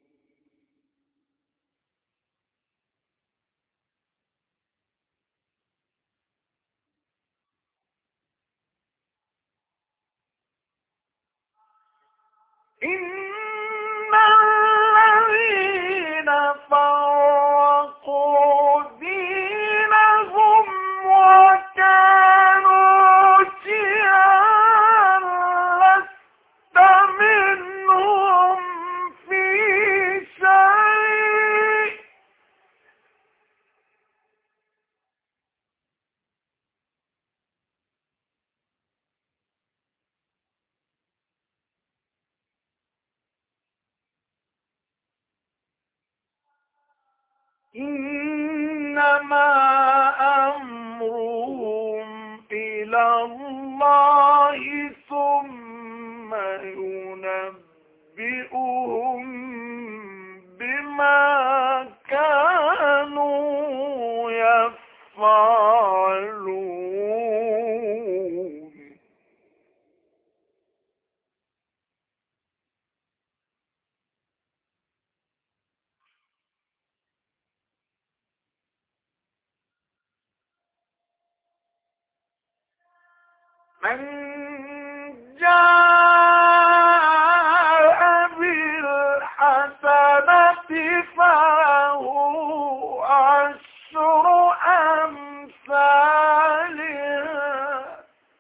إن الذين فرقوا دينهم وكانوا شيعا لست منهم في شيء إنما أمرهم إلى الله ثم ينبئهم بما كانوا يفعلون من جاء بالحسنة فله عشر أمثالها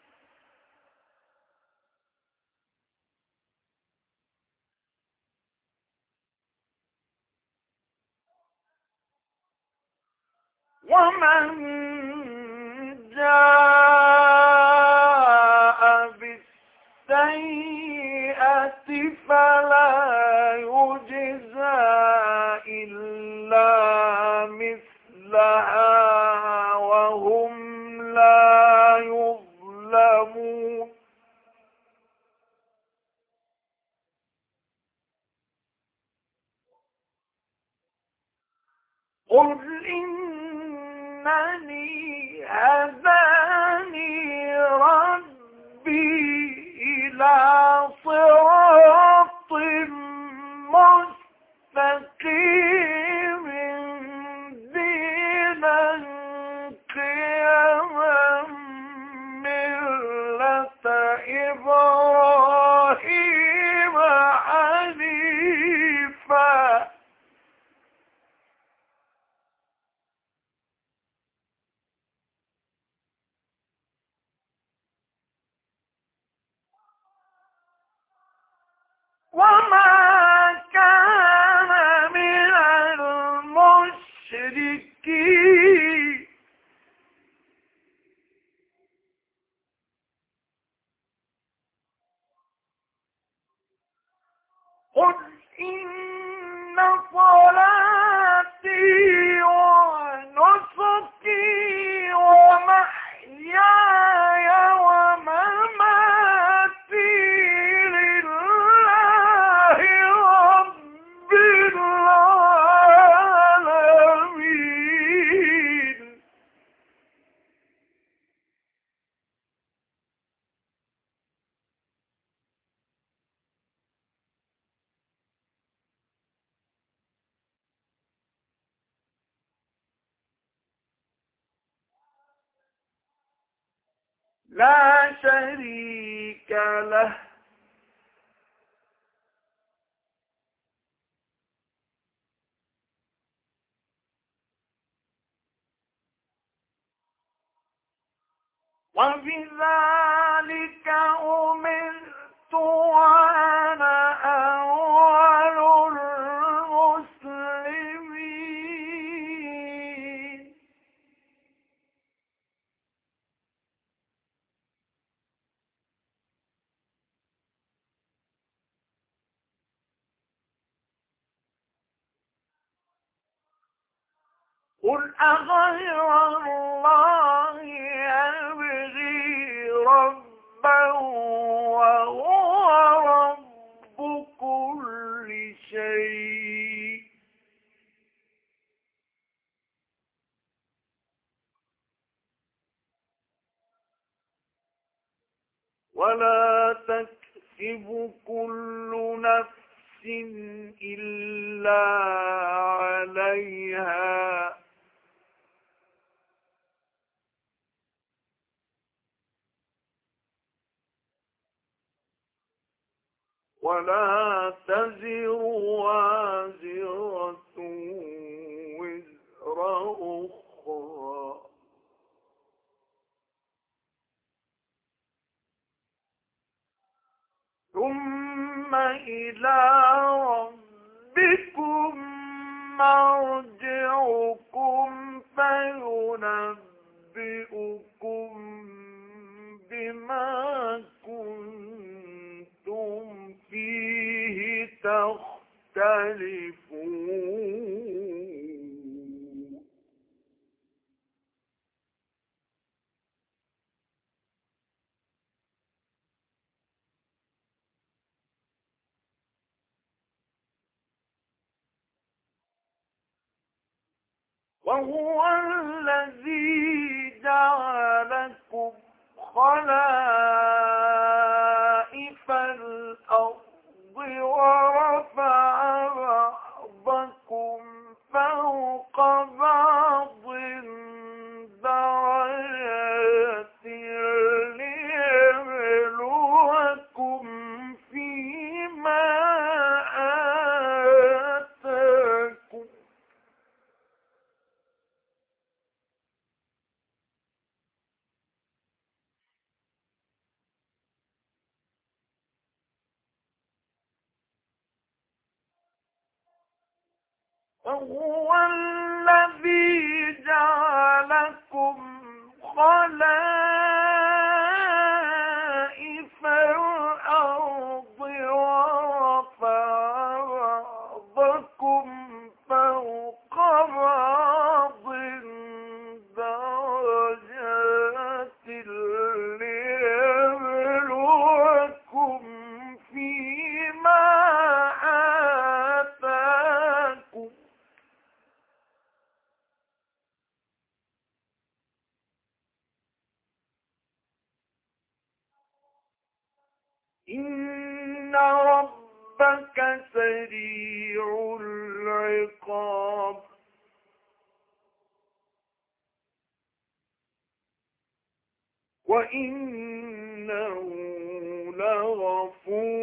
ومن جاء بالسيئة فلا يجزى إلا مثلها وهم لا يظلمون قل إنني هداني ربي إلى صراط مستقيم دينا قيما ملة إبراهيم حنيفا وما كان من المشركين قل إن صلاتي ونسكي ومحياي ومماتي لله رب العالمين لا شريك له وبذلك أمرت وأنا أول المسلمين. قل أغير الله أبغي ربا وهو رب كل شيء ولا تكسب كل نفس إلا عليها ولا تزر وازرة وزر أخرى ثم إلى ربكم مرجعكم فينبئكم بما كنتم فيه تختلفون. وهو الذي جعلكم خلائف الأرض ورفع بعضكم فوق بعض درجات ليبلوكم فيما آتاكم. وهو الذي جعلكم خلائف الأرض ورفع بعضكم فوق بعض درجات ليبلوكم فيما آتاكم. إن ربك سريع العقاب وإنه لغفور